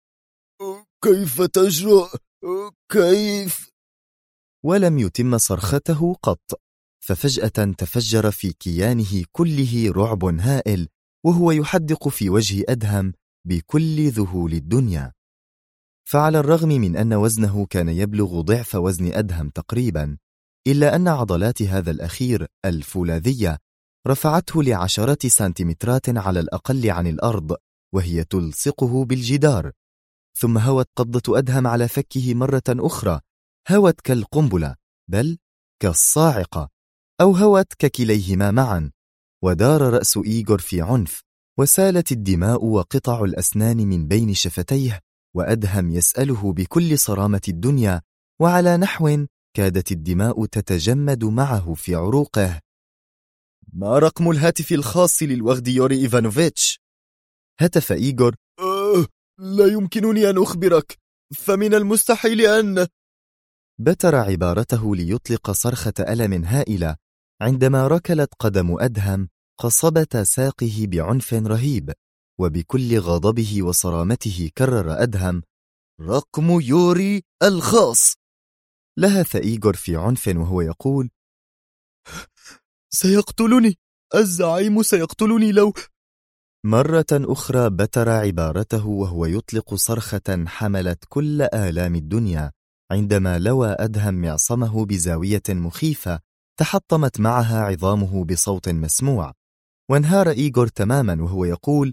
كيف تجرؤ؟ كيف؟ ولم يتم صرخته قط، ففجأة تفجر في كيانه كله رعب هائل وهو يحدق في وجه أدهم بكل ذهول الدنيا. فعلى الرغم من أن وزنه كان يبلغ ضعف وزن أدهم تقريبا، إلا أن عضلات هذا الأخير الفولاذية رفعته ل10 سنتيمترات على الأقل عن الأرض وهي تلصقه بالجدار. ثم هوت قبضة أدهم على فكه مرة أخرى، هوت كالقنبلة بل كالصاعقة، أو هوت ككليهما معا، ودار رأس إيغور في عنف، وسالت الدماء وقطع الأسنان من بين شفتيه، وأدهم يسأله بكل صرامة الدنيا وعلى نحو كادت الدماء تتجمد معه في عروقه: ما رقم الهاتف الخاص للوغد يوري إيفانوفيتش؟ هتف إيغور: لا يمكنني أن أخبرك، فمن المستحيل أن... بتر عبارته ليطلق صرخة ألم هائلة عندما ركلت قدم أدهم قصبة ساقه بعنف رهيب، وبكل غضبه وصرامته كرر أدهم: رقم يوري الخاص. لهث إيغور في عنف وهو يقول: سيقتلني الزعيم، سيقتلني لو... مرة أخرى بتر عبارته وهو يطلق صرخة حملت كل آلام الدنيا عندما لوى أدهم معصمه بزاوية مخيفة تحطمت معها عظامه بصوت مسموع، وانهار إيغور تماما وهو يقول: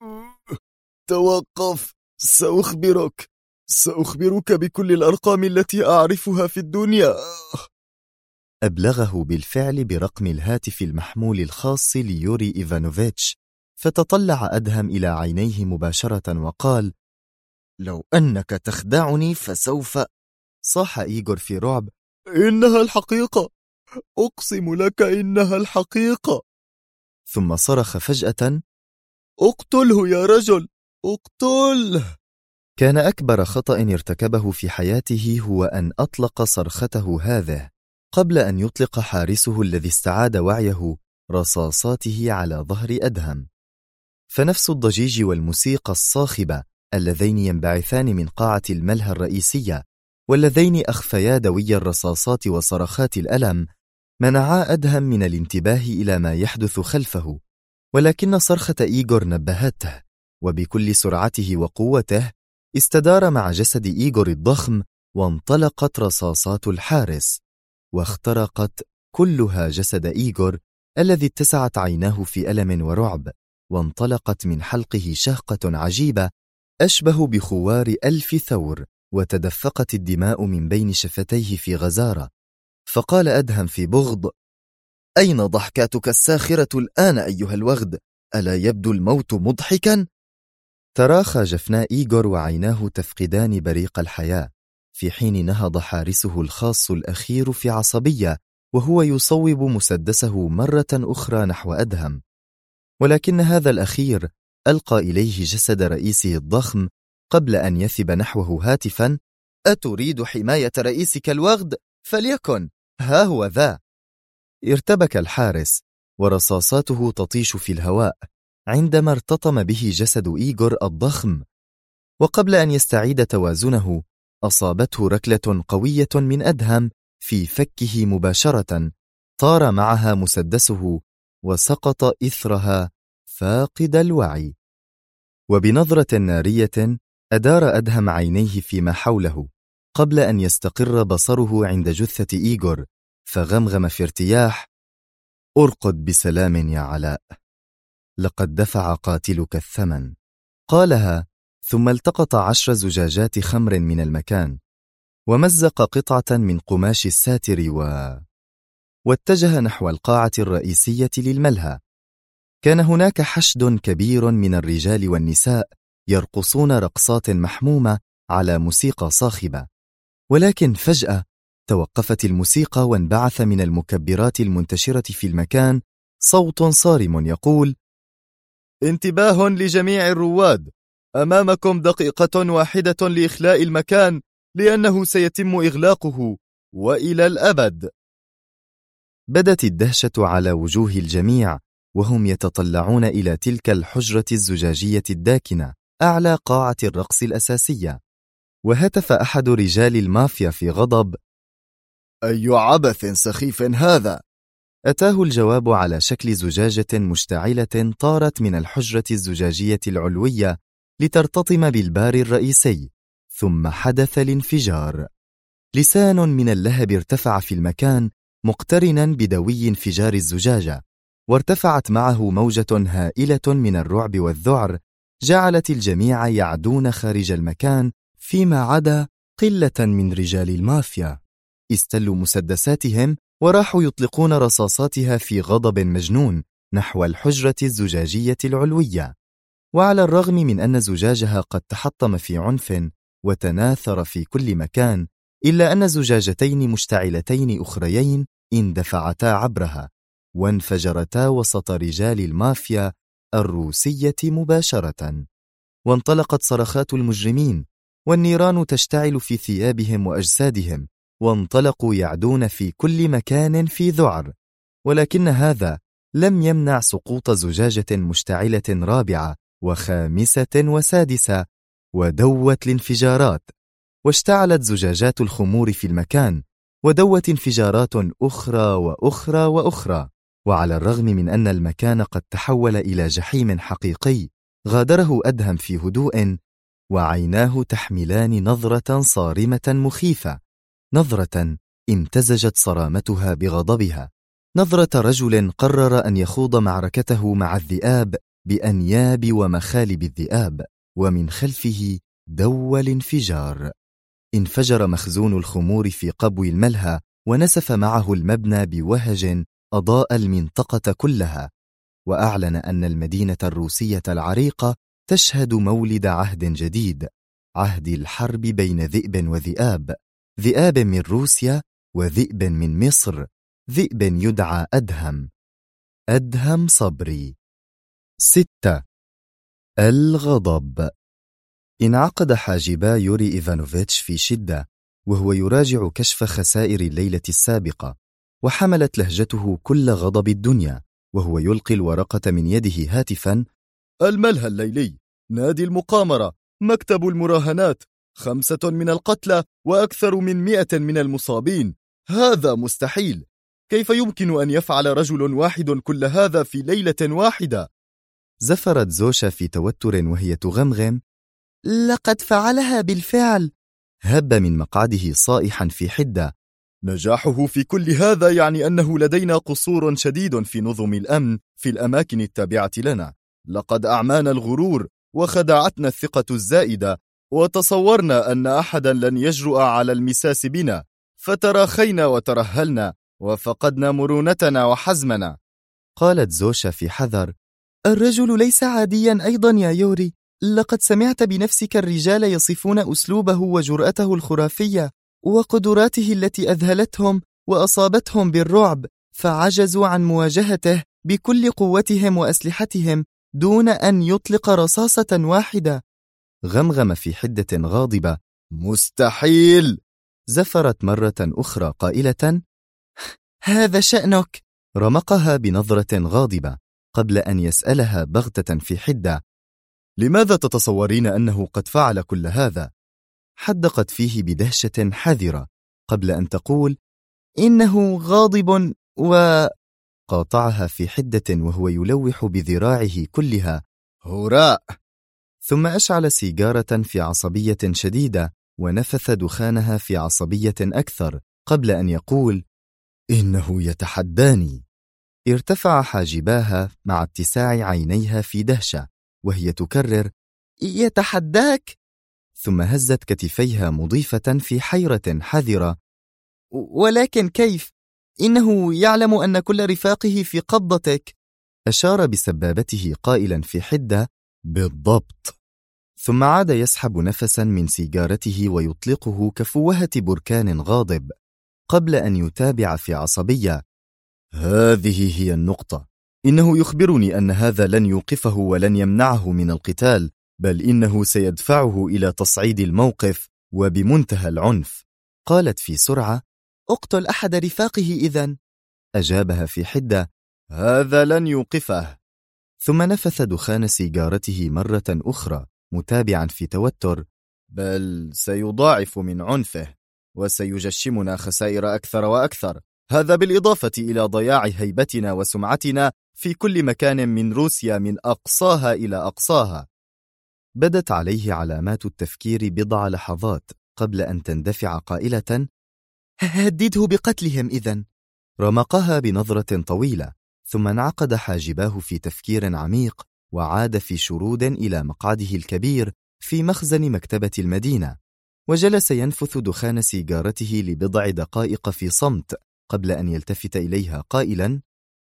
توقف، سأخبرك بكل الأرقام التي أعرفها في الدنيا. أبلغه بالفعل برقم الهاتف المحمول الخاص ليوري إيفانوفيتش، فتطلع أدهم إلى عينيه مباشرة وقال: لو أنك تخدعني فسوف. صاح إيغور في رعب: إنها الحقيقة، أقسم لك إنها الحقيقة. ثم صرخ فجأة: اقتله يا رجل، اقتله. كان أكبر خطأ ارتكبه في حياته هو أن أطلق صرخته هذه قبل أن يطلق حارسه الذي استعاد وعيه رصاصاته على ظهر أدهم. فنفس الضجيج والموسيقى الصاخبة اللذين ينبعثان من قاعة الملهى الرئيسية واللذين أخفيا دوي الرصاصات وصرخات الألم منعا أدهم من الانتباه إلى ما يحدث خلفه، ولكن صرخة إيغور نبهته، وبكل سرعته وقوته استدار مع جسد إيغور الضخم، وانطلقت رصاصات الحارس واخترقت كلها جسد إيغور الذي اتسعت عيناه في ألم ورعب، وانطلقت من حلقه شهقة عجيبة أشبه بخوار 1000 ثور، وتدفقت الدماء من بين شفتيه في غزارة. فقال أدهم في بغض: أين ضحكاتك الساخرة الآن أيها الوغد؟ ألا يبدو الموت مضحكا؟ تراخى جفناء إيغور وعيناه تفقدان بريق الحياة، في حين نهض حارسه الخاص الأخير في عصبية وهو يصوب مسدسه مرة أخرى نحو أدهم، ولكن هذا الأخير ألقى إليه جسد رئيسه الضخم قبل أن يثب نحوه هاتفا: أتريد حماية رئيسك الوغد؟ فليكن، ها هو ذا. ارتبك الحارس ورصاصاته تطيش في الهواء عندما ارتطم به جسد إيغور الضخم، وقبل أن يستعيد توازنه أصابته ركلة قوية من أدهم في فكه مباشرة، طار معها مسدسه وسقط إثرها فاقد الوعي. وبنظرة نارية أدار أدهم عينيه فيما حوله قبل أن يستقر بصره عند جثة إيغور، فغمغم في ارتياح: أرقد بسلام يا علاء، لقد دفع قاتلك الثمن. قالها ثم التقط 10 زجاجات خمر من المكان، ومزق قطعة من قماش الساتر واتجه نحو القاعة الرئيسية للملهى. كان هناك حشد كبير من الرجال والنساء يرقصون رقصات محمومة على موسيقى صاخبة، ولكن فجأة توقفت الموسيقى وانبعث من المكبرات المنتشرة في المكان صوت صارم يقول: انتباه لجميع الرواد، أمامكم دقيقة واحدة لإخلاء المكان، لأنه سيتم إغلاقه وإلى الأبد. بدت الدهشة على وجوه الجميع وهم يتطلعون إلى تلك الحجرة الزجاجية الداكنة أعلى قاعة الرقص الأساسية، وهتف أحد رجال المافيا في غضب: أي عبث سخيف هذا؟ أتاه الجواب على شكل زجاجة مشتعلة طارت من الحجرة الزجاجية العلوية لترتطم بالبار الرئيسي، ثم حدث الانفجار. لسان من اللهب ارتفع في المكان مقترنا بدوي انفجار الزجاجة، وارتفعت معه موجة هائلة من الرعب والذعر جعلت الجميع يعدون خارج المكان فيما عدا قلة من رجال المافيا. استلوا مسدساتهم وراحوا يطلقون رصاصاتها في غضب مجنون نحو الحجرة الزجاجية العلوية، وعلى الرغم من أن زجاجها قد تحطم في عنف وتناثر في كل مكان، إلا أن زجاجتين مشتعلتين أخريين اندفعتا عبرها وانفجرتا وسط رجال المافيا الروسية مباشرة، وانطلقت صرخات المجرمين والنيران تشتعل في ثيابهم وأجسادهم، وانطلقوا يعدون في كل مكان في ذعر، ولكن هذا لم يمنع سقوط زجاجة مشتعلة رابعة وخامسة وسادسة، ودوت الانفجارات، واشتعلت زجاجات الخمور في المكان، ودوت انفجارات أخرى وأخرى وأخرى، وعلى الرغم من أن المكان قد تحول إلى جحيم حقيقي، غادره أدهم في هدوء، وعيناه تحملان نظرة صارمة مخيفة، نظرة امتزجت صرامتها بغضبها، نظرة رجل قرر أن يخوض معركته مع الذئاب بأنياب ومخالب الذئاب، ومن خلفه دو الانفجار. انفجر مخزون الخمور في قبو الملهى، ونسف معه المبنى بوهج أضاء المنطقة كلها، وأعلن أن المدينة الروسية العريقة تشهد مولد عهد جديد، عهد الحرب بين ذئب وذئاب، ذئاب من روسيا وذئب من مصر، ذئب يدعى أدهم صبري. 6. الغضب. انعقد حاجبا يوري إيفانوفيتش في شدة وهو يراجع كشف خسائر الليلة السابقة، وحملت لهجته كل غضب الدنيا وهو يلقي الورقة من يده هاتفا: الملهى الليلي، نادي المقامرة، مكتب المراهنات، 5 من القتلى وأكثر من 100 من المصابين. هذا مستحيل. كيف يمكن أن يفعل رجل واحد كل هذا في ليلة واحدة؟ زفرت زوشا في توتر وهي تغمغم: لقد فعلها بالفعل. هب من مقعده صائحا في حدة: نجاحه في كل هذا يعني أنه لدينا قصور شديد في نظم الأمن في الأماكن التابعة لنا. لقد أعمانا الغرور وخدعتنا الثقة الزائدة، وتصورنا أن أحدا لن يجرؤ على المساس بنا، فتراخينا وترهلنا وفقدنا مرونتنا وحزمنا. قالت زوشا في حذر: الرجل ليس عاديا أيضا يا يوري، لقد سمعت بنفسك الرجال يصفون أسلوبه وجرأته الخرافية وقدراته التي أذهلتهم وأصابتهم بالرعب، فعجزوا عن مواجهته بكل قوتهم وأسلحتهم دون أن يطلق رصاصة واحدة. غمغم في حدة غاضبة: مستحيل. زفرت مرة أخرى قائلة: هذا شأنك. رمقها بنظرة غاضبة قبل أن يسألها بغتة في حدة: لماذا تتصورين أنه قد فعل كل هذا؟ حدقت فيه بدهشة حذرة قبل أن تقول: إنه غاضب قاطعها في حدة وهو يلوح بذراعه كلها: هراء. ثم أشعل سيجارة في عصبية شديدة ونفث دخانها في عصبية أكثر قبل أن يقول: إنه يتحداني. ارتفع حاجباها مع اتساع عينيها في دهشة وهي تكرر: يتحداك؟ ثم هزت كتفيها مضيفة في حيرة حذرة: ولكن كيف؟ إنه يعلم أن كل رفاقه في قبضتك. أشار بسبابته قائلا في حدة: بالضبط. ثم عاد يسحب نفسا من سيجارته ويطلقه كفوهة بركان غاضب قبل أن يتابع في عصبية: هذه هي النقطة. إنه يخبرني أن هذا لن يوقفه ولن يمنعه من القتال، بل إنه سيدفعه إلى تصعيد الموقف وبمنتهى العنف. قالت في سرعة: اقتل أحد رفاقه إذن. أجابها في حدة: هذا لن يوقفه. ثم نفث دخان سيجارته مرة أخرى متابعا في توتر: بل سيضاعف من عنفه وسيجشمنا خسائر أكثر وأكثر، هذا بالإضافة إلى ضياع هيبتنا وسمعتنا في كل مكان من روسيا من أقصاها إلى أقصاها. بدت عليه علامات التفكير بضع لحظات قبل أن تندفع قائلة: هدده بقتلهم إذن. رمقها بنظرة طويلة ثم انعقد حاجباه في تفكير عميق، وعاد في شرود إلى مقعده الكبير في مخزن مكتبة المدينة، وجلس ينفث دخان سيجارته لبضع دقائق في صمت قبل أن يلتفت إليها قائلا: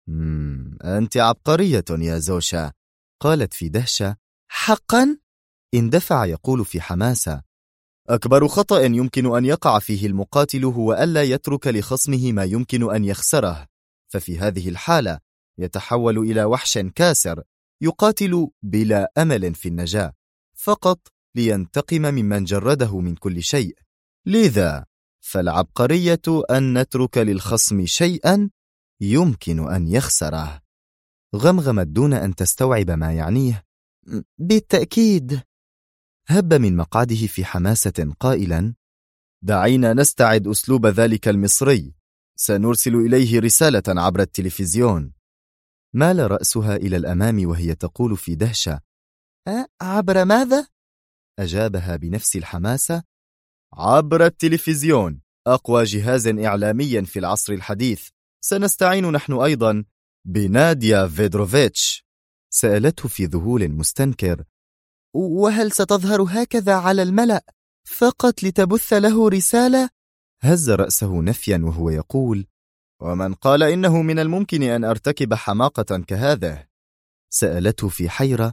أنت عبقرية يا زوشا. قالت في دهشة: حقا؟ اندفع يقول في حماسة: أكبر خطأ يمكن أن يقع فيه المقاتل هو ألا يترك لخصمه ما يمكن أن يخسره، ففي هذه الحالة يتحول إلى وحش كاسر يقاتل بلا أمل في النجاة، فقط لينتقم ممن جرده من كل شيء. لذا فالعبقرية أن نترك للخصم شيئا يمكن أن يخسره. غمغمت دون أن تستوعب ما يعنيه: بالتأكيد. هب من مقعده في حماسة قائلا: دعينا نستعد أسلوب ذلك المصري، سنرسل إليه رسالة عبر التلفزيون. مال رأسها إلى الأمام وهي تقول في دهشة: عبر ماذا؟ أجابها بنفس الحماسة: عبر التلفزيون، أقوى جهاز إعلامي في العصر الحديث. سنستعين نحن أيضا بناديا فيدروفيتش. سألته في ذهول مستنكر: وهل ستظهر هكذا على الملأ فقط لتبث له رسالة؟ هز رأسه نفيا وهو يقول: ومن قال إنه من الممكن أن أرتكب حماقة كهذه؟ سألته في حيرة: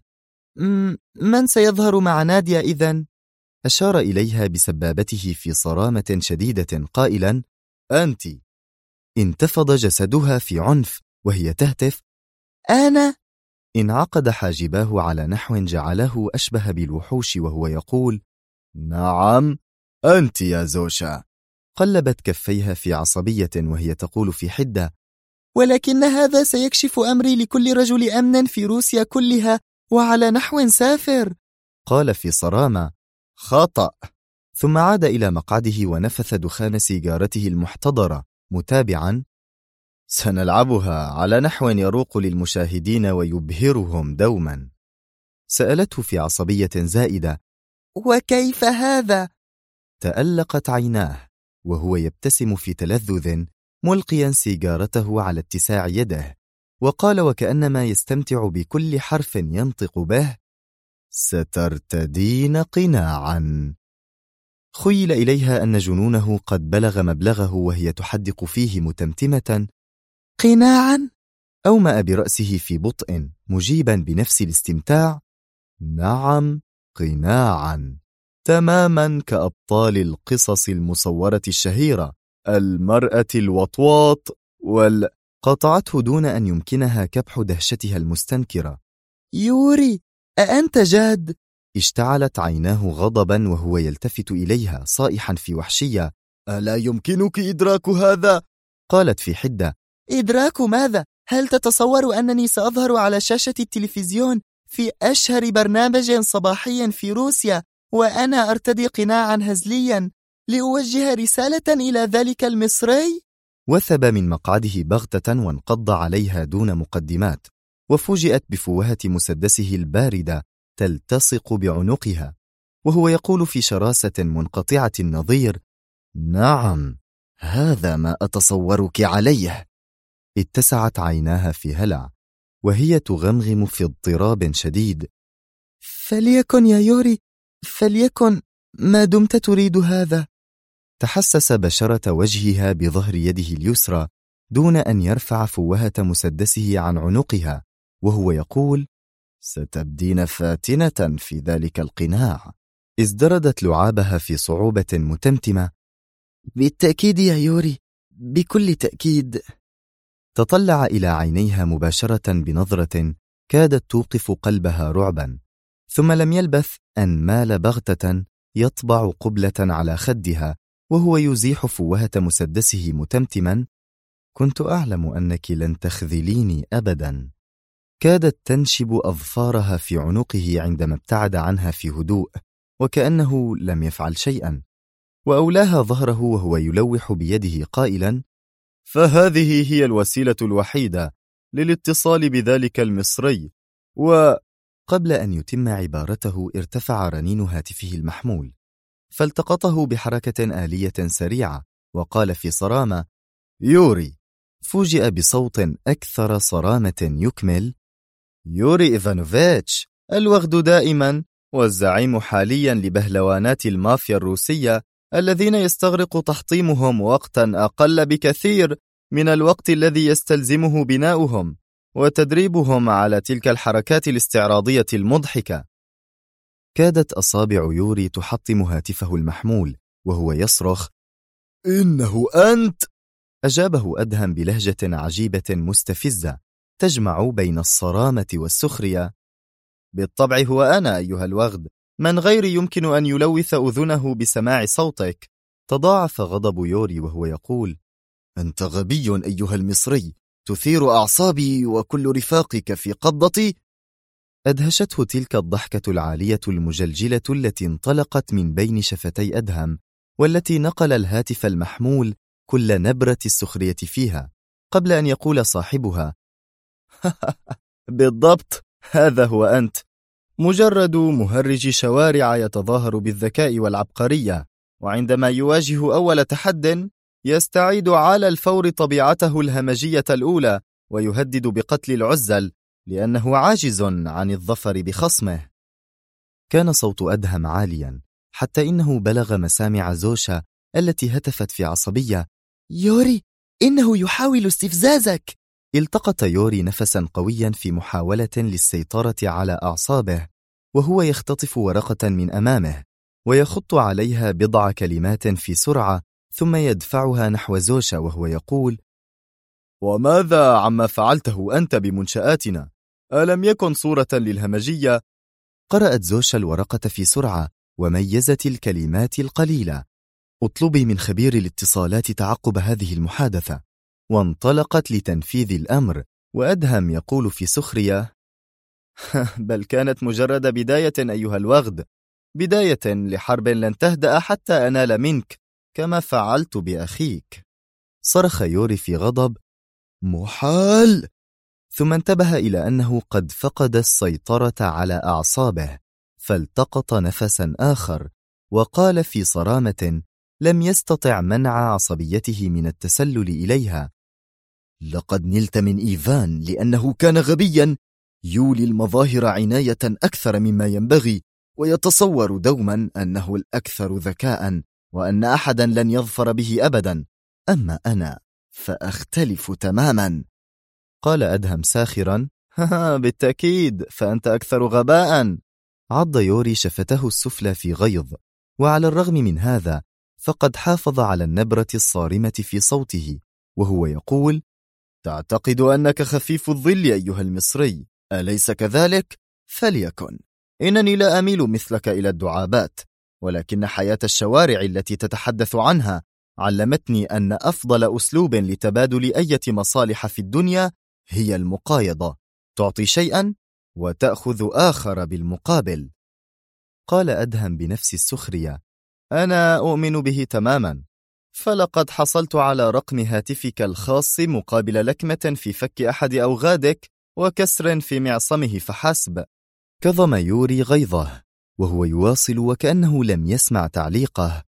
من سيظهر مع ناديا إذن؟ أشار إليها بسبابته في صرامة شديدة قائلا: أنت. انتفض جسدها في عنف وهي تهتف: أنا؟ انعقد حاجباه على نحو جعله أشبه بالوحوش وهو يقول: نعم أنت يا زوشا. قلبت كفيها في عصبية وهي تقول في حدة: ولكن هذا سيكشف أمري لكل رجل أمن في روسيا كلها وعلى نحو سافر. قال في صرامة: خطأ. ثم عاد إلى مقعده ونفث دخان سيجارته المحتضرة متابعا: سنلعبها على نحو يروق للمشاهدين ويبهرهم دوما. سألته في عصبية زائدة: وكيف هذا؟ تألقت عيناه وهو يبتسم في تلذذ ملقيا سيجارته على اتساع يده، وقال وكأنما يستمتع بكل حرف ينطق به: سترتدين قناعا. خيل إليها أن جنونه قد بلغ مبلغه وهي تحدق فيه متمتمة: قناعا؟ أومأ برأسه في بطء مجيبا بنفس الاستمتاع: نعم قناعا، تماما كأبطال القصص المصورة الشهيرة، المرأة الوطواط قاطعته دون أن يمكنها كبح دهشتها المستنكرة: يوري، أأنت جاد؟ اشتعلت عيناه غضبا وهو يلتفت إليها صائحا في وحشية: ألا يمكنك إدراك هذا؟ قالت في حدة: إدراك ماذا؟ هل تتصور أنني سأظهر على شاشة التلفزيون في أشهر برنامج صباحي في روسيا وأنا أرتدي قناعا هزليا لأوجه رسالة إلى ذلك المصري؟ وثب من مقعده بغتة وانقض عليها دون مقدمات، وفوجئت بفوهة مسدسه الباردة تلتصق بعنقها وهو يقول في شراسة منقطعة النظير: نعم، هذا ما أتصورك عليه. اتسعت عيناها في هلع وهي تغمغم في اضطراب شديد: فليكن يا يوري، فليكن، ما دمت تريد هذا. تحسس بشرة وجهها بظهر يده اليسرى دون أن يرفع فوهة مسدسه عن عنقها وهو يقول: ستبدين فاتنة في ذلك القناع. ازدردت لعابها في صعوبة متمتمة: بالتأكيد يا يوري، بكل تأكيد. تطلع إلى عينيها مباشرة بنظرة كادت توقف قلبها رعبا، ثم لم يلبث أن مال بغتة يطبع قبلة على خدها وهو يزيح فوهة مسدسه متمتما: كنت أعلم أنك لن تخذليني أبدا. كادت تنشب أظفارها في عنقه عندما ابتعد عنها في هدوء وكأنه لم يفعل شيئا، وأولاها ظهره وهو يلوح بيده قائلا: فهذه هي الوسيلة الوحيدة للاتصال بذلك المصري. قبل أن يتم عبارته ارتفع رنين هاتفه المحمول فالتقطه بحركة آلية سريعة وقال في صرامة: يوري. فوجئ بصوت أكثر صرامة يكمل: يوري إيفانوفيتش، الوغد دائما والزعيم حاليا لبهلوانات المافيا الروسية الذين يستغرق تحطيمهم وقتا أقل بكثير من الوقت الذي يستلزمه بناؤهم وتدريبهم على تلك الحركات الاستعراضية المضحكة. كادت أصابع يوري تحطم هاتفه المحمول وهو يصرخ: إنه أنت؟ أجابه أدهم بلهجة عجيبة مستفزة تجمع بين الصرامة والسخرية: بالطبع هو أنا أيها الوغد، من غيري يمكن أن يلوث أذنه بسماع صوتك. تضاعف غضب يوري وهو يقول: أنت غبي أيها المصري، تثير أعصابي وكل رفاقك في قبضتي. أدهشته تلك الضحكة العالية المجلجلة التي انطلقت من بين شفتي أدهم والتي نقل الهاتف المحمول كل نبرة السخرية فيها، قبل أن يقول صاحبها: بالضبط، هذا هو أنت، مجرد مهرج شوارع يتظاهر بالذكاء والعبقرية، وعندما يواجه أول تحد يستعيد على الفور طبيعته الهمجية الأولى ويهدد بقتل العزل لأنه عاجز عن الظفر بخصمه. كان صوت أدهم عاليا حتى إنه بلغ مسامع زوشا التي هتفت في عصبية: يوري، إنه يحاول استفزازك. التقط يوري نفسا قويا في محاولة للسيطرة على أعصابه، وهو يختطف ورقة من أمامه ويخط عليها بضع كلمات في سرعة، ثم يدفعها نحو زوشا وهو يقول: وماذا عما فعلته أنت بمنشآتنا؟ ألم يكن صورة للهمجية؟ قرأت زوشا الورقة في سرعة وميزت الكلمات القليلة: اطلبي من خبير الاتصالات تعقب هذه المحادثة. وانطلقت لتنفيذ الأمر، وأدهم يقول في سخرية: بل كانت مجرد بداية أيها الوغد، بداية لحرب لن تهدأ حتى أنال منك كما فعلت بأخيك. صرخ يوري في غضب: محال! ثم انتبه إلى أنه قد فقد السيطرة على أعصابه، فالتقط نفسا آخر وقال في صرامة لم يستطع منع عصبيته من التسلل إليها: لقد نلت من إيفان لأنه كان غبيا، يولي المظاهر عناية أكثر مما ينبغي، ويتصور دوما أنه الأكثر ذكاء وأن أحدا لن يظفر به أبدا. أما أنا فأختلف تماما. قال أدهم ساخرا: بالتأكيد، فأنت أكثر غباء. عض يوري شفته السفلى في غيظ، وعلى الرغم من هذا فقد حافظ على النبرة الصارمة في صوته وهو يقول: تعتقد أنك خفيف الظل أيها المصري، أليس كذلك؟ فليكن. إنني لا أميل مثلك إلى الدعابات، ولكن حياة الشوارع التي تتحدث عنها علمتني أن أفضل أسلوب لتبادل أي مصالح في الدنيا هي المقايضة، تعطي شيئا وتأخذ آخر بالمقابل. قال أدهم بنفس السخرية: أنا أؤمن به تماما، فلقد حصلت على رقم هاتفك الخاص مقابل لكمة في فك أحد أوغادك وكسر في معصمه فحسب. كظم يوري غيظه وهو يواصل وكأنه لم يسمع تعليقه: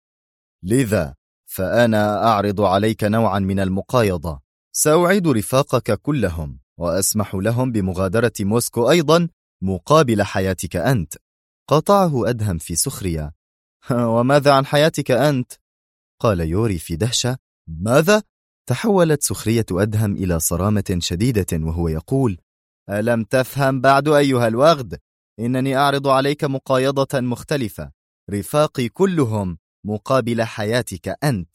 لذا فأنا أعرض عليك نوعا من المقايضة، سأعيد رفاقك كلهم وأسمح لهم بمغادرة موسكو أيضا مقابل حياتك أنت. قاطعه أدهم في سخرية: وماذا عن حياتك أنت؟ قال يوري في دهشة: ماذا؟ تحولت سخرية أدهم إلى صرامة شديدة وهو يقول: ألم تفهم بعد أيها الوغد؟ إنني أعرض عليك مقايضة مختلفة، رفاقي كلهم مقابل حياتك أنت.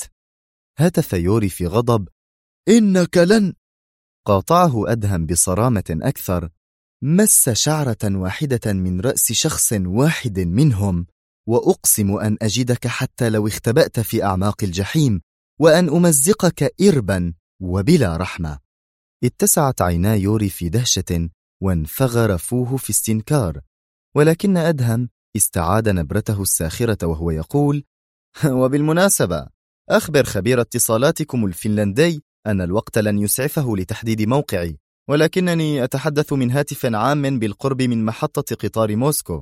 هتف يوري في غضب: إنك لن. قاطعه أدهم بصرامة أكثر: مس شعرة واحدة من رأس شخص واحد منهم، وأقسم أن أجدك حتى لو اختبأت في أعماق الجحيم، وأن أمزقك إربا وبلا رحمة. اتسعت عينا يوري في دهشة وانفغر فوه في استنكار، ولكن أدهم استعاد نبرته الساخرة وهو يقول: وبالمناسبة، أخبر خبير اتصالاتكم الفنلندي أن الوقت لن يسعفه لتحديد موقعي، ولكنني أتحدث من هاتف عام بالقرب من محطة قطار موسكو.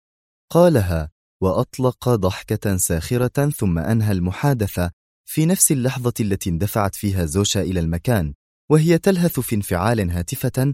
قالها وأطلق ضحكة ساخرة ثم أنهى المحادثة في نفس اللحظة التي اندفعت فيها زوشا إلى المكان وهي تلهث في انفعال هاتفة: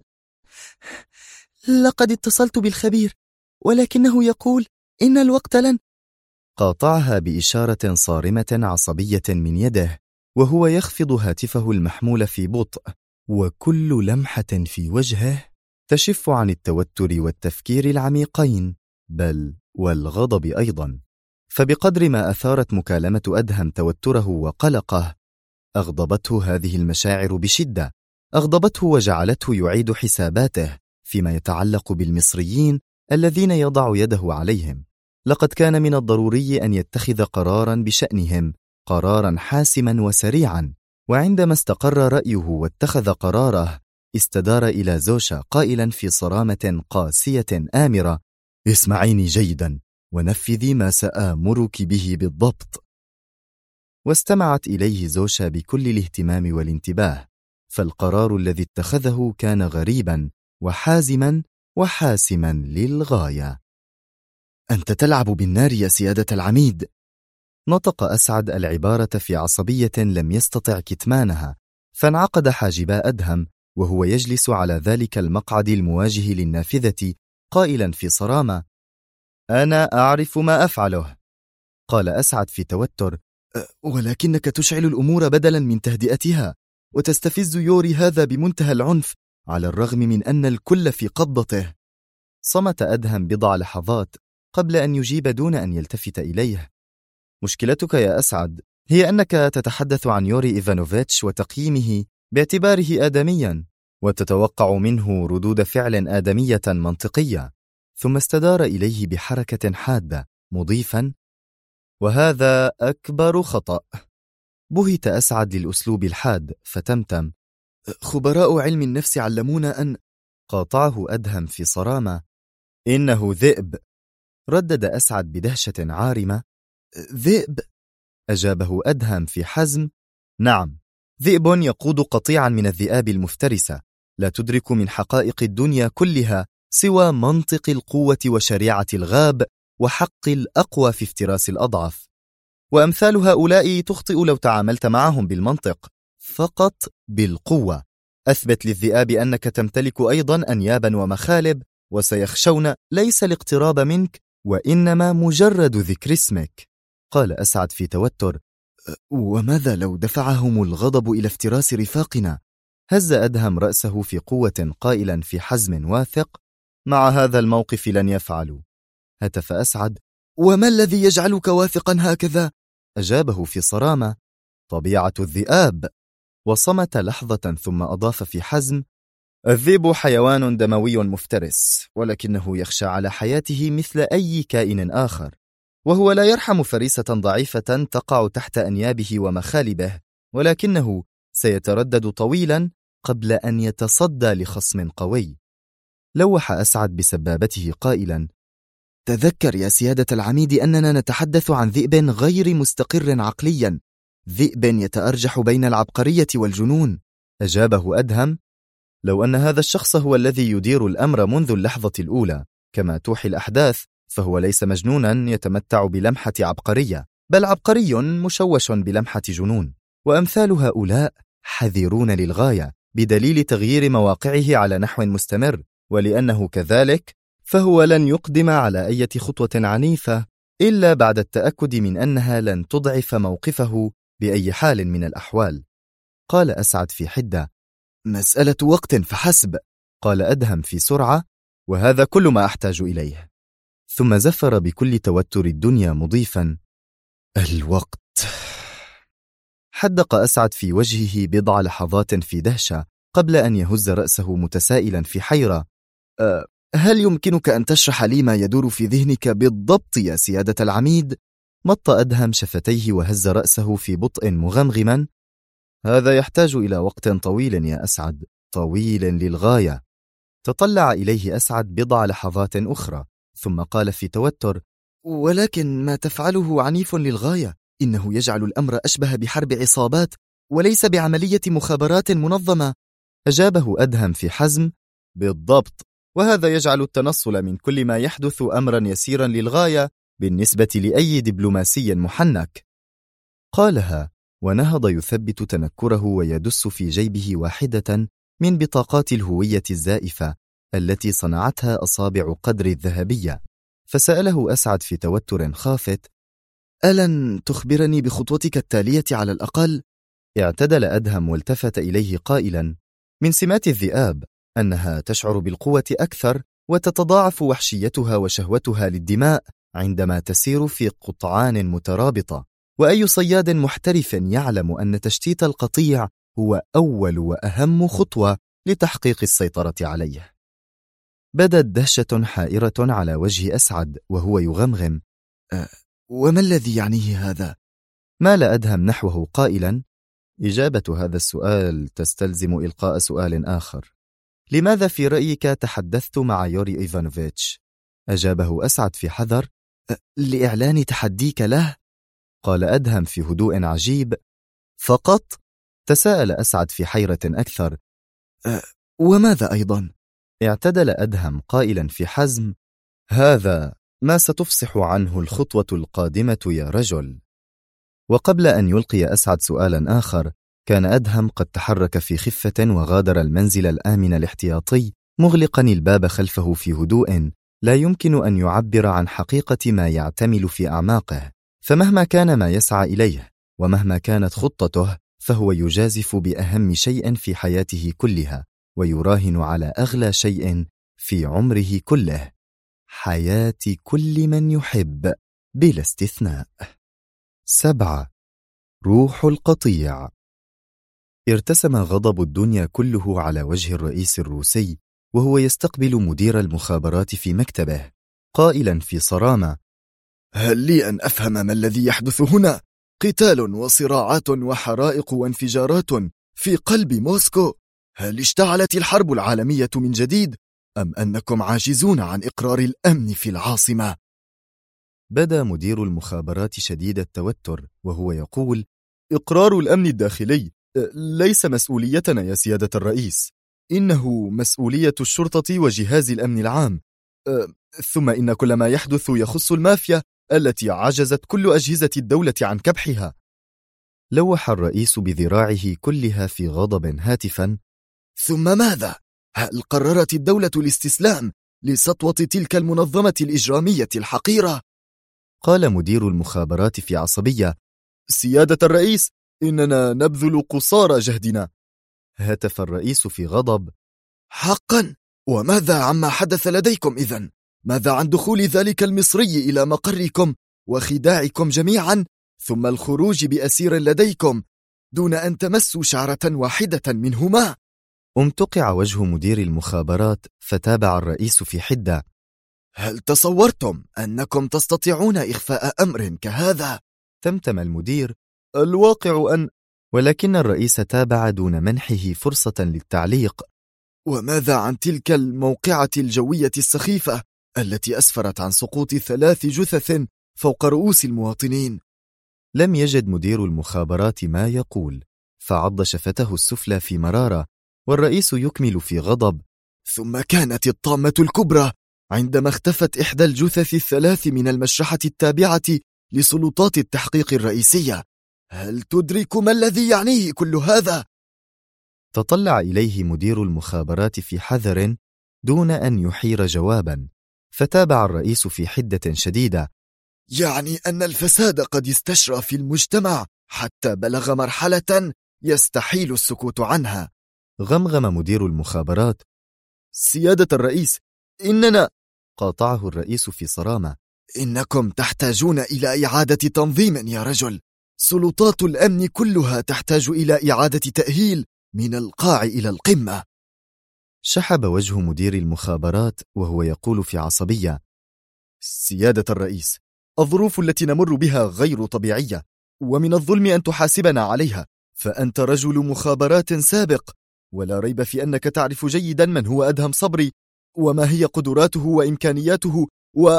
لقد اتصلت بالخبير، ولكنه يقول إن الوقت لن. قاطعها بإشارة صارمة عصبية من يده وهو يخفض هاتفه المحمول في بطء، وكل لمحة في وجهه تشف عن التوتر والتفكير العميقين، بل والغضب أيضا. فبقدر ما أثارت مكالمة أدهم توتره وقلقه، أغضبته هذه المشاعر بشدة، أغضبته وجعلته يعيد حساباته فيما يتعلق بالمصريين الذين يضع يده عليهم. لقد كان من الضروري أن يتخذ قرارا بشأنهم، قرارا حاسما وسريعا. وعندما استقر رأيه واتخذ قراره، استدار إلى زوشا قائلا في صرامة قاسية آمرة: اسمعيني جيدا ونفذي ما سآمرك به بالضبط. واستمعت إليه زوشا بكل الاهتمام والانتباه، فالقرار الذي اتخذه كان غريبا وحازما وحاسما للغاية. أنت تلعب بالنار يا سيادة العميد. نطق أسعد العبارة في عصبية لم يستطع كتمانها، فانعقد حاجبا أدهم وهو يجلس على ذلك المقعد المواجه للنافذة، قائلا في صرامة: أنا أعرف ما أفعله. قال أسعد في توتر: ولكنك تشعل الأمور بدلا من تهدئتها، وتستفز يوري هذا بمنتهى العنف على الرغم من أن الكل في قبضته. صمت أدهم بضع لحظات قبل أن يجيب دون أن يلتفت إليه. مشكلتك يا أسعد هي أنك تتحدث عن يوري إيفانوفيتش وتقييمه باعتباره آدميا، وتتوقع منه ردود فعل آدمية منطقية. ثم استدار إليه بحركة حادة مضيفا: وهذا أكبر خطأ. بهت أسعد للأسلوب الحاد فتمتم: خبراء علم النفس علمونا أن... قاطعه أدهم في صرامة: إنه ذئب. ردد أسعد بدهشة عارمة: ذئب؟ أجابه أدهم في حزم: نعم، ذئب يقود قطيعا من الذئاب المفترسة، لا تدرك من حقائق الدنيا كلها سوى منطق القوة وشريعة الغاب وحق الأقوى في افتراس الأضعف. وأمثال هؤلاء تخطئ لو تعاملت معهم بالمنطق، فقط بالقوة. أثبت للذئاب أنك تمتلك أيضا أنيابا ومخالب، وسيخشون ليس الاقتراب منك وإنما مجرد ذكر اسمك. قال أسعد في توتر: وماذا لو دفعهم الغضب إلى افتراس رفاقنا؟ هز أدهم رأسه في قوة قائلا في حزم واثق: مع هذا الموقف لن يفعلوا. هتف أسعد: وما الذي يجعلك واثقا هكذا؟ أجابه في صرامة: طبيعة الذئاب. وصمت لحظة ثم أضاف في حزم: الذئب حيوان دموي مفترس، ولكنه يخشى على حياته مثل أي كائن آخر، وهو لا يرحم فريسة ضعيفة تقع تحت أنيابه ومخالبه، ولكنه سيتردد طويلا قبل أن يتصدى لخصم قوي. لوح أسعد بسبابته قائلا: تذكر يا سيادة العميد أننا نتحدث عن ذئب غير مستقر عقليا، ذئب يتأرجح بين العبقرية والجنون. أجابه أدهم: لو أن هذا الشخص هو الذي يدير الأمر منذ اللحظة الأولى كما توحي الأحداث، فهو ليس مجنونا يتمتع بلمحة عبقرية، بل عبقري مشوش بلمحة جنون. وأمثال هؤلاء حذرون للغاية بدليل تغيير مواقعه على نحو مستمر، ولأنه كذلك فهو لن يقدم على أي خطوة عنيفة إلا بعد التأكد من أنها لن تضعف موقفه بأي حال من الأحوال. قال أسعد في حدة: مسألة وقت فحسب. قال أدهم في سرعة: وهذا كل ما أحتاج إليه. ثم زفر بكل توتر الدنيا مضيفا: الوقت. حدق أسعد في وجهه بضع لحظات في دهشة قبل أن يهز رأسه متسائلا في حيرة: هل يمكنك أن تشرح لي ما يدور في ذهنك بالضبط يا سيادة العميد؟ مط أدهم شفتيه وهز رأسه في بطء مغمغما: هذا يحتاج إلى وقت طويل يا أسعد، طويل للغاية. تطلع إليه أسعد بضع لحظات أخرى ثم قال في توتر: ولكن ما تفعله عنيف للغاية، إنه يجعل الأمر أشبه بحرب عصابات وليس بعملية مخابرات منظمة. أجابه أدهم في حزم: بالضبط، وهذا يجعل التنصل من كل ما يحدث أمرا يسيرا للغاية بالنسبة لأي دبلوماسي محنك. قالها ونهض يثبت تنكره ويدس في جيبه واحدة من بطاقات الهوية الزائفة التي صنعتها أصابع قدر الذهبية، فسأله أسعد في توتر خافت: ألن تخبرني بخطوتك التالية على الأقل؟ اعتدل أدهم والتفت إليه قائلا: من سمات الذئاب أنها تشعر بالقوة أكثر، وتتضاعف وحشيتها وشهوتها للدماء عندما تسير في قطعان مترابطة، وأي صياد محترف يعلم أن تشتيت القطيع هو أول وأهم خطوة لتحقيق السيطرة عليه. بدت دهشة حائرة على وجه أسعد وهو يغمغم: وما الذي يعنيه هذا؟ مال أدهم نحوه قائلا: إجابة هذا السؤال تستلزم إلقاء سؤال آخر. لماذا في رأيك تحدثت مع يوري إيفانوفيتش؟ أجابه أسعد في حذر: لإعلان تحديك له. قال أدهم في هدوء عجيب: فقط؟ تساءل أسعد في حيرة أكثر. وماذا أيضا؟ اعتدل أدهم قائلا في حزم: هذا ما ستفصح عنه الخطوة القادمة يا رجل. وقبل أن يلقي أسعد سؤالا آخر، كان أدهم قد تحرك في خفة وغادر المنزل الآمن الاحتياطي، مغلقا الباب خلفه في هدوء لا يمكن أن يعبر عن حقيقة ما يعتمل في أعماقه. فمهما كان ما يسعى إليه ومهما كانت خطته، فهو يجازف بأهم شيء في حياته كلها، ويراهن على أغلى شيء في عمره كله: حياة كل من يحب بلا استثناء. 7. روح القطيع. ارتسم غضب الدنيا كله على وجه الرئيس الروسي وهو يستقبل مدير المخابرات في مكتبه، قائلا في صرامة: هل لي أن أفهم ما الذي يحدث هنا؟ قتال وصراعات وحرائق وانفجارات في قلب موسكو. هل اشتعلت الحرب العالمية من جديد؟ أم أنكم عاجزون عن إقرار الأمن في العاصمة؟ بدا مدير المخابرات شديد التوتر وهو يقول: إقرار الأمن الداخلي ليس مسؤوليتنا يا سيادة الرئيس، إنه مسؤولية الشرطة وجهاز الأمن العام. ثم إن كل ما يحدث يخص المافيا التي عجزت كل أجهزة الدولة عن كبحها. لوح الرئيس بذراعه كلها في غضب هاتفا: ثم ماذا؟ هل قررت الدولة الاستسلام لسطوة تلك المنظمة الإجرامية الحقيرة؟ قال مدير المخابرات في عصبية: سيادة الرئيس، إننا نبذل قصارى جهدنا. هتف الرئيس في غضب: حقا؟ وماذا عما حدث لديكم إذن؟ ماذا عن دخول ذلك المصري إلى مقركم وخداعكم جميعا، ثم الخروج بأسير لديكم دون أن تمسوا شعرة واحدة منهما؟ امتقع وجه مدير المخابرات فتابع الرئيس في حدة: هل تصورتم أنكم تستطيعون إخفاء أمر كهذا؟ تمتم المدير: الواقع أن... ولكن الرئيس تابع دون منحه فرصة للتعليق: وماذا عن تلك الموقعة الجوية السخيفة التي أسفرت عن سقوط 3 جثث فوق رؤوس المواطنين؟ لم يجد مدير المخابرات ما يقول، فعض شفته السفلى في مرارة، والرئيس يكمل في غضب: ثم كانت الطامة الكبرى عندما اختفت إحدى الجثث 3 من المشرحة التابعة لسلطات التحقيق الرئيسية. هل تدرك ما الذي يعنيه كل هذا؟ تطلع إليه مدير المخابرات في حذر دون أن يحير جوابا، فتابع الرئيس في حدة شديدة: يعني أن الفساد قد استشرى في المجتمع حتى بلغ مرحلة يستحيل السكوت عنها. غمغم مدير المخابرات: سيادة الرئيس، إننا... قاطعه الرئيس في صرامة: إنكم تحتاجون إلى إعادة تنظيم يا رجل. سلطات الأمن كلها تحتاج إلى إعادة تأهيل من القاع إلى القمة. شحب وجه مدير المخابرات وهو يقول في عصبية: سيادة الرئيس، الظروف التي نمر بها غير طبيعية، ومن الظلم أن تحاسبنا عليها، فأنت رجل مخابرات سابق، ولا ريب في أنك تعرف جيدا من هو أدهم صبري وما هي قدراته وإمكانياته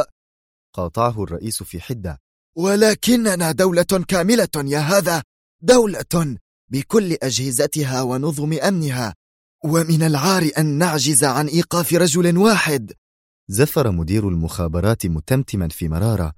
قاطعه الرئيس في حدة: ولكننا دولة كاملة يا هذا، دولة بكل أجهزتها ونظم أمنها، ومن العار أن نعجز عن إيقاف رجل واحد. زفر مدير المخابرات متمتما في مرارة: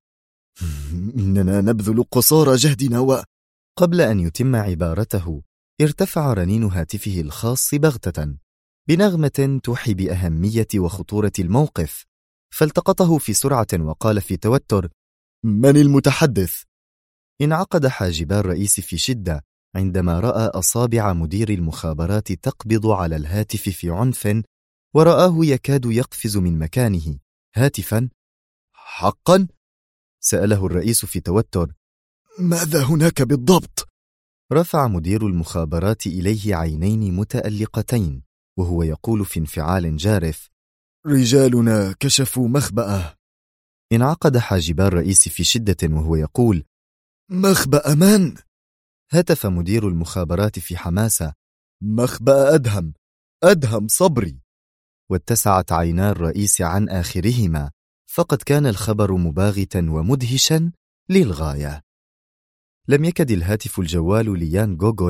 إننا نبذل قصارى جهدنا. قبل أن يتم عبارته ارتفع رنين هاتفه الخاص بغتة بنغمة توحي بأهمية وخطورة الموقف، فالتقطه في سرعة وقال في توتر: من المتحدث؟ انعقد حاجبا الرئيس في شدة عندما رأى أصابع مدير المخابرات تقبض على الهاتف في عنف، ورآه يكاد يقفز من مكانه هاتفا. حقا؟ سأله الرئيس في توتر: ماذا هناك بالضبط؟ رفع مدير المخابرات إليه عينين متألقتين وهو يقول في انفعال جارف: رجالنا كشفوا مخبأه. انعقد حاجبا الرئيس في شدة وهو يقول: مخبأ من؟ هتف مدير المخابرات في حماسة: مخبأ أدهم صبري. واتسعت عينا الرئيس عن آخرهما، فقد كان الخبر مباغتا ومدهشا للغاية. لم يكد الهاتف الجوال ليان غوغول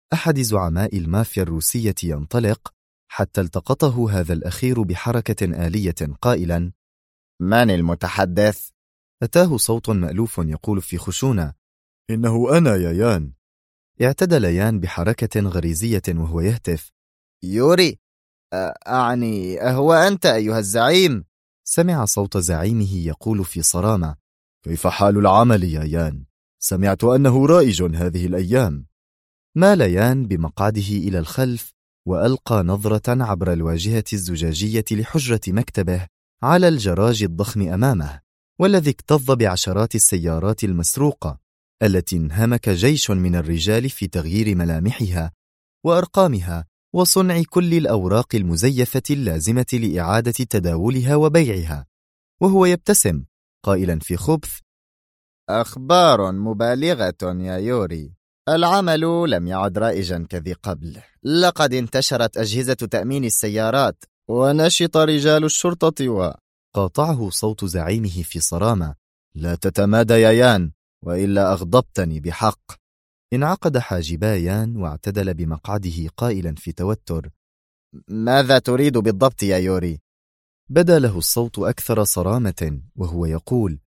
أحد زعماء المافيا الروسية ينطلق، حتى التقطه هذا الأخير بحركة آلية قائلا: من المتحدث؟ أتاه صوت مألوف يقول في خشونة: إنه أنا يا يان. اعتدل يان بحركة غريزية وهو يهتف: يوري، أعني أهو أنت أيها الزعيم؟ سمع صوت زعيمه يقول في صرامة: كيف حال العمل يا يان؟ سمعت أنه رائج هذه الأيام. مال يان بمقعده إلى الخلف وألقى نظرة عبر الواجهة الزجاجية لحجرة مكتبه على الجراج الضخم أمامه، والذي اكتظ بعشرات السيارات المسروقة التي انهمك جيش من الرجال في تغيير ملامحها وأرقامها وصنع كل الأوراق المزيفة اللازمة لإعادة تداولها وبيعها، وهو يبتسم قائلا في خبث: أخبار مبالغة يا يوري، العمل لم يعد رائجا كذي قبل. لقد انتشرت أجهزة تأمين السيارات ونشط رجال الشرطة قاطعه صوت زعيمه في صرامة: لا تتمادى يا يان، وإلا أغضبتني بحق. انعقد حاجبا يان واعتدل بمقعده قائلا في توتر: ماذا تريد بالضبط يا يوري؟ بدا له الصوت أكثر صرامة وهو يقول: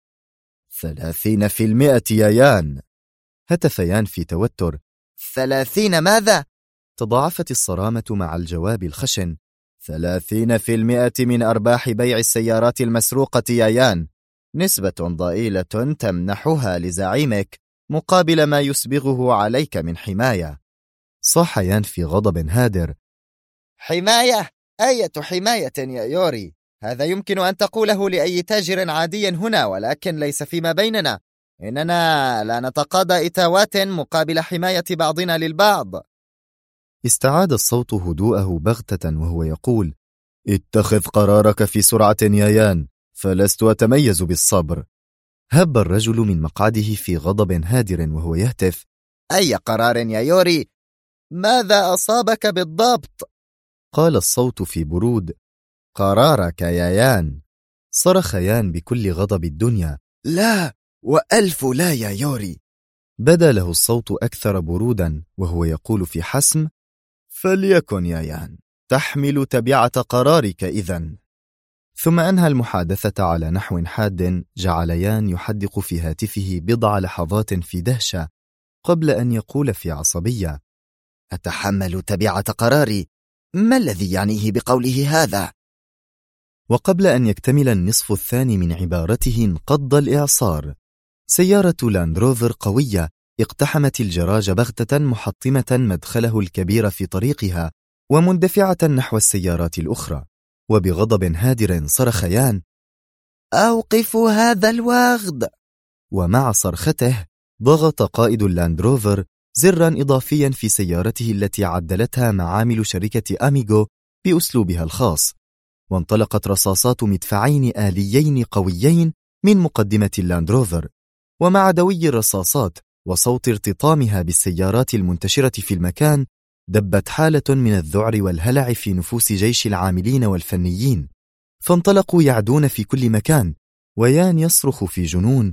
30% يا يان. هتف يان في توتر: 30 ماذا؟ تضاعفت الصرامة مع الجواب الخشن: 30% من أرباح بيع السيارات المسروقة يا يان، نسبة ضئيلة تمنحها لزعيمك مقابل ما يسبغه عليك من حماية. صاح يان في غضب هادر: حماية؟ أية حماية يا يوري؟ هذا يمكن أن تقوله لأي تاجر عادي هنا، ولكن ليس فيما بيننا. إننا لا نتقاضى إتاوات مقابل حماية بعضنا للبعض. استعاد الصوت هدوءه بغتة وهو يقول: اتخذ قرارك في سرعة يا يان، فلست أتميز بالصبر. هب الرجل من مقعده في غضب هادر وهو يهتف: أي قرار يا يوري؟ ماذا أصابك بالضبط؟ قال الصوت في برود: قرارك يا يان. صرخ يان بكل غضب الدنيا: لا، وألف لا يا يوري. بدا له الصوت أكثر برودا وهو يقول في حسم: فليكن يا يان، تحمل تبعة قرارك إذن. ثم أنهى المحادثة على نحو حاد جعل يان يحدق في هاتفه بضع لحظات في دهشة قبل أن يقول في عصبية: أتحمل تبعة قراري؟ ما الذي يعنيه بقوله هذا؟ وقبل أن يكتمل النصف الثاني من عبارته انقض الإعصار. سيارة لاندروفر قوية اقتحمت الجراج بغتة محطمة مدخله الكبير في طريقها ومندفعة نحو السيارات الأخرى، وبغضب هادر صرخ يان: أوقفوا هذا الوغد! ومع صرخته ضغط قائد اللاندروفر زرا إضافيا في سيارته التي عدلتها معامل شركة أميغو بأسلوبها الخاص، وانطلقت رصاصات مدفعين آليين قويين من مقدمة اللاندروفر، ومع دوي الرصاصات وصوت ارتطامها بالسيارات المنتشرة في المكان دبت حالة من الذعر والهلع في نفوس جيش العاملين والفنيين، فانطلقوا يعدون في كل مكان، ويان يصرخ في جنون: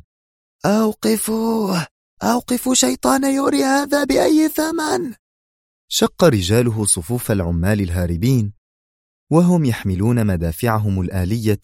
أوقفوه! أوقفوا شيطان يوري هذا بأي ثمن! شق رجاله صفوف العمال الهاربين وهم يحملون مدافعهم الآلية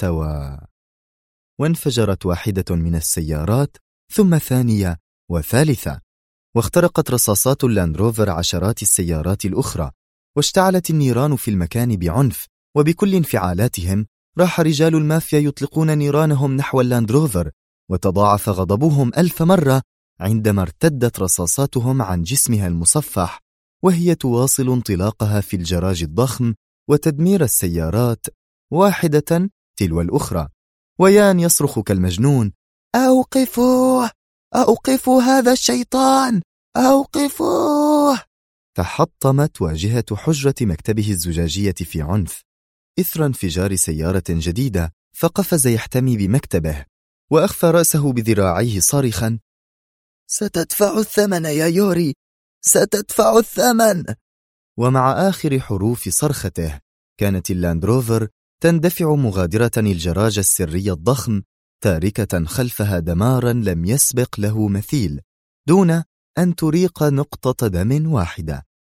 وانفجرت واحدة من السيارات ثم ثانية وثالثة، واخترقت رصاصات اللاندروفر عشرات السيارات الأخرى، واشتعلت النيران في المكان بعنف، وبكل انفعالاتهم راح رجال المافيا يطلقون نيرانهم نحو اللاندروفر، وتضاعف غضبهم 1000 مرة عندما ارتدت رصاصاتهم عن جسمها المصفح وهي تواصل انطلاقها في الجراج الضخم وتدمير السيارات واحدة تلو الأخرى، ويان يصرخ كالمجنون: أوقفوه! أوقفوا هذا الشيطان! أوقفوه! تحطمت واجهة حجرة مكتبه الزجاجية في عنف إثر انفجار سيارة جديدة، فقفز يحتمي بمكتبه وأخفى رأسه بذراعيه صارخا: ستدفع الثمن يا يوري، ستدفع الثمن. ومع آخر حروف صرخته كانت اللاندروفر تندفع مغادرة الجراج السري الضخم، تاركة خلفها دمارا لم يسبق له مثيل دون أن تريق نقطة دم واحدة.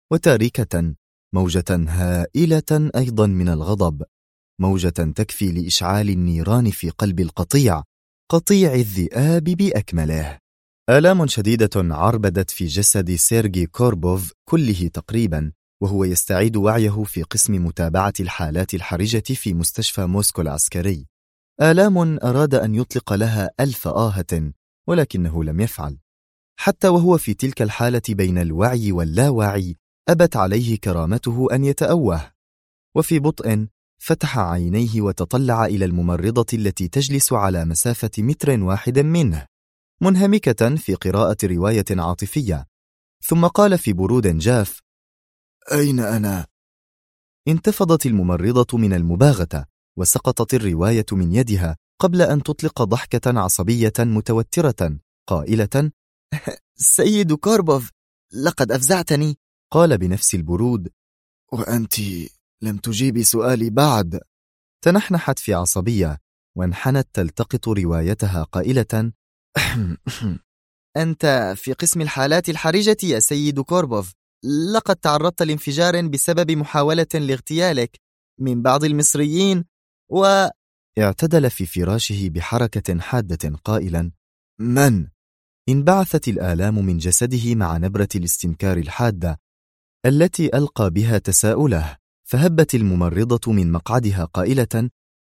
وتاركة موجة هائلة أيضا من الغضب، موجة تكفي لإشعال النيران في قلب القطيع، قطيع الذئاب بأكمله. آلام شديدة عربدت في جسد سيرجي كوربوف كله تقريبا، وهو يستعيد وعيه في قسم متابعة الحالات الحرجة في مستشفى موسكو العسكري. آلام أراد أن يطلق لها 1000 آهة، ولكنه لم يفعل. حتى وهو في تلك الحالة بين الوعي واللاوعي، أبت عليه كرامته أن يتأوه، وفي بطء فتح عينيه وتطلع إلى الممرضة التي تجلس على مسافة 1 متر منه، منهمكة في قراءة رواية عاطفية، ثم قال في برود جاف: أين أنا؟ انتفضت الممرضة من المباغتة، وسقطت الرواية من يدها قبل أن تطلق ضحكة عصبية متوترة قائلة: سيد كوربوف، لقد أفزعتني. قال بنفس البرود: وأنت لم تجيبي سؤالي بعد. تنحنحت في عصبية وانحنت تلتقط روايتها قائلة: أنت في قسم الحالات الحرجة يا سيد كوربوف، لقد تعرضت لانفجار بسبب محاولة لاغتيالك من بعض المصريين. اعتدل في فراشه بحركة حادة قائلا: من؟ انبعثت الآلام من جسده مع نبرة الاستنكار الحادة التي ألقى بها تساؤله، فهبت الممرضة من مقعدها قائلة: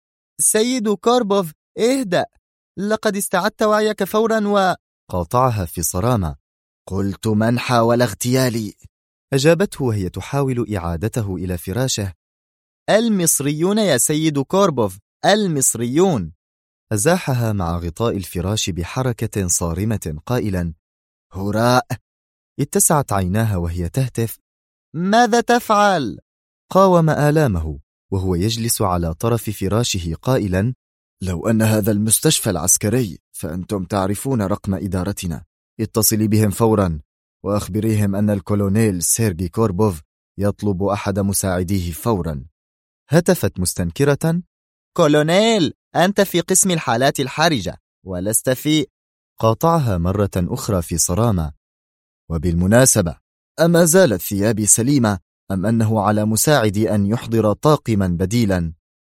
سيد كوربوف، اهدأ، لقد استعدت وعيك فورا. قاطعها في صرامة: قلت من حاول اغتيالي؟ أجابته وهي تحاول إعادته إلى فراشه: المصريون يا سيد كوربوف، المصريون. أزاحها مع غطاء الفراش بحركة صارمة قائلا: هراء. اتسعت عيناها وهي تهتف: ماذا تفعل؟ قاوم آلامه وهو يجلس على طرف فراشه قائلا: لو أن هذا المستشفى العسكري فأنتم تعرفون رقم إدارتنا، اتصلي بهم فورا وأخبريهم أن الكولونيل سيرجي كوربوف يطلب أحد مساعديه فورا. هتفت مستنكرة: كولونيل، أنت في قسم الحالات الحرجة ولست في. قاطعها مرة أخرى في صرامة: وبالمناسبة، أما زالت ثيابي سليمة أم أنه على مساعدي أن يحضر طاقما بديلا؟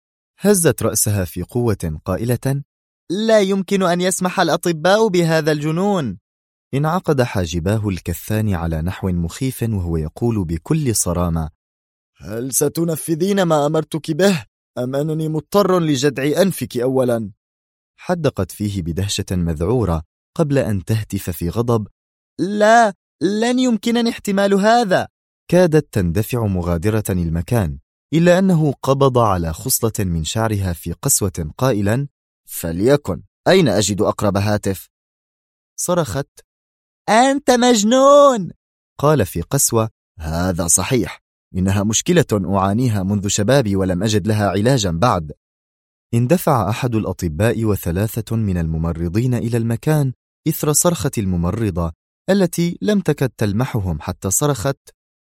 هزت رأسها في قوة قائلة: لا يمكن أن يسمح الأطباء بهذا الجنون. انعقد حاجباه الكثان على نحو مخيف وهو يقول بكل صرامة: هل ستنفذين ما أمرتك به أم أنني مضطر لجدع أنفك أولا؟ حدقت فيه بدهشة مذعورة قبل أن تهتف في غضب: لا، لن يمكنني احتمال هذا. كادت تندفع مغادرة المكان، إلا أنه قبض على خصلة من شعرها في قسوة قائلا: فليكن، أين أجد أقرب هاتف؟ صرخت: أنت مجنون. قال في قسوة: هذا صحيح، إنها مشكلة أعانيها منذ شبابي ولم أجد لها علاجا بعد. اندفع أحد الأطباء و3 من الممرضين إلى المكان إثر صرخة الممرضة التي لم تكد تلمحهم حتى صرخت: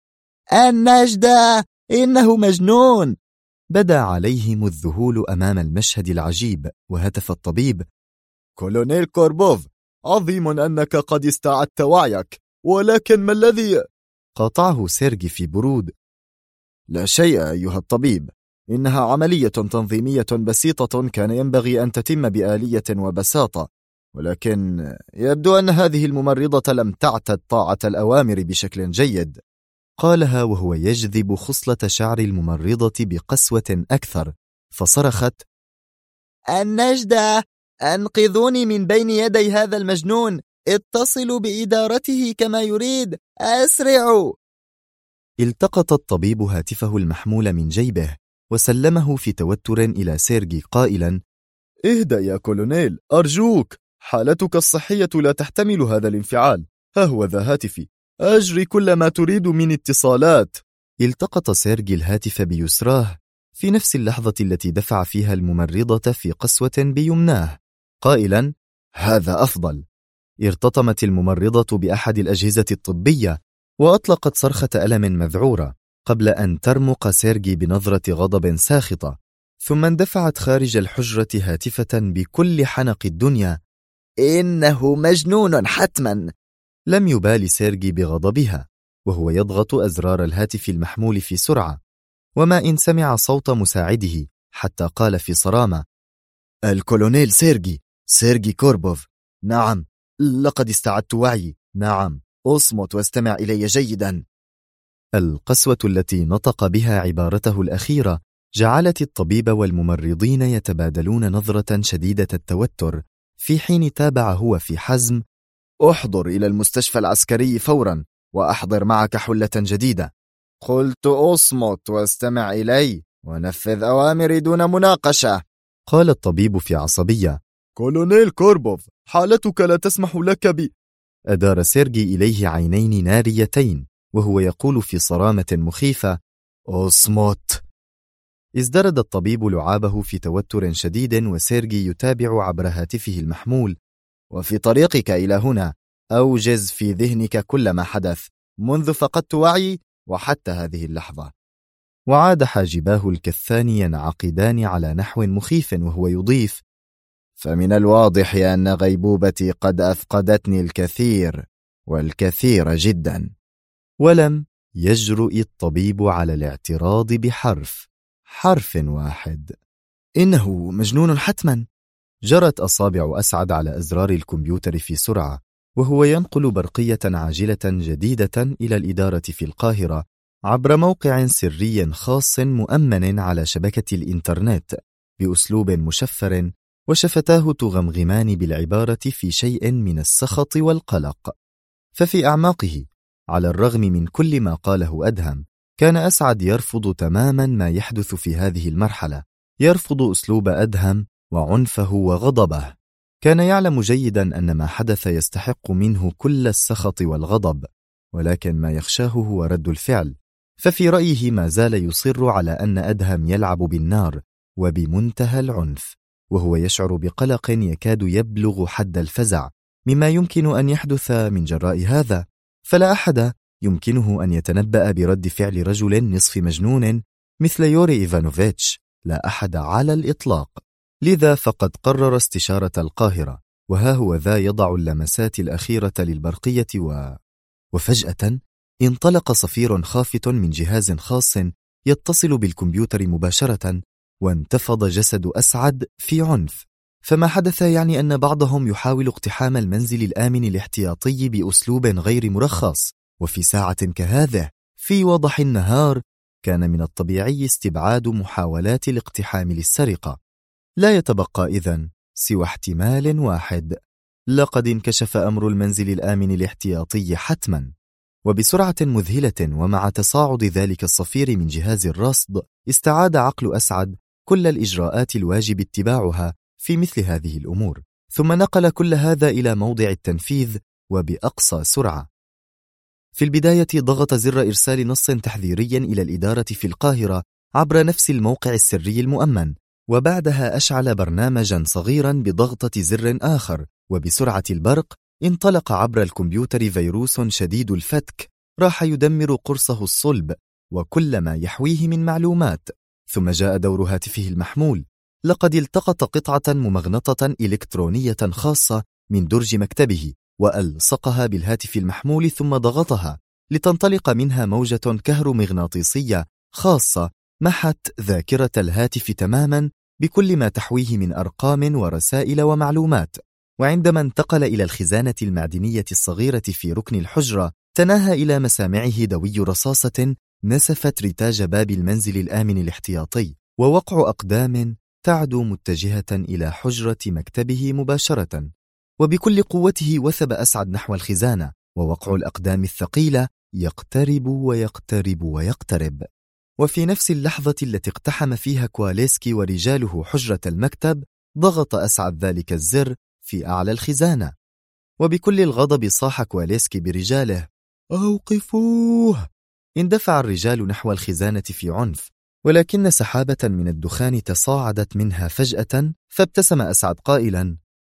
النجدة، إنه مجنون. بدا عليهم الذهول أمام المشهد العجيب، وهتف الطبيب: كولونيل كوربوف، عظيم أنك قد استعدت وعيك، ولكن ما الذي؟ قاطعه سيرجي في برود: لا شيء أيها الطبيب، إنها عملية تنظيمية بسيطة كان ينبغي أن تتم بآلية وبساطة، ولكن يبدو أن هذه الممرضة لم تعتد طاعة الأوامر بشكل جيد. قالها وهو يجذب خصلة شعر الممرضة بقسوة أكثر، فصرخت: النجدة، أنقذوني من بين يدي هذا المجنون، اتصلوا بإدارته كما يريد، أسرعوا. التقط الطبيب هاتفه المحمول من جيبه وسلمه في توتر إلى سيرجي قائلا: اهدأ يا كولونيل، أرجوك، حالتك الصحية لا تحتمل هذا الانفعال. ها هو ذا هاتفي، أجري كل ما تريد من اتصالات. التقط سيرجي الهاتف بيسراه في نفس اللحظة التي دفع فيها الممرضة في قسوة بيمناه قائلا: هذا أفضل. ارتطمت الممرضة بأحد الأجهزة الطبية وأطلقت صرخة ألم مذعورة قبل أن ترمق سيرجي بنظرة غضب ساخطة، ثم اندفعت خارج الحجرة هاتفة بكل حنق الدنيا: إنه مجنون حتما. لم يبال سيرجي بغضبها، وهو يضغط أزرار الهاتف المحمول في سرعة، وما إن سمع صوت مساعده حتى قال في صرامة: الكولونيل سيرجي كوربوف. نعم، لقد استعدت وعي. نعم، أصمت واستمع إلي جيدا. القسوة التي نطق بها عبارته الأخيرة جعلت الطبيب والممرضين يتبادلون نظرة شديدة التوتر، في حين تابع هو في حزم: احضر إلى المستشفى العسكري فورا، وأحضر معك حلة جديدة. قلت أصمت واستمع إلي ونفذ أوامري دون مناقشة. قال الطبيب في عصبية: كولونيل كوربوف، حالتك لا تسمح لك أدار سيرجي إليه عينين ناريتين وهو يقول في صرامة مخيفة: أصمت. ازدرد الطبيب لعابه في توتر شديد، وسيرجي يتابع عبر هاتفه المحمول: وفي طريقك إلى هنا أوجز في ذهنك كل ما حدث منذ فقدت وعي وحتى هذه اللحظة. وعاد حاجباه الكثان ينعقدان على نحو مخيف وهو يضيف: فمن الواضح أن غيبوبتي قد أفقدتني الكثير والكثير جدا. ولم يجرؤ الطبيب على الاعتراض حرف واحد: إنه مجنون حتما. جرت أصابع أسعد على أزرار الكمبيوتر في سرعة، وهو ينقل برقية عاجلة جديدة إلى الإدارة في القاهرة عبر موقع سري خاص مؤمن على شبكة الإنترنت بأسلوب مشفر، وشفتاه تغمغمان بالعبارة في شيء من السخط والقلق. ففي أعماقه، على الرغم من كل ما قاله أدهم، كان أسعد يرفض تماما ما يحدث في هذه المرحلة، يرفض أسلوب أدهم وعنفه وغضبه. كان يعلم جيدا أن ما حدث يستحق منه كل السخط والغضب، ولكن ما يخشاه هو رد الفعل. ففي رأيه ما زال يصر على أن أدهم يلعب بالنار وبمنتهى العنف، وهو يشعر بقلق يكاد يبلغ حد الفزع مما يمكن أن يحدث من جراء هذا. فلا أحد يمكنه أن يتنبأ برد فعل رجل نصف مجنون مثل يوري إيفانوفيتش، لا أحد على الإطلاق. لذا فقد قرر استشارة القاهرة، وها هو ذا يضع اللمسات الأخيرة للبرقية وفجأة انطلق صفير خافت من جهاز خاص يتصل بالكمبيوتر مباشرة، وانتفض جسد أسعد في عنف. فما حدث يعني أن بعضهم يحاول اقتحام المنزل الآمن الاحتياطي بأسلوب غير مرخص، وفي ساعة كهذه في وضح النهار كان من الطبيعي استبعاد محاولات الاقتحام للسرقة. لا يتبقى إذن سوى احتمال واحد: لقد انكشف أمر المنزل الآمن الاحتياطي حتما. وبسرعة مذهلة ومع تصاعد ذلك الصفير من جهاز الرصد، استعاد عقل أسعد كل الإجراءات الواجب اتباعها في مثل هذه الأمور، ثم نقل كل هذا إلى موضع التنفيذ وبأقصى سرعة. في البداية ضغط زر إرسال نص تحذيري إلى الإدارة في القاهرة عبر نفس الموقع السري المؤمن، وبعدها أشعل برنامجا صغيرا بضغطة زر آخر، وبسرعة البرق انطلق عبر الكمبيوتر فيروس شديد الفتك راح يدمر قرصه الصلب وكل ما يحويه من معلومات. ثم جاء دور هاتفه المحمول، لقد التقط قطعة ممغنطة إلكترونية خاصة من درج مكتبه وألصقها بالهاتف المحمول، ثم ضغطها لتنطلق منها موجة كهرومغناطيسية خاصة محت ذاكرة الهاتف تماما بكل ما تحويه من أرقام ورسائل ومعلومات. وعندما انتقل إلى الخزانة المعدنية الصغيرة في ركن الحجرة، تناهى إلى مسامعه دوي رصاصة نسفت رتاج باب المنزل الآمن الاحتياطي، ووقع أقدام تعدو متجهة إلى حجرة مكتبه مباشرة. وبكل قوته وثب أسعد نحو الخزانة، ووقع الأقدام الثقيلة يقترب ويقترب ويقترب. وفي نفس اللحظة التي اقتحم فيها كواليسكي ورجاله حجرة المكتب، ضغط أسعد ذلك الزر في أعلى الخزانة، وبكل الغضب صاح كواليسكي برجاله: أوقفوه! اندفع الرجال نحو الخزانة في عنف، ولكن سحابة من الدخان تصاعدت منها فجأة، فابتسم أسعد قائلا: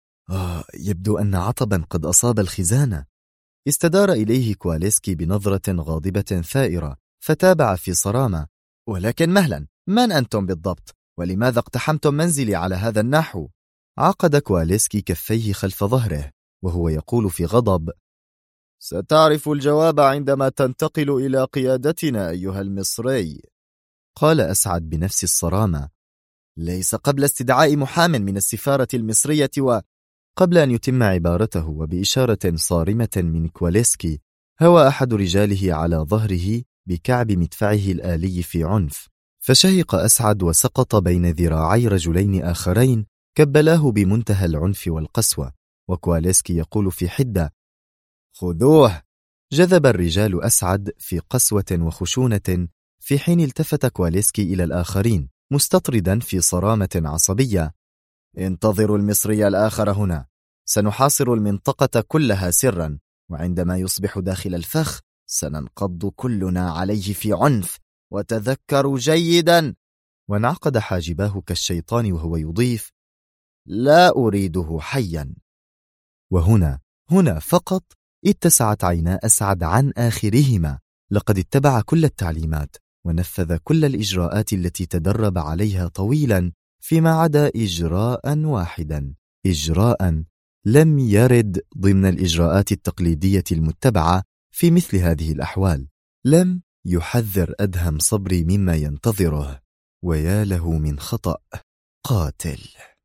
يبدو أن عطبا قد أصاب الخزانة. استدار إليه كواليسكي بنظرة غاضبة ثائرة، فتابع في صرامة: ولكن مهلا، من أنتم بالضبط؟ ولماذا اقتحمتم منزلي على هذا النحو؟ عقد كواليسكي كفيه خلف ظهره وهو يقول في غضب: ستعرف الجواب عندما تنتقل إلى قيادتنا أيها المصري. قال أسعد بنفس الصرامة. ليس قبل استدعاء محام من السفارة المصرية قبل أن يتم عبارته وبإشارة صارمة من كواليسكي هوى أحد رجاله على ظهره بكعب مدفعه الآلي في عنف، فشهق أسعد وسقط بين ذراعي رجلين آخرين كبلاه بمنتهى العنف والقسوة، وكواليسكي يقول في حدة: خذوه. جذب الرجال أسعد في قسوة وخشونة، في حين التفت كواليسكي إلى الآخرين مستطردا في صرامة عصبية: انتظروا المصري الآخر هنا، سنحاصر المنطقة كلها سرا، وعندما يصبح داخل الفخ سننقض كلنا عليه في عنف، وتذكروا جيدا. وانعقد حاجباه كالشيطان وهو يضيف: لا أريده حيا. وهنا فقط اتسعت عينا أسعد عن آخرهما، لقد اتبع كل التعليمات ونفذ كل الإجراءات التي تدرب عليها طويلا، فيما عدا إجراء واحدا، إجراء لم يرد ضمن الإجراءات التقليدية المتبعة في مثل هذه الأحوال. لم يحذر أدهم صبري مما ينتظره، ويا له من خطأ قاتل.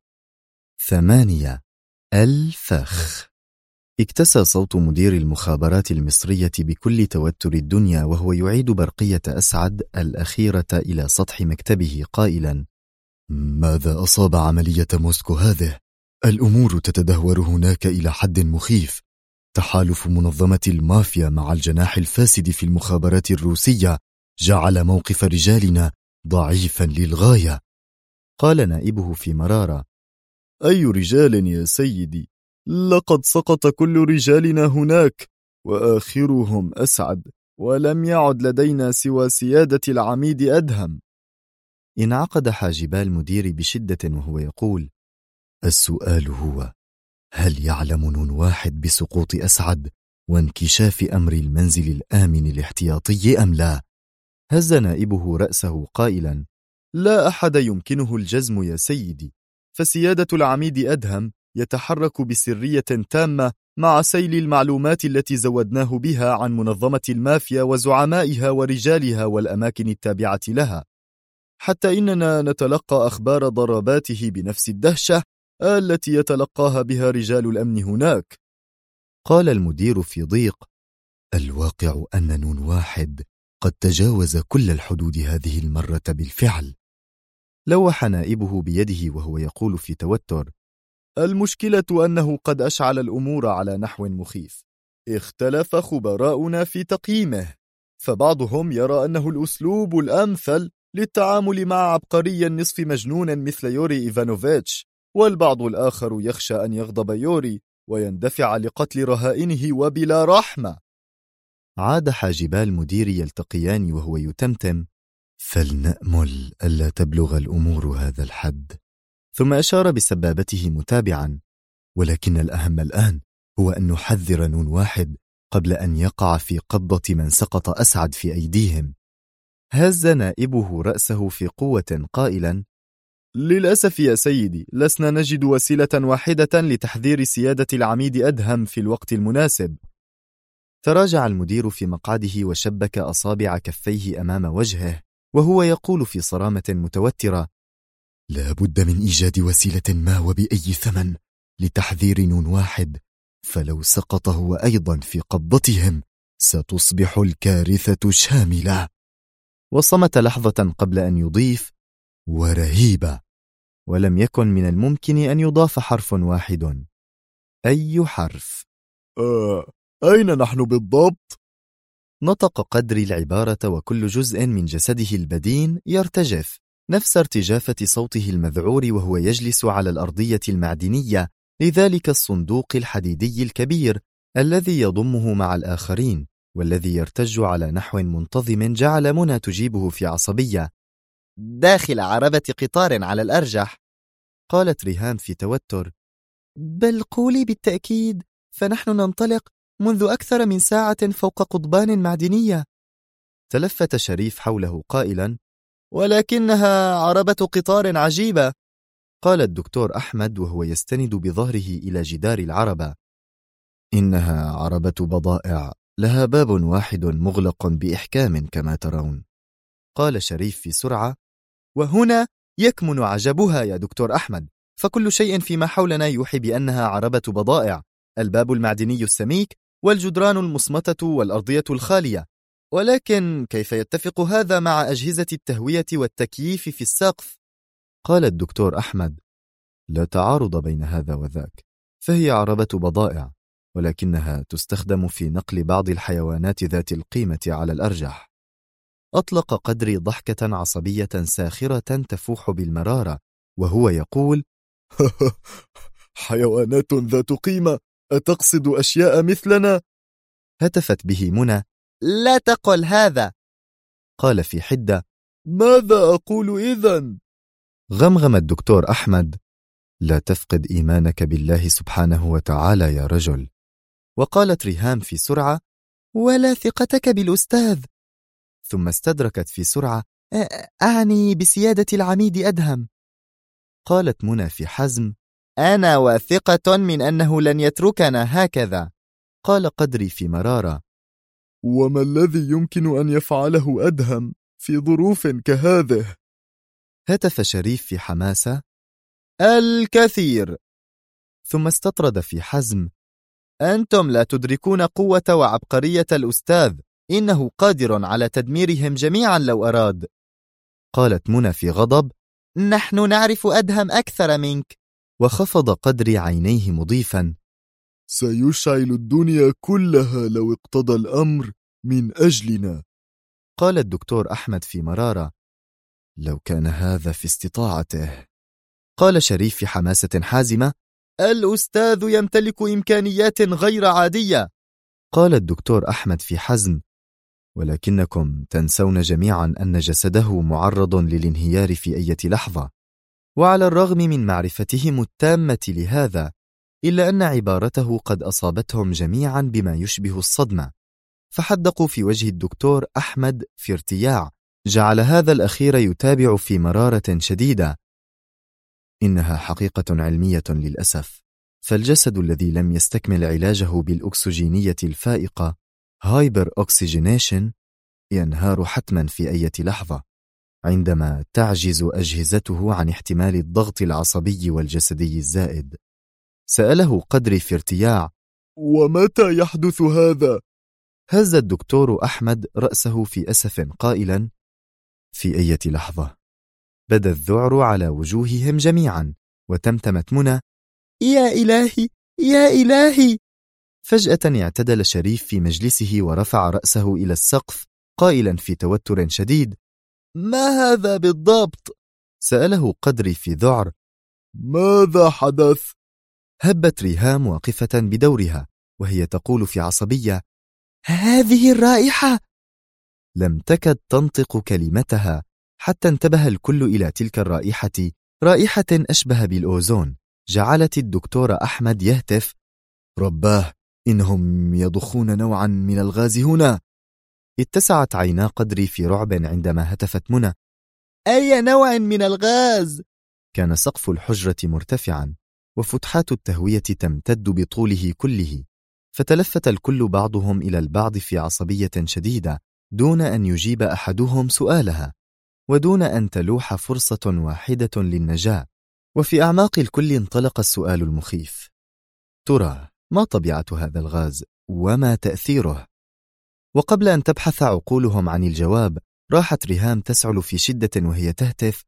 8. الفخ. اكتسى صوت مدير المخابرات المصرية بكل توتر الدنيا وهو يعيد برقية أسعد الأخيرة إلى سطح مكتبه قائلا: ماذا أصاب عملية موسكو هذه؟ الأمور تتدهور هناك إلى حد مخيف. تحالف منظمة المافيا مع الجناح الفاسد في المخابرات الروسية جعل موقف رجالنا ضعيفا للغاية. قال نائبه في مرارة: أي رجال يا سيدي؟ لقد سقط كل رجالنا هناك، وآخرهم أسعد، ولم يعد لدينا سوى سيادة العميد أدهم. انعقد حاجبا المدير بشدة وهو يقول: السؤال هو: هل يعلم نون واحد بسقوط أسعد وانكشاف أمر المنزل الآمن الاحتياطي أم لا؟ هز نائبه رأسه قائلا: لا أحد يمكنه الجزم يا سيدي، فسيادة العميد أدهم يتحرك بسرية تامة مع سيل المعلومات التي زودناه بها عن منظمة المافيا وزعمائها ورجالها والأماكن التابعة لها، حتى إننا نتلقى أخبار ضرباته بنفس الدهشة التي يتلقاها بها رجال الأمن هناك. قال المدير في ضيق: الواقع أن نون واحد قد تجاوز كل الحدود هذه المرة بالفعل. لوح نائبه بيده وهو يقول في توتر: المشكلة أنه قد أشعل الأمور على نحو مخيف. اختلف خبراؤنا في تقييمه، فبعضهم يرى أنه الأسلوب الأمثل للتعامل مع عبقري نصف مجنون مثل يوري إيفانوفيتش، والبعض الآخر يخشى أن يغضب يوري ويندفع لقتل رهائنه وبلا رحمة. عاد حاجبا المدير يلتقيان وهو يتمتم: فلنأمل ألا تبلغ الأمور هذا الحد. ثم أشار بسبابته متابعا: ولكن الأهم الآن هو أن نحذر نون واحد قبل أن يقع في قبضة من سقط أسعد في أيديهم. هز نائبه رأسه في قوة قائلا: للأسف يا سيدي، لسنا نجد وسيلة واحدة لتحذير سيادة العميد أدهم في الوقت المناسب. تراجع المدير في مقعده وشبك أصابع كفيه أمام وجهه وهو يقول في صرامة متوترة: لا بد من إيجاد وسيلة ما وبأي ثمن لتحذير نون واحد، فلو سقط هو أيضا في قبضتهم ستصبح الكارثة شاملة. وصمت لحظة قبل أن يضيف: ورهيبة. ولم يكن من الممكن أن يضاف حرف واحد. أي حرف؟ أين نحن بالضبط؟ نطق قدري العبارة وكل جزء من جسده البدين يرتجف نفس ارتجافة صوته المذعور وهو يجلس على الأرضية المعدنية لذلك الصندوق الحديدي الكبير الذي يضمه مع الآخرين والذي يرتج على نحو منتظم. جعل منى تجيبه في عصبية: داخل عربة قطار على الأرجح. قالت ريهام في توتر: بل قولي بالتأكيد، فنحن ننطلق منذ أكثر من ساعة فوق قضبان معدنية. تلفت شريف حوله قائلا: ولكنها عربة قطار عجيبة. قال الدكتور أحمد وهو يستند بظهره إلى جدار العربة: إنها عربة بضائع لها باب واحد مغلق بإحكام كما ترون، قال شريف في سرعة. وهنا يكمن عجبها يا دكتور أحمد، فكل شيء فيما حولنا يوحي بأنها عربة بضائع، الباب المعدني السميك والجدران المصمتة والأرضية الخالية، ولكن كيف يتفق هذا مع أجهزة التهوية والتكييف في السقف؟ قال الدكتور أحمد: لا تعارض بين هذا وذاك، فهي عربة بضائع، ولكنها تستخدم في نقل بعض الحيوانات ذات القيمة على الأرجح. أطلق قدري ضحكة عصبية ساخرة تفوح بالمرارة وهو يقول: حيوانات ذات قيمة؟ أتقصد أشياء مثلنا؟ هتفت به منى: لا تقل هذا. قال في حدة: ماذا أقول إذن؟ غمغم الدكتور أحمد: لا تفقد إيمانك بالله سبحانه وتعالى يا رجل. وقالت ريهام في سرعة: ولا ثقتك بالأستاذ. ثم استدركت في سرعة: أعني بسيادة العميد أدهم. قالت منى في حزم: أنا واثقة من أنه لن يتركنا هكذا. قال قدري في مرارة: وما الذي يمكن أن يفعله أدهم في ظروف كهذه؟ هتف شريف في حماسة: الكثير. ثم استطرد في حزم: أنتم لا تدركون قوة وعبقرية الأستاذ، إنه قادر على تدميرهم جميعا لو أراد. قالت منى في غضب: نحن نعرف أدهم أكثر منك. وخفض قدري عينيه مضيفا: سيشعل الدنيا كلها لو اقتضى الأمر من أجلنا. قال الدكتور أحمد في مرارة: لو كان هذا في استطاعته. قال شريف في حماسة حازمة: الأستاذ يمتلك إمكانيات غير عادية. قال الدكتور أحمد في حزم: ولكنكم تنسون جميعا أن جسده معرض للانهيار في أي لحظة. وعلى الرغم من معرفتهم التامة لهذا، إلا أن عبارته قد أصابتهم جميعا بما يشبه الصدمة، فحدقوا في وجه الدكتور أحمد في ارتياع جعل هذا الأخير يتابع في مرارة شديدة: إنها حقيقة علمية للأسف، فالجسد الذي لم يستكمل علاجه بالأكسجينية الفائقة هايبر أكسجينيشن ينهار حتما في أي لحظة عندما تعجز أجهزته عن احتمال الضغط العصبي والجسدي الزائد. سأله قدري في ارتياع: ومتى يحدث هذا؟ هز الدكتور أحمد رأسه في أسف قائلا: في أي لحظة. بدا الذعر على وجوههم جميعا، وتمتمت منى: يا إلهي يا إلهي. فجأة اعتدل شريف في مجلسه ورفع رأسه إلى السقف قائلا في توتر شديد: ما هذا بالضبط؟ سأله قدري في ذعر: ماذا حدث؟ هبت ريهام واقفة بدورها وهي تقول في عصبية: هذه الرائحة. لم تكد تنطق كلمتها حتى انتبه الكل إلى تلك الرائحة، رائحة أشبه بالأوزون. جعلت الدكتور أحمد يهتف: رباه، إنهم يضخون نوعا من الغاز هنا. اتسعت عينا قدري في رعب عندما هتفت منى: أي نوع من الغاز؟ كان سقف الحجرة مرتفعا وفتحات التهوية تمتد بطوله كله، فتلفت الكل بعضهم إلى البعض في عصبية شديدة دون أن يجيب أحدهم سؤالها، ودون أن تلوح فرصة واحدة للنجاة. وفي أعماق الكل انطلق السؤال المخيف: ترى ما طبيعة هذا الغاز وما تأثيره؟ وقبل أن تبحث عقولهم عن الجواب، راحت ريهام تسعل في شدة وهي تهتف: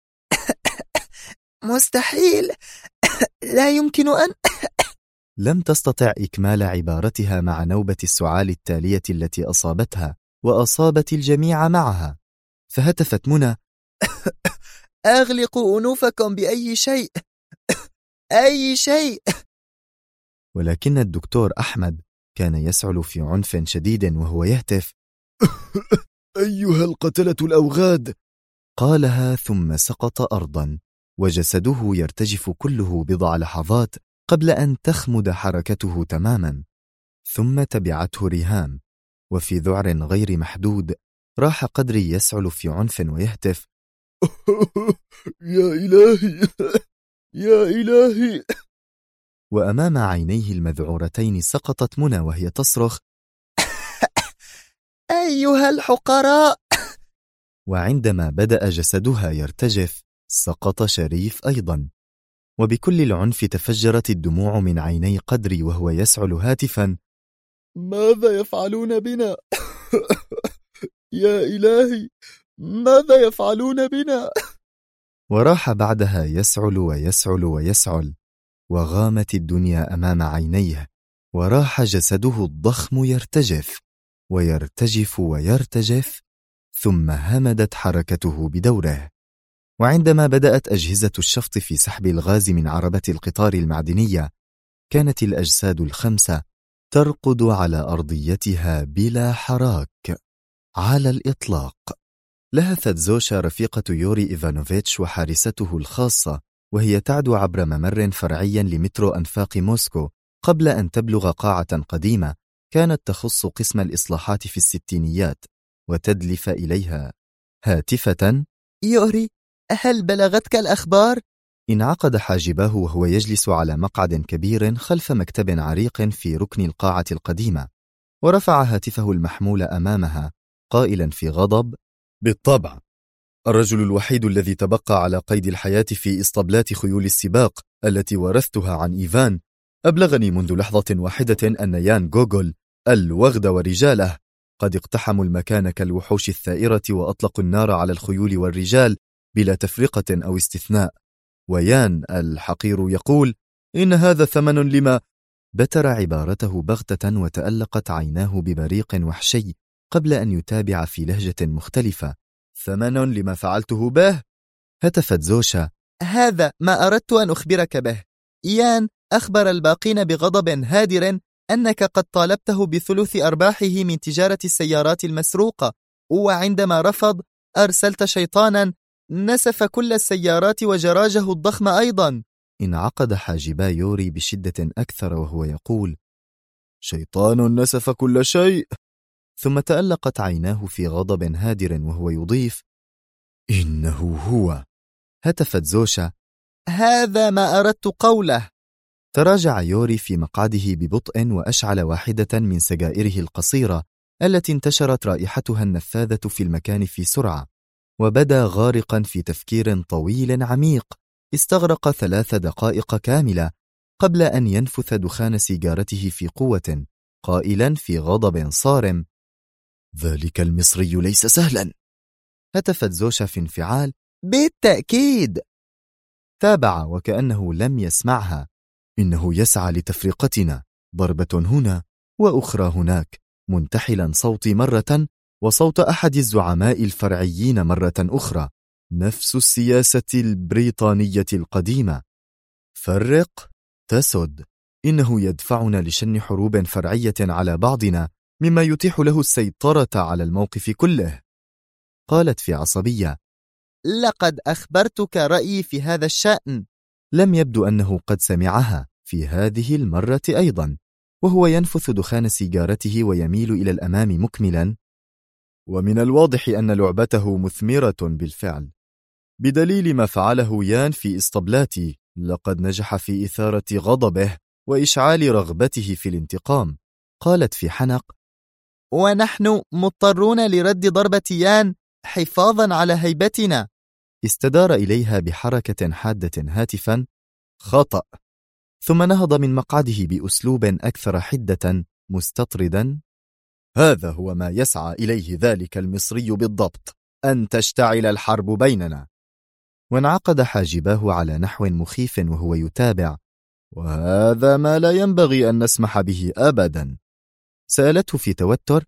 مستحيل، لا يمكن أن. لم تستطع إكمال عبارتها مع نوبة السعال التالية التي أصابتها وأصابت الجميع معها، فهتفت منى: أغلقوا أنوفكم بأي شيء، أي شيء. ولكن الدكتور أحمد كان يسعل في عنف شديد وهو يهتف: أيها القتلة الأوغاد. قالها ثم سقط أرضا وجسده يرتجف كله بضع لحظات قبل أن تخمد حركته تماما. ثم تبعته ريهام، وفي ذعر غير محدود راح قدري يسعل في عنف ويهتف: يا إلهي يا إلهي. وأمام عينيه المذعورتين سقطت منى وهي تصرخ: أيها الحقراء! وعندما بدأ جسدها يرتجف سقط شريف أيضا، وبكل العنف تفجرت الدموع من عيني قدري وهو يسعل هاتفا: ماذا يفعلون بنا؟ يا إلهي، ماذا يفعلون بنا؟ وراح بعدها يسعل ويسعل ويسعل، وغامت الدنيا أمام عينيه، وراح جسده الضخم يرتجف ويرتجف ويرتجف، ثم همدت حركته بدوره. وعندما بدأت أجهزة الشفط في سحب الغاز من عربة القطار المعدنية، كانت الأجساد الخمسة ترقد على أرضيتها بلا حراك على الإطلاق. لهثت زوشا رفيقة يوري إيفانوفيتش وحارسته الخاصة وهي تعدو عبر ممر فرعي لمترو أنفاق موسكو قبل أن تبلغ قاعة قديمة كانت تخص قسم الإصلاحات في الستينيات، وتدلف إليها هاتفة: يوري، هل بلغتك الأخبار؟ انعقد حاجباه وهو يجلس على مقعد كبير خلف مكتب عريق في ركن القاعة القديمة، ورفع هاتفه المحمول أمامها قائلا في غضب: بالطبع، الرجل الوحيد الذي تبقى على قيد الحياة في إسطبلات خيول السباق التي ورثتها عن إيفان أبلغني منذ لحظة واحدة أن يان غوغول الوغد ورجاله قد اقتحموا المكان كالوحوش الثائرة وأطلقوا النار على الخيول والرجال بلا تفرقة أو استثناء، ويان الحقير يقول إن هذا ثمن لما. بتر عبارته بغتة وتألقت عيناه ببريق وحشي قبل أن يتابع في لهجة مختلفة: ثمن لما فعلته به. هتفت زوشا: هذا ما أردت أن أخبرك به. يان أخبر الباقين بغضب هادر أنك قد طالبته بثلث أرباحه من تجارة السيارات المسروقة، وعندما رفض أرسلت شيطانا نسف كل السيارات وجراجه الضخم أيضا. انعقد حاجبا يوري بشدة أكثر وهو يقول: شيطان نسف كل شيء. ثم تألقت عيناه في غضب هادر وهو يضيف: إنه هو. هتفت زوشا: هذا ما أردت قوله. تراجع يوري في مقعده ببطء وأشعل واحدة من سجائره القصيرة التي انتشرت رائحتها النفاذة في المكان في سرعة، وبدا غارقا في تفكير طويل عميق استغرق 3 دقائق كاملة قبل أن ينفث دخان سيجارته في قوة، قائلا في غضب صارم: ذلك المصري ليس سهلا. هتفت زوشا في انفعال: بالتأكيد. تابع وكأنه لم يسمعها: إنه يسعى لتفرقتنا، ضربة هنا وأخرى هناك، منتحلا صوتي مرة وصوت أحد الزعماء الفرعيين مرة أخرى، نفس السياسة البريطانية القديمة: فرق تسد. إنه يدفعنا لشن حروب فرعية على بعضنا مما يتيح له السيطرة على الموقف كله. قالت في عصبية: لقد أخبرتك رأيي في هذا الشأن. لم يبدو أنه قد سمعها في هذه المرة أيضا، وهو ينفث دخان سيجارته ويميل إلى الأمام مكملا: ومن الواضح أن لعبته مثمرة بالفعل، بدليل ما فعله يان في إسطبلاتي. لقد نجح في إثارة غضبه وإشعال رغبته في الانتقام. قالت في حنق: ونحن مضطرون لرد ضربة يان حفاظا على هيبتنا. استدار إليها بحركة حادة هاتفا: خطأ. ثم نهض من مقعده بأسلوب أكثر حدة مستطردا: هذا هو ما يسعى إليه ذلك المصري بالضبط، أن تشتعل الحرب بيننا. وانعقد حاجباه على نحو مخيف وهو يتابع: وهذا ما لا ينبغي أن نسمح به أبدا. سألته في توتر: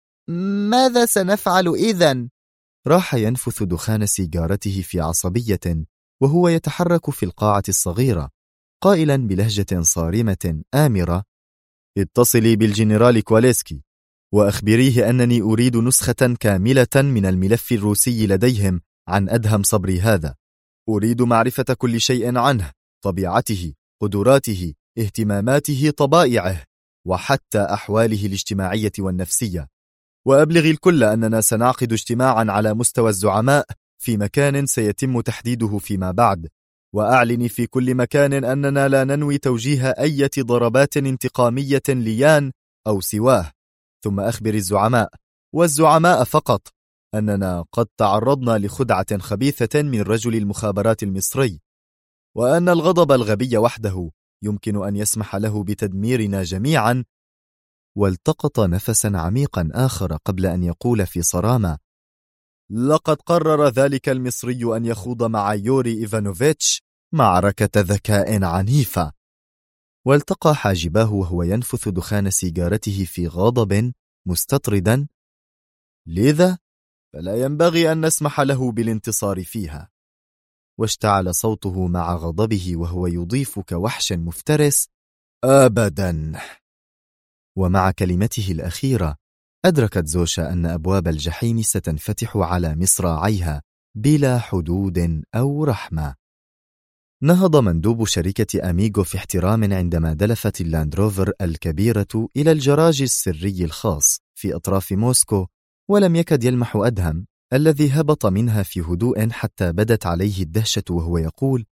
ماذا سنفعل إذن؟ راح ينفث دخان سيجارته في عصبية وهو يتحرك في القاعة الصغيرة، قائلا بلهجة صارمة آمرة: اتصلي بالجنرال كواليسكي وأخبريه أنني أريد نسخة كاملة من الملف الروسي لديهم عن أدهم صبري هذا. أريد معرفة كل شيء عنه، طبيعته، قدراته، اهتماماته، طبائعه، وحتى أحواله الاجتماعية والنفسية. وأبلغ الكل أننا سنعقد اجتماعا على مستوى الزعماء في مكان سيتم تحديده فيما بعد، وأعلن في كل مكان أننا لا ننوي توجيه أي ضربات انتقامية ليان أو سواه، ثم أخبر الزعماء والزعماء فقط أننا قد تعرضنا لخدعة خبيثة من رجل المخابرات المصري، وأن الغضب الغبي وحده يمكن أن يسمح له بتدميرنا جميعا. والتقط نفسا عميقا آخر قبل أن يقول في صرامة: لقد قرر ذلك المصري أن يخوض مع يوري إيفانوفيتش معركة ذكاء عنيفة. والتقى حاجباه وهو ينفث دخان سيجارته في غضب مستطردا: لذا فلا ينبغي أن نسمح له بالانتصار فيها. واشتعل صوته مع غضبه وهو يضيف كوحش مفترس: أبدا. ومع كلمته الأخيرة أدركت زوشا أن أبواب الجحيم ستنفتح على مصراعيها بلا حدود أو رحمة. نهض مندوب شركة أميغو في احترام عندما دلفت اللاندروفر الكبيرة إلى الجراج السري الخاص في أطراف موسكو، ولم يكد يلمح أدهم الذي هبط منها في هدوء حتى بدت عليه الدهشة وهو يقول: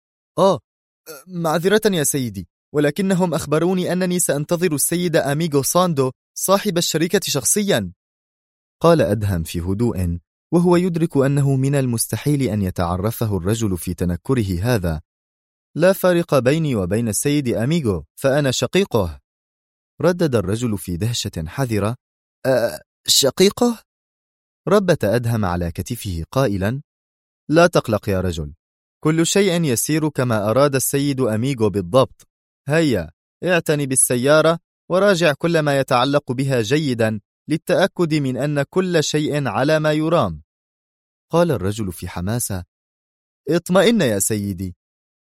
معذرة يا سيدي، ولكنهم أخبروني أنني سأنتظر السيد أميغو ساندو صاحب الشركة شخصيا. قال أدهم في هدوء وهو يدرك أنه من المستحيل أن يتعرفه الرجل في تنكره هذا. لا فارق بيني وبين السيد أميغو، فأنا شقيقه. ردد الرجل في دهشة حذرة: شقيقه؟ ربت أدهم على كتفه قائلا: لا تقلق يا رجل، كل شيء يسير كما أراد السيد أميغو بالضبط. هيا اعتني بالسيارة وراجع كل ما يتعلق بها جيدا للتأكد من أن كل شيء على ما يرام. قال الرجل في حماسة: اطمئن يا سيدي.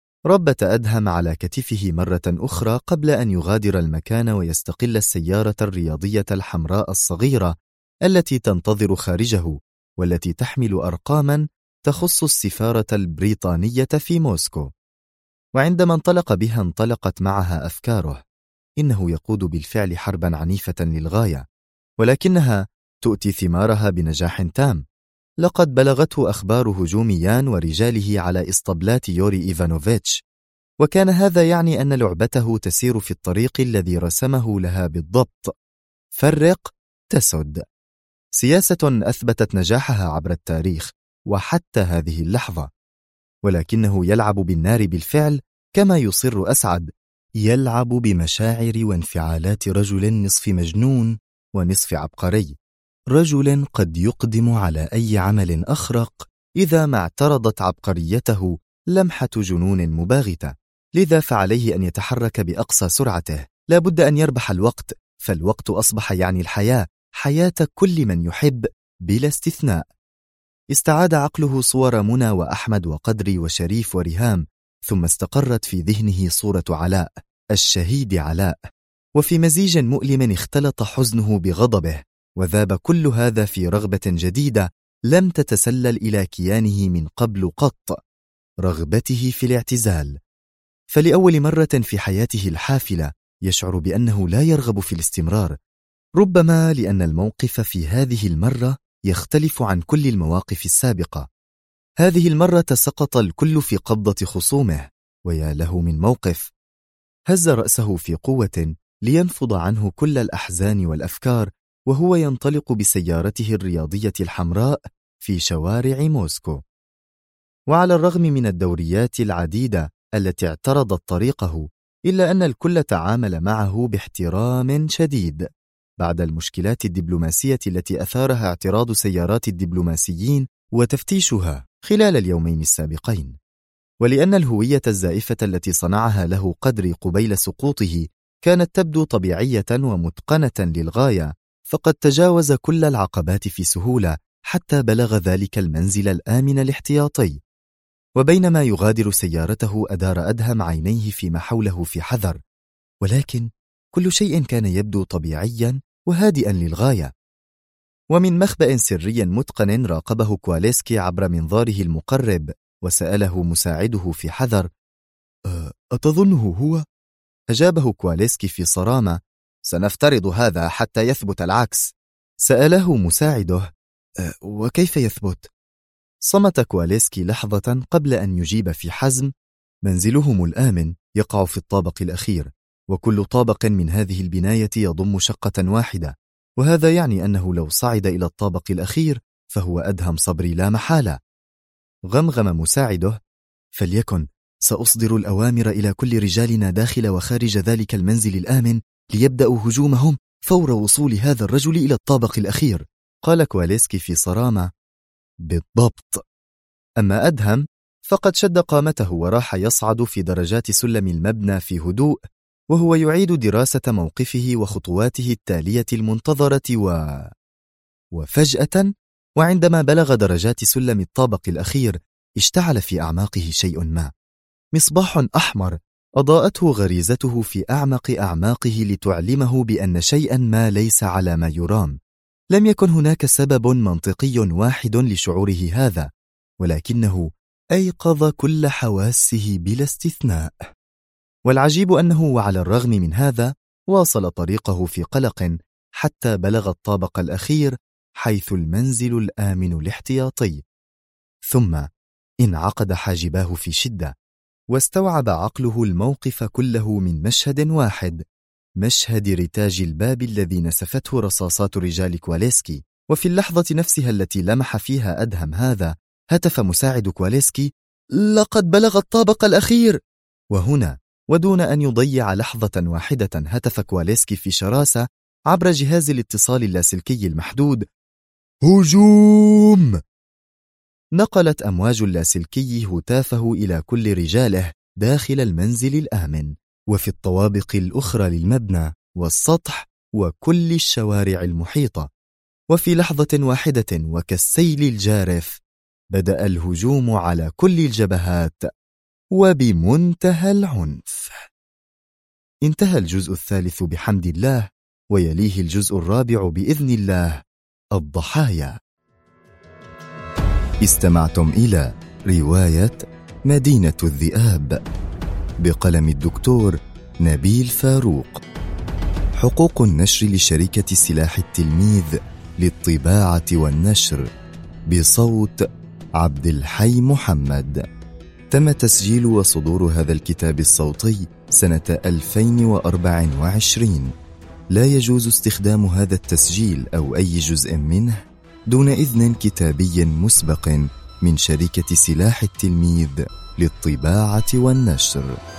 ربت أدهم على كتفه مرة أخرى قبل أن يغادر المكان ويستقل السيارة الرياضية الحمراء الصغيرة التي تنتظر خارجه، والتي تحمل أرقاما تخص السفارة البريطانية في موسكو. وعندما انطلق بها انطلقت معها أفكاره. إنه يقود بالفعل حربا عنيفة للغاية، ولكنها تؤتي ثمارها بنجاح تام. لقد بلغته أخبار هجوم يان ورجاله على إسطبلات يوري إيفانوفيتش، وكان هذا يعني أن لعبته تسير في الطريق الذي رسمه لها بالضبط: فرق تسد. سياسة أثبتت نجاحها عبر التاريخ وحتى هذه اللحظة. ولكنه يلعب بالنار بالفعل، كما يصر أسعد، يلعب بمشاعر وانفعالات رجل نصف مجنون ونصف عبقري، رجل قد يقدم على أي عمل أخرق إذا ما اعترضت عبقريته لمحة جنون مباغتة. لذا فعليه أن يتحرك بأقصى سرعته. لا بد أن يربح الوقت، فالوقت أصبح يعني الحياة، حياة كل من يحب بلا استثناء. استعاد عقله صور منى وأحمد وقدري وشريف وريهام، ثم استقرت في ذهنه صورة علاء، الشهيد علاء، وفي مزيج مؤلم اختلط حزنه بغضبه، وذاب كل هذا في رغبة جديدة لم تتسلل إلى كيانه من قبل قط، رغبته في الاعتزال. فلأول مرة في حياته الحافلة يشعر بأنه لا يرغب في الاستمرار، ربما لأن الموقف في هذه المرة يختلف عن كل المواقف السابقة. هذه المرة سقط الكل في قبضة خصومه، ويا له من موقف. هز رأسه في قوة لينفض عنه كل الأحزان والأفكار، وهو ينطلق بسيارته الرياضية الحمراء في شوارع موسكو. وعلى الرغم من الدوريات العديدة التي اعترضت طريقه، إلا أن الكل تعامل معه باحترام شديد بعد المشكلات الدبلوماسية التي أثارها اعتراض سيارات الدبلوماسيين وتفتيشها خلال اليومين السابقين. ولأن الهوية الزائفة التي صنعها له قدري قبيل سقوطه كانت تبدو طبيعية ومتقنة للغاية، فقد تجاوز كل العقبات في سهولة حتى بلغ ذلك المنزل الآمن الاحتياطي. وبينما يغادر سيارته أدار أدهم عينيه فيما حوله في حذر، ولكن كل شيء كان يبدو طبيعيا وهادئا للغاية. ومن مخبأ سري متقن راقبه كواليسكي عبر منظاره المقرب، وسأله مساعده في حذر: أتظنه هو؟ أجابه كواليسكي في صرامة: سنفترض هذا حتى يثبت العكس. سأله مساعده: وكيف يثبت؟ صمت كواليسكي لحظة قبل أن يجيب في حزم: منزلهم الآمن يقع في الطابق الأخير، وكل طابق من هذه البناية يضم شقة واحدة، وهذا يعني أنه لو صعد إلى الطابق الأخير فهو أدهم صبري لا محالة. غمغم مساعده: فليكن، سأصدر الأوامر إلى كل رجالنا داخل وخارج ذلك المنزل الآمن ليبدأوا هجومهم فور وصول هذا الرجل إلى الطابق الأخير. قال كواليسكي في صرامة: بالضبط. أما أدهم فقد شد قامته وراح يصعد في درجات سلم المبنى في هدوء، وهو يعيد دراسة موقفه وخطواته التالية المنتظرة وفجأة، وعندما بلغ درجات سلم الطابق الأخير، اشتعل في أعماقه شيء ما. مصباح أحمر أضاءته غريزته في أعمق أعماقه لتعلمه بأن شيئا ما ليس على ما يرام. لم يكن هناك سبب منطقي واحد لشعوره هذا، ولكنه أيقظ كل حواسه بلا استثناء. والعجيب أنه وعلى الرغم من هذا واصل طريقه في قلق حتى بلغ الطابق الأخير حيث المنزل الآمن الاحتياطي. ثم انعقد حاجباه في شدة، واستوعب عقله الموقف كله من مشهد واحد، مشهد رتاج الباب الذي نسفته رصاصات رجال كواليسكي. وفي اللحظة نفسها التي لمح فيها أدهم هذا، هتف مساعد كواليسكي: لقد بلغ الطابق الأخير! وهنا ودون أن يضيع لحظة واحدة هتف كواليسكي في شراسة عبر جهاز الاتصال اللاسلكي المحدود: هجوم! نقلت أمواج اللاسلكي هتافه إلى كل رجاله داخل المنزل الآمن، وفي الطوابق الأخرى للمبنى والسطح وكل الشوارع المحيطة. وفي لحظة واحدة وكالسيل الجارف بدأ الهجوم على كل الجبهات وبمنتهى العنف. انتهى الجزء الثالث بحمد الله، ويليه الجزء الرابع بإذن الله، الضحايا. استمعتم إلى رواية مدينة الذئاب بقلم الدكتور نبيل فاروق. حقوق النشر لشركة سلاح التلميذ للطباعة والنشر، بصوت عبد الحي محمد. تم تسجيل وصدور هذا الكتاب الصوتي سنة 2024. لا يجوز استخدام هذا التسجيل أو أي جزء منه دون إذن كتابي مسبق من شركة سلاح التلميذ للطباعة والنشر.